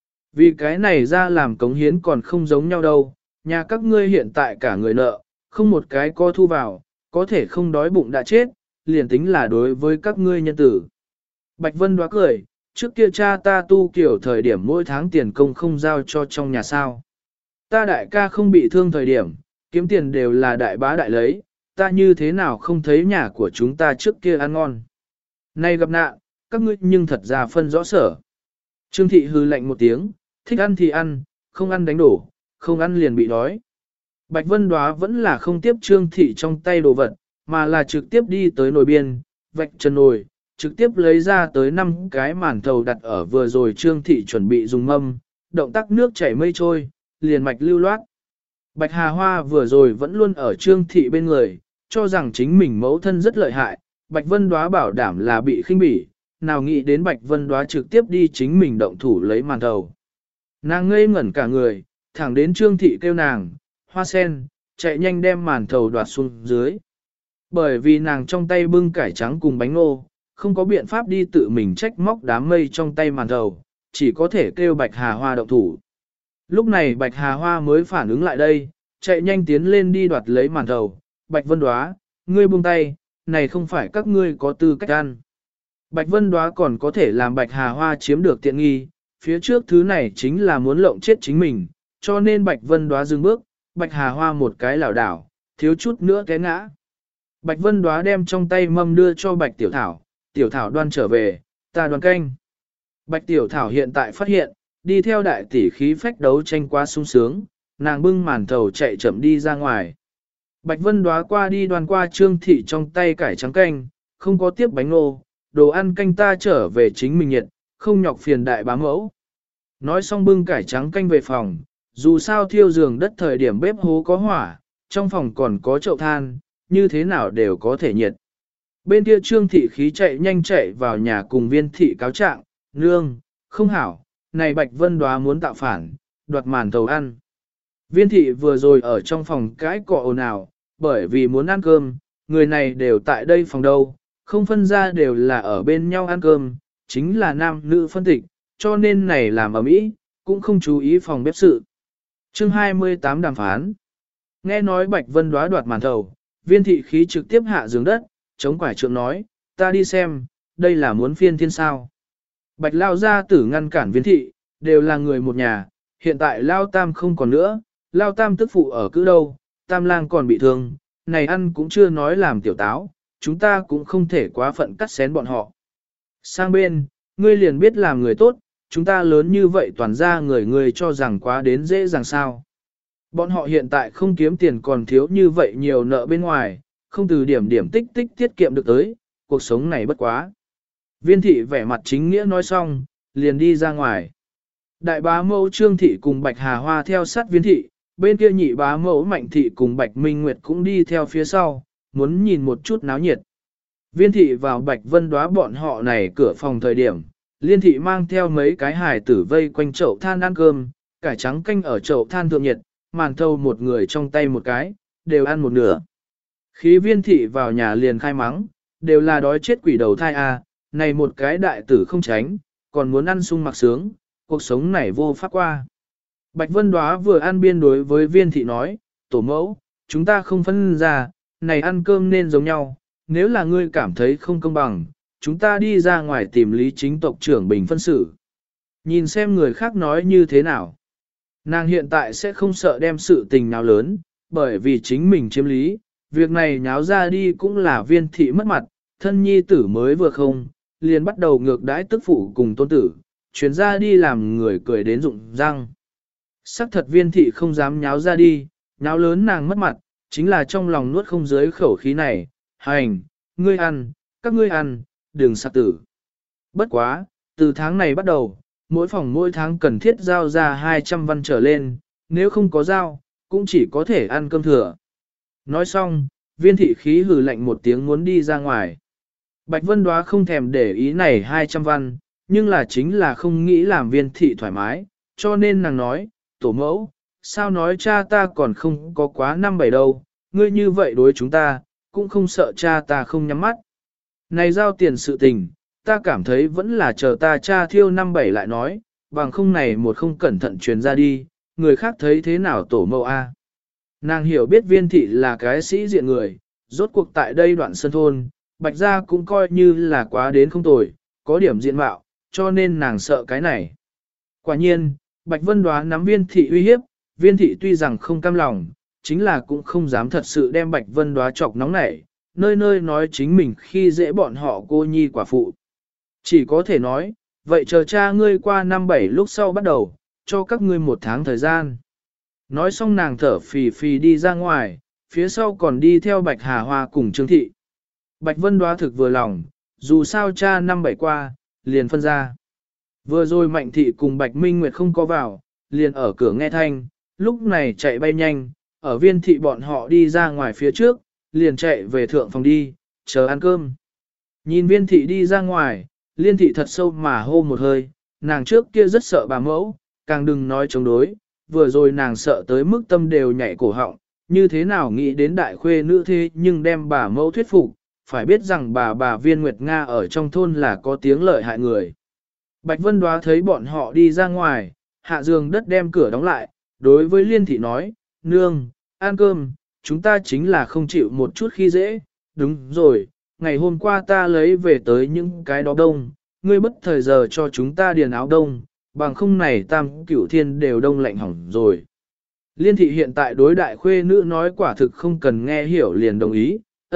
Vì cái này ra làm cống hiến còn không giống nhau đâu, nhà các ngươi hiện tại cả người nợ, không một cái có thu vào, có thể không đói bụng đã chết, liền tính là đối với các ngươi nhân tử. Bạch Vân Đóa cười, trước kia cha ta tu kiểu thời điểm mỗi tháng tiền công không giao cho trong nhà sao. Ta đại ca không bị thương thời điểm, kiếm tiền đều là đại bá đại lấy, ta như thế nào không thấy nhà của chúng ta trước kia ăn ngon. Nay gặp nạn, các ngươi nhưng thật ra phân rõ sở. Trương thị hư lạnh một tiếng, thích ăn thì ăn, không ăn đánh đổ, không ăn liền bị đói. Bạch Vân Đóa vẫn là không tiếp Trương thị trong tay đồ vật, mà là trực tiếp đi tới nồi biên, vạch chân nồi, trực tiếp lấy ra tới 5 cái màn thầu đặt ở vừa rồi Trương thị chuẩn bị dùng mâm, động tác nước chảy mây trôi, liền mạch lưu loát. Bạch Hà Hoa vừa rồi vẫn luôn ở Trương thị bên người, cho rằng chính mình mẫu thân rất lợi hại, Bạch Vân Đóa bảo đảm là bị khinh bỉ, nào nghĩ đến Bạch Vân Đóa trực tiếp đi chính mình động thủ lấy màn thầu. Nàng ngây ngẩn cả người, thẳng đến Trương thị kêu nàng, Hoa sen, chạy nhanh đem màn thầu đoạt xuống dưới. Bởi vì nàng trong tay bưng cải trắng cùng bánh ngô, không có biện pháp đi tự mình trách móc đám mây trong tay màn thầu, chỉ có thể kêu Bạch Hà Hoa động thủ. Lúc này Bạch Hà Hoa mới phản ứng lại đây, chạy nhanh tiến lên đi đoạt lấy màn thầu. Bạch Vân Đóa, ngươi buông tay, này không phải các ngươi có tư cách ăn. Bạch Vân Đóa còn có thể làm Bạch Hà Hoa chiếm được tiện nghi, phía trước thứ này chính là muốn lộng chết chính mình, cho nên Bạch Vân Đóa dừng bước, Bạch Hà Hoa một cái lảo đảo, thiếu chút nữa té ngã. Bạch Vân Đóa đem trong tay mâm đưa cho Bạch Tiểu Thảo, Tiểu Thảo đoan trở về, ta đoan canh. Bạch Tiểu Thảo hiện tại phát hiện, đi theo đại tỷ khí phách đấu tranh quá sung sướng, nàng bưng màn thầu chạy chậm đi ra ngoài. Bạch Vân Đóa qua đi đoan qua Trương thị trong tay cải trắng canh, không có tiếp bánh ngô, đồ ăn canh ta trở về chính mình nhiệt, không nhọc phiền đại bá mẫu. Nói xong bưng cải trắng canh về phòng, dù sao thiêu giường đất thời điểm bếp hố có hỏa, trong phòng còn có chậu than, như thế nào đều có thể nhiệt. Bên kia Trương thị khí chạy nhanh chạy vào nhà cùng viên thị cáo trạng, nương, không hảo, này Bạch Vân Đóa muốn tạo phản, đoạt màn thầu ăn. Viên thị vừa rồi ở trong phòng cãi cọ ồn ào, bởi vì muốn ăn cơm, người này đều tại đây phòng đâu, không phân ra đều là ở bên nhau ăn cơm, chính là nam nữ phân tịch, cho nên này làm ở mỹ, cũng không chú ý phòng bếp sự. Chương 28 đàm phán. Nghe nói Bạch Vân Đóa đoạt màn thầu, viên thị khí trực tiếp hạ giường đất, chống quải trượng nói, ta đi xem, đây là muốn phiên thiên sao. Bạch Lao gia tử ngăn cản viên thị, đều là người một nhà, hiện tại Lao Tam không còn nữa, Lao Tam tức phụ ở cứ đâu, Tam lang còn bị thương, này ăn cũng chưa nói làm tiểu táo, chúng ta cũng không thể quá phận cắt xén bọn họ. Sang bên, ngươi liền biết làm người tốt, chúng ta lớn như vậy toàn ra người cho rằng quá đến dễ dàng sao. Bọn họ hiện tại không kiếm tiền còn thiếu như vậy nhiều nợ bên ngoài, không từ điểm điểm tích tích tiết kiệm được tới, cuộc sống này bất quá. Viên thị vẻ mặt chính nghĩa nói xong, liền đi ra ngoài. Đại bá mẫu Trương thị cùng Bạch Hà Hoa theo sát viên thị, bên kia nhị bá mẫu Mạnh thị cùng Bạch Minh Nguyệt cũng đi theo phía sau, muốn nhìn một chút náo nhiệt. Viên thị vào Bạch Vân Đóa bọn họ này cửa phòng thời điểm, Liên thị mang theo mấy cái hài tử vây quanh chậu than ăn cơm, cải trắng canh ở chậu than thượng nhiệt, màn thầu một người trong tay một cái, đều ăn một nửa. Khí viên thị vào nhà liền khai mắng, đều là đói chết quỷ đầu thai à, này một cái đại tử không tránh, còn muốn ăn sung mặc sướng, cuộc sống này vô pháp qua. Bạch Vân Đóa vừa ăn biên đối với viên thị nói, tổ mẫu, chúng ta không phân ra, này ăn cơm nên giống nhau, nếu là ngươi cảm thấy không công bằng, chúng ta đi ra ngoài tìm lý chính tộc trưởng bình phân xử. Nhìn xem người khác nói như thế nào. Nàng hiện tại sẽ không sợ đem sự tình nào lớn, bởi vì chính mình chiếm lý, việc này nháo ra đi cũng là viên thị mất mặt, thân nhi tử mới vừa không, liền bắt đầu ngược đãi tức phụ cùng tôn tử, chuyến ra đi làm người cười đến rụng răng. Sắc thật viên thị không dám nháo ra đi, nháo lớn nàng mất mặt, chính là trong lòng nuốt không dưới khẩu khí này, hành, ngươi ăn, các ngươi ăn, đừng sạc tử. Bất quá, từ tháng này bắt đầu, mỗi phòng mỗi tháng cần thiết giao ra 200 văn trở lên, nếu không có giao, cũng chỉ có thể ăn cơm thừa. Nói xong, viên thị khí hừ lạnh một tiếng muốn đi ra ngoài. Bạch Vân Đóa không thèm để ý này 200 văn, nhưng là chính là không nghĩ làm viên thị thoải mái, cho nên nàng nói, tổ mẫu, sao nói cha ta còn không có quá năm bảy đâu, ngươi như vậy đối chúng ta, cũng không sợ cha ta không nhắm mắt. Này giao tiền sự tình, ta cảm thấy vẫn là chờ ta cha thiêu năm bảy lại nói, bằng không này một không cẩn thận truyền ra đi, người khác thấy thế nào tổ mẫu a? Nàng hiểu biết viên thị là cái sĩ diện người, rốt cuộc tại đây đoạn sân thôn, bạch gia cũng coi như là quá đến không tồi, có điểm diện mạo, cho nên nàng sợ cái này. Quả nhiên, Bạch Vân Đóa nắm viên thị uy hiếp, viên thị tuy rằng không cam lòng, chính là cũng không dám thật sự đem Bạch Vân Đóa chọc nóng nảy, nơi nơi nói chính mình khi dễ bọn họ cô nhi quả phụ. Chỉ có thể nói, vậy chờ cha ngươi qua năm bảy lúc sau bắt đầu, cho các ngươi một tháng thời gian. Nói xong nàng thở phì phì đi ra ngoài, phía sau còn đi theo Bạch Hà Hoa cùng Trương Thị. Bạch Vân Đóa thực vừa lòng, dù sao cha năm bảy qua, liền phân ra. Vừa rồi Mạnh Thị cùng Bạch Minh Nguyệt không có vào, liền ở cửa nghe thanh, lúc này chạy bay nhanh, ở viên thị bọn họ đi ra ngoài phía trước, liền chạy về thượng phòng đi, chờ ăn cơm. Nhìn viên thị đi ra ngoài, liên thị thật sâu mà hô một hơi, nàng trước kia rất sợ bà mẫu, càng đừng nói chống đối, vừa rồi nàng sợ tới mức tâm đều nhảy cổ họng, như thế nào nghĩ đến đại khuê nữ thế nhưng đem bà mẫu thuyết phục, phải biết rằng bà Viên Nguyệt Nga ở trong thôn là có tiếng lợi hại người. Bạch Vân Đóa thấy bọn họ đi ra ngoài, hạ giường đất đem cửa đóng lại, đối với liên thị nói, nương, ăn cơm, chúng ta chính là không chịu một chút khi dễ, đúng rồi, ngày hôm qua ta lấy về tới những cái đó đông, ngươi bất thời giờ cho chúng ta điền áo đông, bằng không này tam cửu thiên đều đông lạnh hỏng rồi. Liên thị hiện tại đối đại khuê nữ nói quả thực không cần nghe hiểu liền đồng ý,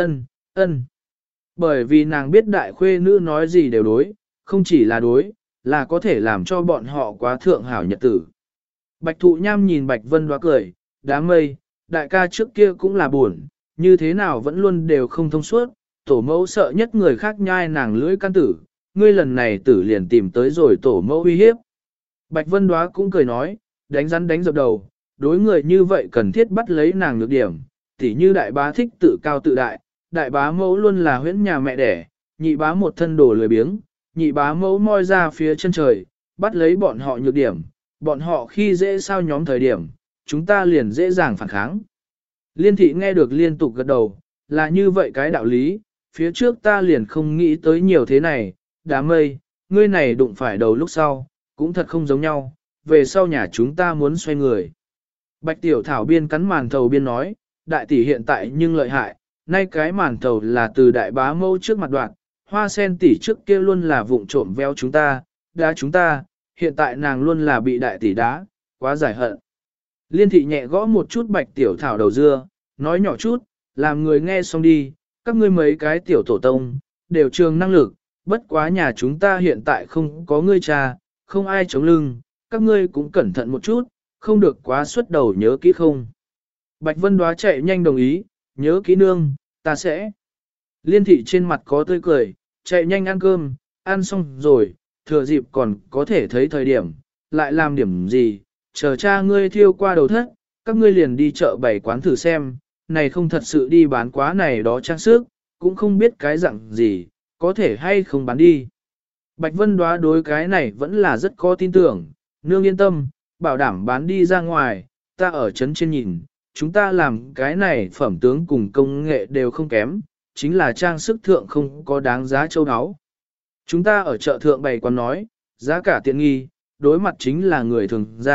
ân. Bởi vì nàng biết đại khuê nữ nói gì đều đối, không chỉ là đối, là có thể làm cho bọn họ quá thượng hảo nhật tử. Bạch Thụ Nham nhìn Bạch Vân Đóa cười, đám mây, đại ca trước kia cũng là buồn, như thế nào vẫn luôn đều không thông suốt, tổ mẫu sợ nhất người khác nhai nàng lưỡi căn tử, ngươi lần này tử liền tìm tới rồi tổ mẫu uy hiếp. Bạch Vân Đóa cũng cười nói, đánh rắn đánh dập đầu, đối người như vậy cần thiết bắt lấy nàng nhược điểm, tỉ như đại bá thích tự cao tự đại, đại bá mẫu luôn là huyễn nhà mẹ đẻ, nhị bá một thân đồ lười biếng, nhị bá mẫu moi ra phía chân trời, bắt lấy bọn họ nhược điểm, bọn họ khi dễ sao nhóm thời điểm, chúng ta liền dễ dàng phản kháng. Liên thị nghe được liên tục gật đầu, là như vậy cái đạo lý, phía trước ta liền không nghĩ tới nhiều thế này, đám mây, ngươi này đụng phải đầu lúc sau, cũng thật không giống nhau, về sau nhà chúng ta muốn xoay người. Bạch Tiểu Thảo biên cắn màn thầu biên nói, đại tỷ hiện tại nhưng lợi hại, nay cái màn thầu là từ đại bá mâu trước mặt đoạn, hoa sen tỷ trước kia luôn là vụng trộm véo chúng ta, đá chúng ta, hiện tại nàng luôn là bị đại tỷ đá, quá giải hận. Liên thị nhẹ gõ một chút Bạch Tiểu Thảo đầu dưa, nói nhỏ chút, làm người nghe xong đi, các ngươi mấy cái tiểu tổ tông, đều trường năng lực, bất quá nhà chúng ta hiện tại không có ngươi cha, không ai chống lưng, các ngươi cũng cẩn thận một chút, không được quá xuất đầu nhớ kỹ không. Bạch Vân Đóa chạy nhanh đồng ý, nhớ kỹ nương, ta sẽ. Liên thị trên mặt có tươi cười, chạy nhanh ăn cơm, ăn xong rồi, thừa dịp còn có thể thấy thời điểm, lại làm điểm gì, chờ cha ngươi thiêu qua đầu thất, các ngươi liền đi chợ bày quán thử xem, này không thật sự đi bán quá này đó trang sức, cũng không biết cái dạng gì, có thể hay không bán đi. Bạch Vân Đóa đối cái này vẫn là rất có tin tưởng, nương yên tâm, bảo đảm bán đi ra ngoài, ta ở trấn trên nhìn, chúng ta làm cái này phẩm tướng cùng công nghệ đều không kém, chính là trang sức thượng không có đáng giá châu áo. Chúng ta ở chợ thượng bày quán nói, giá cả tiện nghi, đối mặt chính là người thường ra,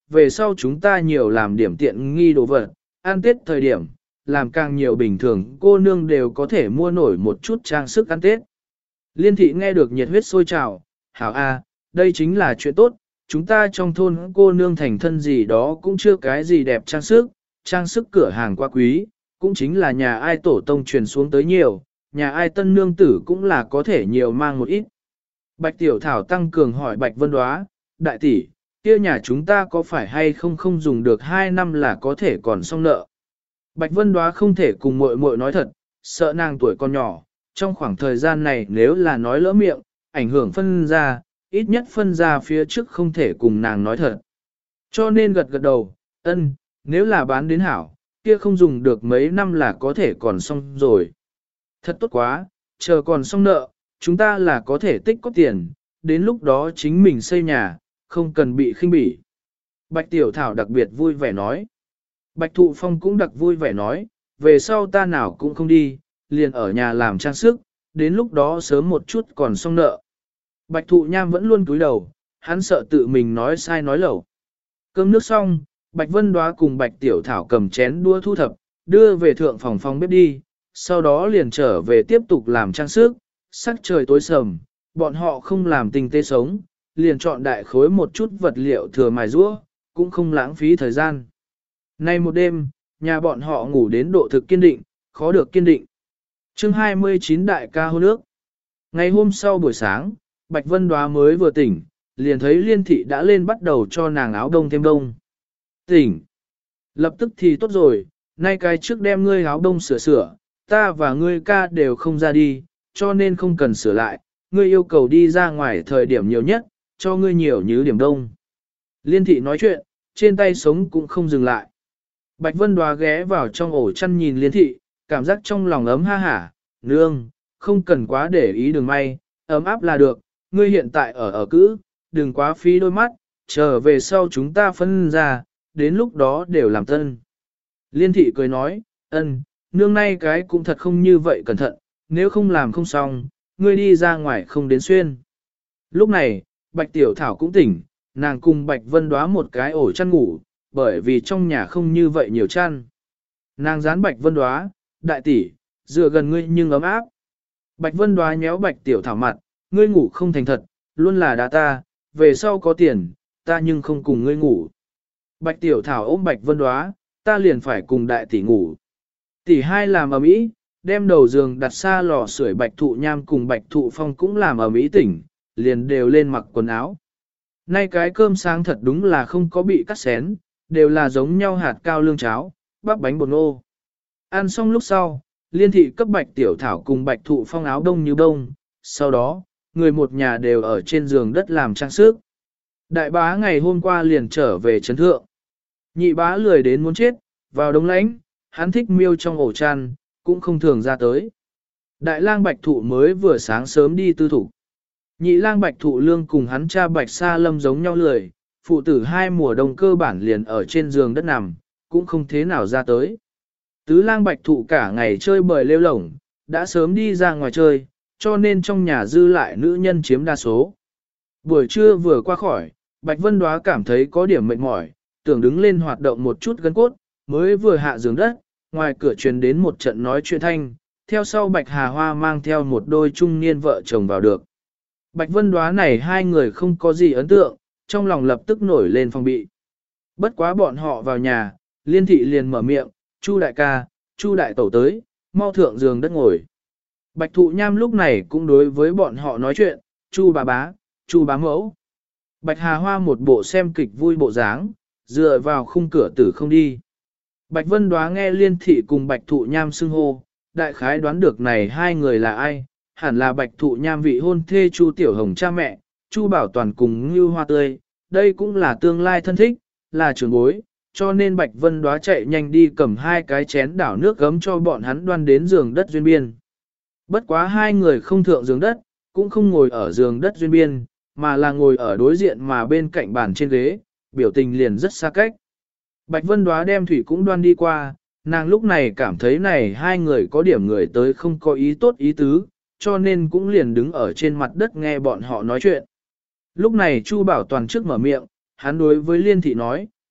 về sau chúng ta nhiều làm điểm tiện nghi đồ vật, ăn Tết thời điểm, làm càng nhiều bình thường cô nương đều có thể mua nổi một chút trang sức ăn Tết. Liên thị nghe được nhiệt huyết sôi trào, hảo a, đây chính là chuyện tốt, chúng ta trong thôn cô nương thành thân gì đó cũng chưa cái gì đẹp trang sức cửa hàng quá quý, cũng chính là nhà ai tổ tông truyền xuống tới nhiều, nhà ai tân nương tử cũng là có thể nhiều mang một ít. Bạch Tiểu Thảo tăng cường hỏi Bạch Vân Đoá, đại tỷ, kia nhà chúng ta có phải hay không không dùng được 2 năm là có thể còn xong nợ. Bạch Vân Đoá không thể cùng muội muội nói thật, sợ nàng tuổi còn nhỏ, trong khoảng thời gian này nếu là nói lỡ miệng, ảnh hưởng phân ra, ít nhất phân ra phía trước không thể cùng nàng nói thật. Cho nên gật gật đầu, ân, nếu là bán đến hảo, kia không dùng được mấy năm là có thể còn xong rồi. Thật tốt quá, chờ còn xong nợ, chúng ta là có thể tích có tiền, đến lúc đó chính mình xây nhà, không cần bị khinh bỉ. Bạch Tiểu Thảo đặc biệt vui vẻ nói. Bạch Thụ Phong cũng đặc vui vẻ nói, về sau ta nào cũng không đi, liền ở nhà làm trang sức, đến lúc đó sớm một chút còn xong nợ. Bạch Thụ Nham vẫn luôn cúi đầu, hắn sợ tự mình nói sai nói lẩu. Cơm nước xong, Bạch Vân Đoá cùng Bạch Tiểu Thảo cầm chén đua thu thập, đưa về thượng phòng bếp đi, sau đó liền trở về tiếp tục làm trang sức, sắc trời tối sầm, bọn họ không làm tinh tế sống, liền chọn đại khối một chút vật liệu thừa mài rũa, cũng không lãng phí thời gian. Nay một đêm, nhà bọn họ ngủ đến độ thực kiên định, khó được kiên định. Chương 29 đại ca hôn ước. Ngày hôm sau buổi sáng, Bạch Vân Đoá mới vừa tỉnh, liền thấy Liên Thị đã lên bắt đầu cho nàng áo đông thêm đông. Tỉnh. Lập tức thì tốt rồi, nay cái trước đem ngươi áo đông sửa, ta và ngươi ca đều không ra đi, cho nên không cần sửa lại, ngươi yêu cầu đi ra ngoài thời điểm nhiều nhất, cho ngươi nhiều như điểm đông. Liên Thị nói chuyện, trên tay sống cũng không dừng lại. Bạch Vân Đoá ghé vào trong ổ chăn nhìn Liên Thị, cảm giác trong lòng ấm ha hả, nương, không cần quá để ý đường may, ấm áp là được, ngươi hiện tại ở cữ, đừng quá phí đôi mắt, trở về sau chúng ta phân ra, đến lúc đó đều làm tân. Liên Thị cười nói, ân, nương nay cái cũng thật không như vậy cẩn thận, nếu không làm không xong, ngươi đi ra ngoài không đến xuyên. Lúc này, Bạch Tiểu Thảo cũng tỉnh, nàng cùng Bạch Vân Đoá một cái ổ chăn ngủ, bởi vì trong nhà không như vậy nhiều chăn. Nàng dán Bạch Vân Đoá, đại tỷ, dựa gần ngươi nhưng ấm áp. Bạch Vân Đoá nhéo Bạch Tiểu Thảo mặt, ngươi ngủ không thành thật, luôn là đá ta, về sau có tiền, ta nhưng không cùng ngươi ngủ. Bạch Tiểu Thảo ôm Bạch Vân Đoá, ta liền phải cùng đại tỷ ngủ. Tỷ hai làm ầm ĩ, đem đầu giường đặt xa lò sưởi Bạch Thụ Nham cùng Bạch Thụ Phong cũng làm ầm ĩ tỉnh, liền đều lên mặc quần áo. Nay cái cơm sáng thật đúng là không có bị cắt xén, đều là giống nhau hạt cao lương cháo, bắp bánh bột ngô. Ăn xong lúc sau, Liên Thị cấp Bạch Tiểu Thảo cùng Bạch Thụ Phong áo đông như đông, sau đó, người một nhà đều ở trên giường đất làm trang sức. Đại bá ngày hôm qua liền trở về trấn thượng. Nhị bá lười đến muốn chết, vào đông lãnh, hắn thích miêu trong ổ chăn, cũng không thường ra tới. Đại lang Bạch Thụ mới vừa sáng sớm đi tư thủ. Nhị lang Bạch Thụ Lương cùng hắn cha Bạch Sa Lâm giống nhau lười, phụ tử hai mùa đông cơ bản liền ở trên giường đất nằm, cũng không thế nào ra tới. Tứ lang Bạch Thụ cả ngày chơi bời lêu lổng, đã sớm đi ra ngoài chơi, cho nên trong nhà dư lại nữ nhân chiếm đa số. Buổi trưa vừa qua khỏi, Bạch Vân Đoá cảm thấy có điểm mệt mỏi, tưởng đứng lên hoạt động một chút gân cốt, mới vừa hạ giường đất, ngoài cửa truyền đến một trận nói chuyện thanh, theo sau Bạch Hà Hoa mang theo một đôi trung niên vợ chồng vào được. Bạch Vân Đoá này hai người không có gì ấn tượng, trong lòng lập tức nổi lên phòng bị. Bất quá bọn họ vào nhà, Liên Thị liền mở miệng, Chu đại ca, Chu đại tẩu tới, mau thượng giường đất ngồi. Bạch Thụ Nham lúc này cũng đối với bọn họ nói chuyện, Chu bà bá, Chu bá mẫu. Bạch Hà Hoa một bộ xem kịch vui bộ dáng, dựa vào khung cửa tử không đi. Bạch Vân Đoá nghe Liên Thị cùng Bạch Thụ Nham xưng hô, đại khái đoán được này hai người là ai, hẳn là Bạch Thụ Nham vị hôn thê Chu Tiểu Hồng cha mẹ, Chu Bảo Toàn cùng Ngưu Hoa Tươi, đây cũng là tương lai thân thích, là trưởng bối, cho nên Bạch Vân Đoá chạy nhanh đi cầm hai cái chén đảo nước gấm cho bọn hắn đoan đến giường đất duyên biên. Bất quá hai người không thượng giường đất, cũng không ngồi ở giường đất duyên biên, mà là ngồi ở đối diện mà bên cạnh bàn trên ghế, biểu tình liền rất xa cách. Bạch Vân Đoá đem thủy cũng đoan đi qua, nàng lúc này cảm thấy này hai người có điểm người tới không có ý tốt ý tứ, cho nên cũng liền đứng ở trên mặt đất nghe bọn họ nói chuyện. Lúc này Chu Bảo Toàn trước mở miệng, hắn đối với Liên Thị nói,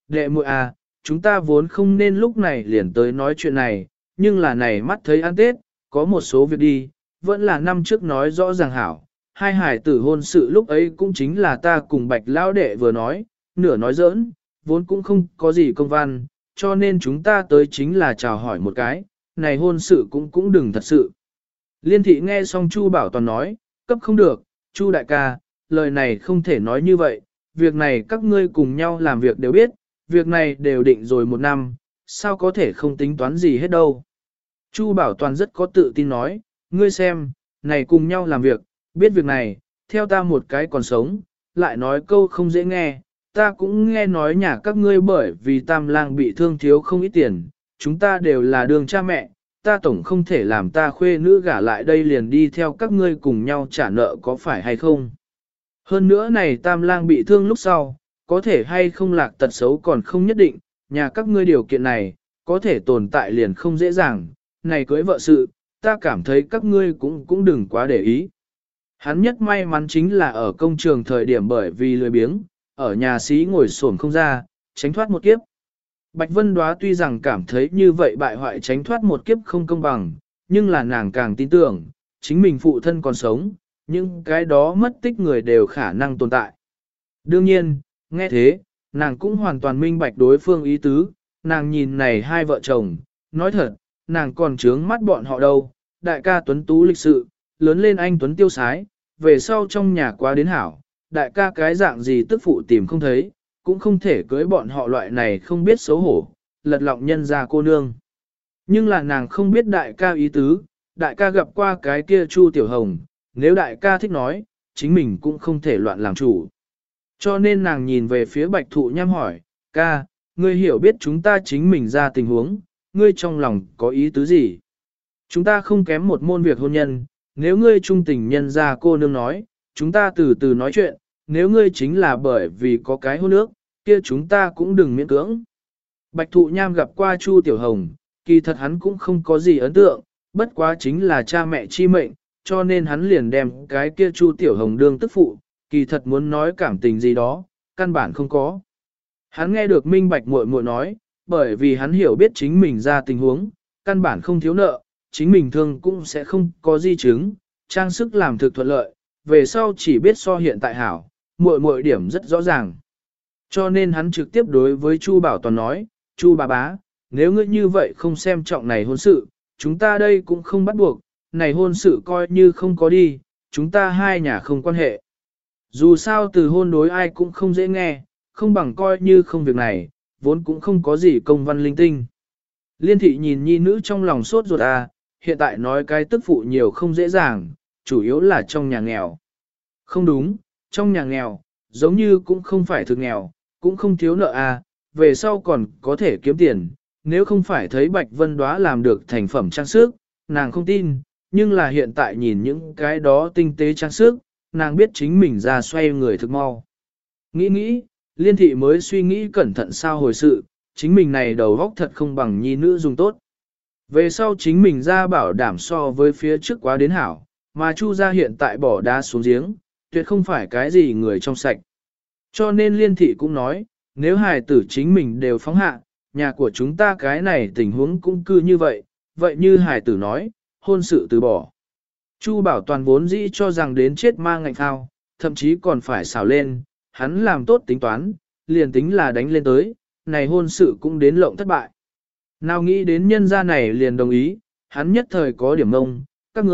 đệ muội à, chúng ta vốn không nên lúc này liền tới nói chuyện này, nhưng là này mắt thấy ăn Tết, có một số việc đi, vẫn là năm trước nói rõ ràng hảo. Hai hải tử hôn sự lúc ấy cũng chính là ta cùng bạch lão đệ vừa nói, nửa nói giỡn, vốn cũng không có gì công văn, cho nên chúng ta tới chính là chào hỏi một cái, này hôn sự cũng đừng thật sự. Liên thị nghe xong Chu Bảo Toàn nói, cấp không được, Chu đại ca, lời này không thể nói như vậy, việc này các ngươi cùng nhau làm việc đều biết, việc này đều định rồi một năm, sao có thể không tính toán gì hết đâu. Chu Bảo Toàn rất có tự tin nói, ngươi xem, này cùng nhau làm việc, biết việc này, theo ta một cái còn sống, lại nói câu không dễ nghe, ta cũng nghe nói nhà các ngươi bởi vì tam lang bị thương thiếu không ít tiền, chúng ta đều là đường cha mẹ, ta tổng không thể làm ta khuê nữ gả lại đây liền đi theo các ngươi cùng nhau trả nợ có phải hay không. Hơn nữa này tam lang bị thương lúc sau, có thể hay không lạc tật xấu còn không nhất định, nhà các ngươi điều kiện này, có thể tồn tại liền không dễ dàng, này cưới vợ sự, ta cảm thấy các ngươi cũng đừng quá để ý. Hắn nhất may mắn chính là ở công trường thời điểm bởi vì lười biếng, ở nhà xí ngồi xổm không ra, tránh thoát một kiếp. Bạch Vân Đóa tuy rằng cảm thấy như vậy bại hoại tránh thoát một kiếp không công bằng, nhưng là nàng càng tin tưởng, chính mình phụ thân còn sống, nhưng cái đó mất tích người đều khả năng tồn tại. Đương nhiên, nghe thế, nàng cũng hoàn toàn minh bạch đối phương ý tứ, nàng nhìn này hai vợ chồng, nói thật, nàng còn trướng mắt bọn họ đâu, đại ca tuấn tú lịch sự, lớn lên anh tuấn tiêu sái, về sau trong nhà quá đến hảo, đại ca cái dạng gì tức phụ tìm không thấy, cũng không thể cưới bọn họ loại này không biết xấu hổ, lật lọng nhân ra cô nương. Nhưng là nàng không biết đại ca ý tứ, đại ca gặp qua cái kia Chu Tiểu Hồng, nếu đại ca thích nói, chính mình cũng không thể loạn làm chủ. Cho nên nàng nhìn về phía Bạch Thụ Nham hỏi, ca, ngươi hiểu biết chúng ta chính mình ra tình huống, ngươi trong lòng có ý tứ gì? Chúng ta không kém một môn việc hôn nhân, nếu ngươi trung tình nhân ra cô nương nói, chúng ta từ từ nói chuyện, nếu ngươi chính là bởi vì có cái hôn ước, kia chúng ta cũng đừng miễn cưỡng. Bạch Thụ Nham gặp qua Chu Tiểu Hồng, kỳ thật hắn cũng không có gì ấn tượng, bất quá chính là cha mẹ chi mệnh, cho nên hắn liền đem cái kia Chu Tiểu Hồng đương tức phụ, kỳ thật muốn nói cảm tình gì đó, căn bản không có. Hắn nghe được minh bạch muội muội nói, bởi vì hắn hiểu biết chính mình ra tình huống, căn bản không thiếu nợ, chính mình thương cũng sẽ không có di chứng, trang sức làm thực thuận lợi, về sau chỉ biết so hiện tại hảo, muội muội điểm rất rõ ràng. Cho nên hắn trực tiếp đối với Chu Bảo Toàn nói, Chu bà bá, nếu ngươi như vậy không xem trọng này hôn sự, chúng ta đây cũng không bắt buộc, này hôn sự coi như không có đi, chúng ta hai nhà không quan hệ. Dù sao từ hôn đối ai cũng không dễ nghe, không bằng coi như không việc này, vốn cũng không có gì công văn linh tinh. Liên thị nhìn nhi nữ trong lòng sốt ruột hiện tại nói cái tức phụ nhiều không dễ dàng, chủ yếu là trong nhà nghèo. Không đúng, trong nhà nghèo, giống như cũng không phải thực nghèo, cũng không thiếu nợ về sau còn có thể kiếm tiền, nếu không phải thấy Bạch Vân Đóa làm được thành phẩm trang sức, nàng không tin, nhưng là hiện tại nhìn những cái đó tinh tế trang sức, nàng biết chính mình ra xoay người thực mau. Nghĩ, liên thị mới suy nghĩ cẩn thận sao hồi sự, chính mình này đầu góc thật không bằng nhi nữ dùng tốt. Về sau chính mình ra bảo đảm so với phía trước quá đến hảo, mà Chu gia hiện tại bỏ đá xuống giếng, tuyệt không phải cái gì người trong sạch. Cho nên liên thị cũng nói, nếu hài tử chính mình đều phóng hạ, nhà của chúng ta cái này tình huống cũng cư như vậy, vậy như hài tử nói, hôn sự từ bỏ. Chu Bảo Toàn vốn dĩ cho rằng đến chết mang ngạnh phao, thậm chí còn phải xào lên, hắn làm tốt tính toán, liền tính là đánh lên tới, này hôn sự cũng đến lộng thất bại. Nào nghĩ đến nhân gia này liền đồng ý, hắn nhất thời có điểm ngông, các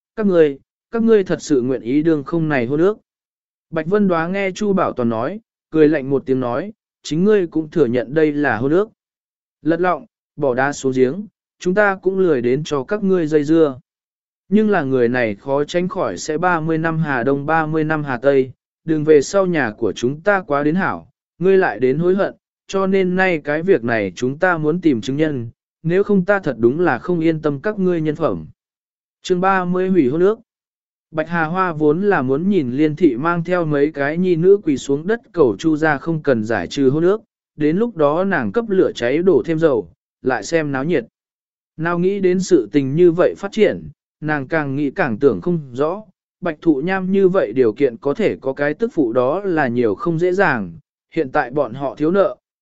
ngươi thật sự nguyện ý đương không này hôn ước. Bạch Vân Đóa nghe Chu Bảo Toàn nói, cười lạnh một tiếng nói, chính ngươi cũng thừa nhận đây là hôn ước. Lật lọng, bỏ đá xuống giếng, chúng ta cũng lười đến cho các ngươi dây dưa. Nhưng là người này khó tránh khỏi sẽ 30 năm Hà Đông 30 năm Hà Tây, đừng về sau nhà của chúng ta quá đến hảo, ngươi lại đến hối hận, cho nên nay cái việc này chúng ta muốn tìm chứng nhân, nếu không ta thật đúng là không yên tâm các ngươi nhân phẩm. Chương 30 hủy hôn ước. Bạch Hà Hoa vốn là muốn nhìn liên thị mang theo mấy cái nhi nữ quỳ xuống đất cầu Chu ra không cần giải trừ hôn ước, đến lúc đó nàng cấp lửa cháy đổ thêm dầu, lại xem náo nhiệt. Nào nghĩ đến sự tình như vậy phát triển, nàng càng nghĩ càng tưởng không rõ, Bạch Thụ Nham như vậy điều kiện có thể có cái tức phụ đó là nhiều không dễ dàng, hiện tại bọn họ thiếu nợ,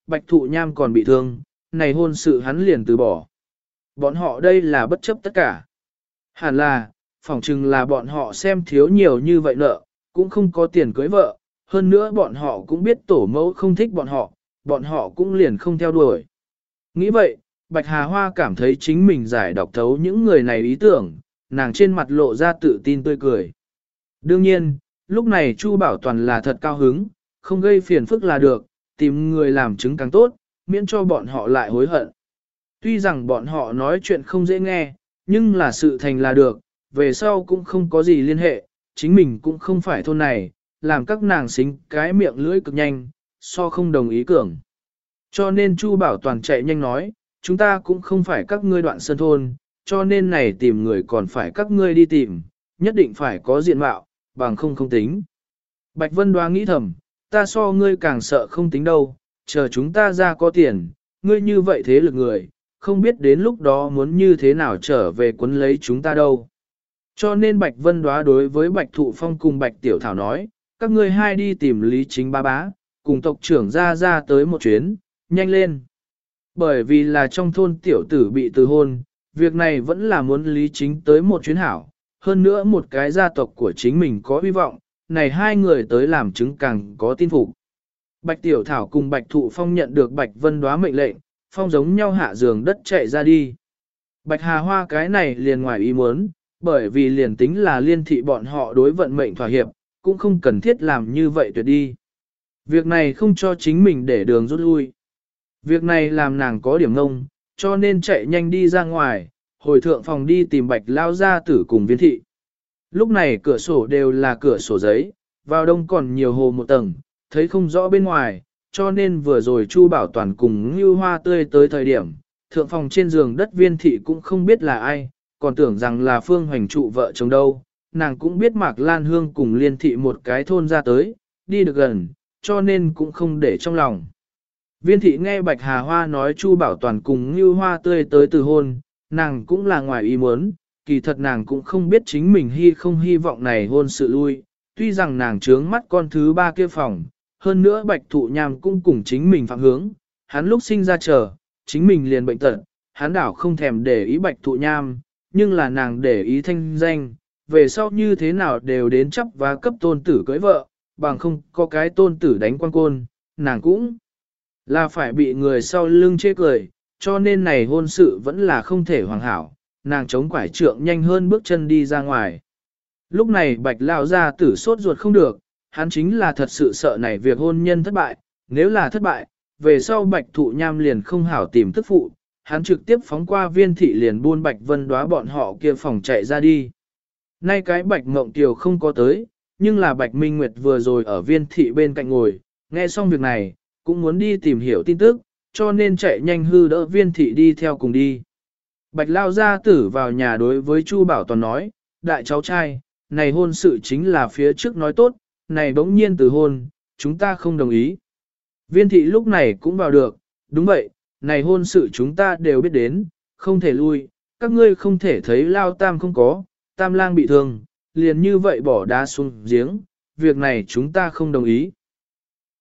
Bạch Thụ Nham còn bị thương, này hôn sự hắn liền từ bỏ. Bọn họ đây là bất chấp tất cả. Hẳn là, phỏng chừng là bọn họ xem thiếu nhiều như vậy nợ, cũng không có tiền cưới vợ, hơn nữa bọn họ cũng biết tổ mẫu không thích bọn họ cũng liền không theo đuổi. Nghĩ vậy, Bạch Hà Hoa cảm thấy chính mình giải đọc thấu những người này ý tưởng, nàng trên mặt lộ ra tự tin tươi cười. Đương nhiên, lúc này Chu Bảo Toàn là thật cao hứng, không gây phiền phức là được, tìm người làm chứng càng tốt, miễn cho bọn họ lại hối hận. Tuy rằng bọn họ nói chuyện không dễ nghe, nhưng là sự thành là được, về sau cũng không có gì liên hệ, chính mình cũng không phải thôn này, làm các nàng xính cái miệng lưỡi cực nhanh, so không đồng ý cường. Cho nên Chu Bảo Toàn chạy nhanh nói, chúng ta cũng không phải các ngươi Đoạn Sơn thôn, cho nên này tìm người còn phải các ngươi đi tìm, nhất định phải có diện mạo, bằng không tính. Bạch Vân Đoá nghĩ thầm, ta so ngươi càng sợ không tính đâu, chờ chúng ta ra có tiền, ngươi như vậy thế lực người, không biết đến lúc đó muốn như thế nào trở về quấn lấy chúng ta đâu. Cho nên Bạch Vân Đoá đối với Bạch Thụ Phong cùng Bạch Tiểu Thảo nói, các ngươi hai đi tìm Lý Chính ba bá, cùng tộc trưởng ra tới một chuyến, nhanh lên. Bởi vì là trong thôn tiểu tử bị từ hôn, việc này vẫn là muốn Lý Chính tới một chuyến hảo, hơn nữa một cái gia tộc của chính mình có hy vọng, này hai người tới làm chứng càng có tin phục. Bạch Tiểu Thảo cùng Bạch Thụ Phong nhận được Bạch Vân Đoá mệnh lệnh, phong giống nhau hạ giường đất chạy ra đi. Bạch Hà Hoa cái này liền ngoài ý muốn, bởi vì liền tính là liên thị bọn họ đối vận mệnh thỏa hiệp, cũng không cần thiết làm như vậy tuyệt đi. Việc này không cho chính mình để đường rút lui. Việc này làm nàng có điểm ngông, cho nên chạy nhanh đi ra ngoài, hồi thượng phòng đi tìm Bạch Lao gia tử cùng Viên thị. Lúc này cửa sổ đều là cửa sổ giấy, vào đông còn nhiều hồ một tầng, thấy không rõ bên ngoài, cho nên vừa rồi Chu Bảo Toàn cùng Ngưu Hoa Tươi tới thời điểm, thượng phòng trên giường đất Viên thị cũng không biết là ai, còn tưởng rằng là Phương Hoành trụ vợ chồng đâu, nàng cũng biết Mạc Lan Hương cùng Liên thị một cái thôn ra tới, đi được gần, cho nên cũng không để trong lòng. Viên thị nghe Bạch Hà Hoa nói Chu Bảo Toàn cùng Ngưu Hoa Tươi tới từ hôn, nàng cũng là ngoài ý muốn, kỳ thật nàng cũng không biết chính mình không hy vọng này hôn sự lui, tuy rằng nàng trướng mắt con thứ ba kia phòng, hơn nữa Bạch Thụ Nham cũng cùng chính mình phạm hướng, hắn lúc sinh ra chờ, chính mình liền bệnh tật, hắn đảo không thèm để ý Bạch Thụ Nham, nhưng là nàng để ý thanh danh, về sau như thế nào đều đến chấp và cấp tôn tử cưới vợ, bằng không có cái tôn tử đánh quan côn, nàng cũng là phải bị người sau lưng chê cười, cho nên này hôn sự vẫn là không thể hoàn hảo, nàng chống quải trượng nhanh hơn bước chân đi ra ngoài. Lúc này Bạch Lão gia tử sốt ruột không được, hắn chính là thật sự sợ này việc hôn nhân thất bại, nếu là thất bại, về sau Bạch Thụ Nham liền không hảo tìm tức phụ, hắn trực tiếp phóng qua Viên thị liền buôn Bạch Vân Đoá bọn họ kia phòng chạy ra đi. Nay cái Bạch Mộng Kiều không có tới, nhưng là Bạch Minh Nguyệt vừa rồi ở Viên thị bên cạnh ngồi, nghe xong việc này, cũng muốn đi tìm hiểu tin tức, cho nên chạy nhanh hư đỡ Viên thị đi theo cùng đi. Bạch Lao gia tử vào nhà đối với Chu Bảo Toàn nói, đại cháu trai, này hôn sự chính là phía trước nói tốt, này bỗng nhiên từ hôn, chúng ta không đồng ý. Viên thị lúc này cũng vào được, đúng vậy, này hôn sự chúng ta đều biết đến, không thể lui, các ngươi không thể thấy Lao Tam không có, Tam Lang bị thương, liền như vậy bỏ đá xuống giếng, việc này chúng ta không đồng ý.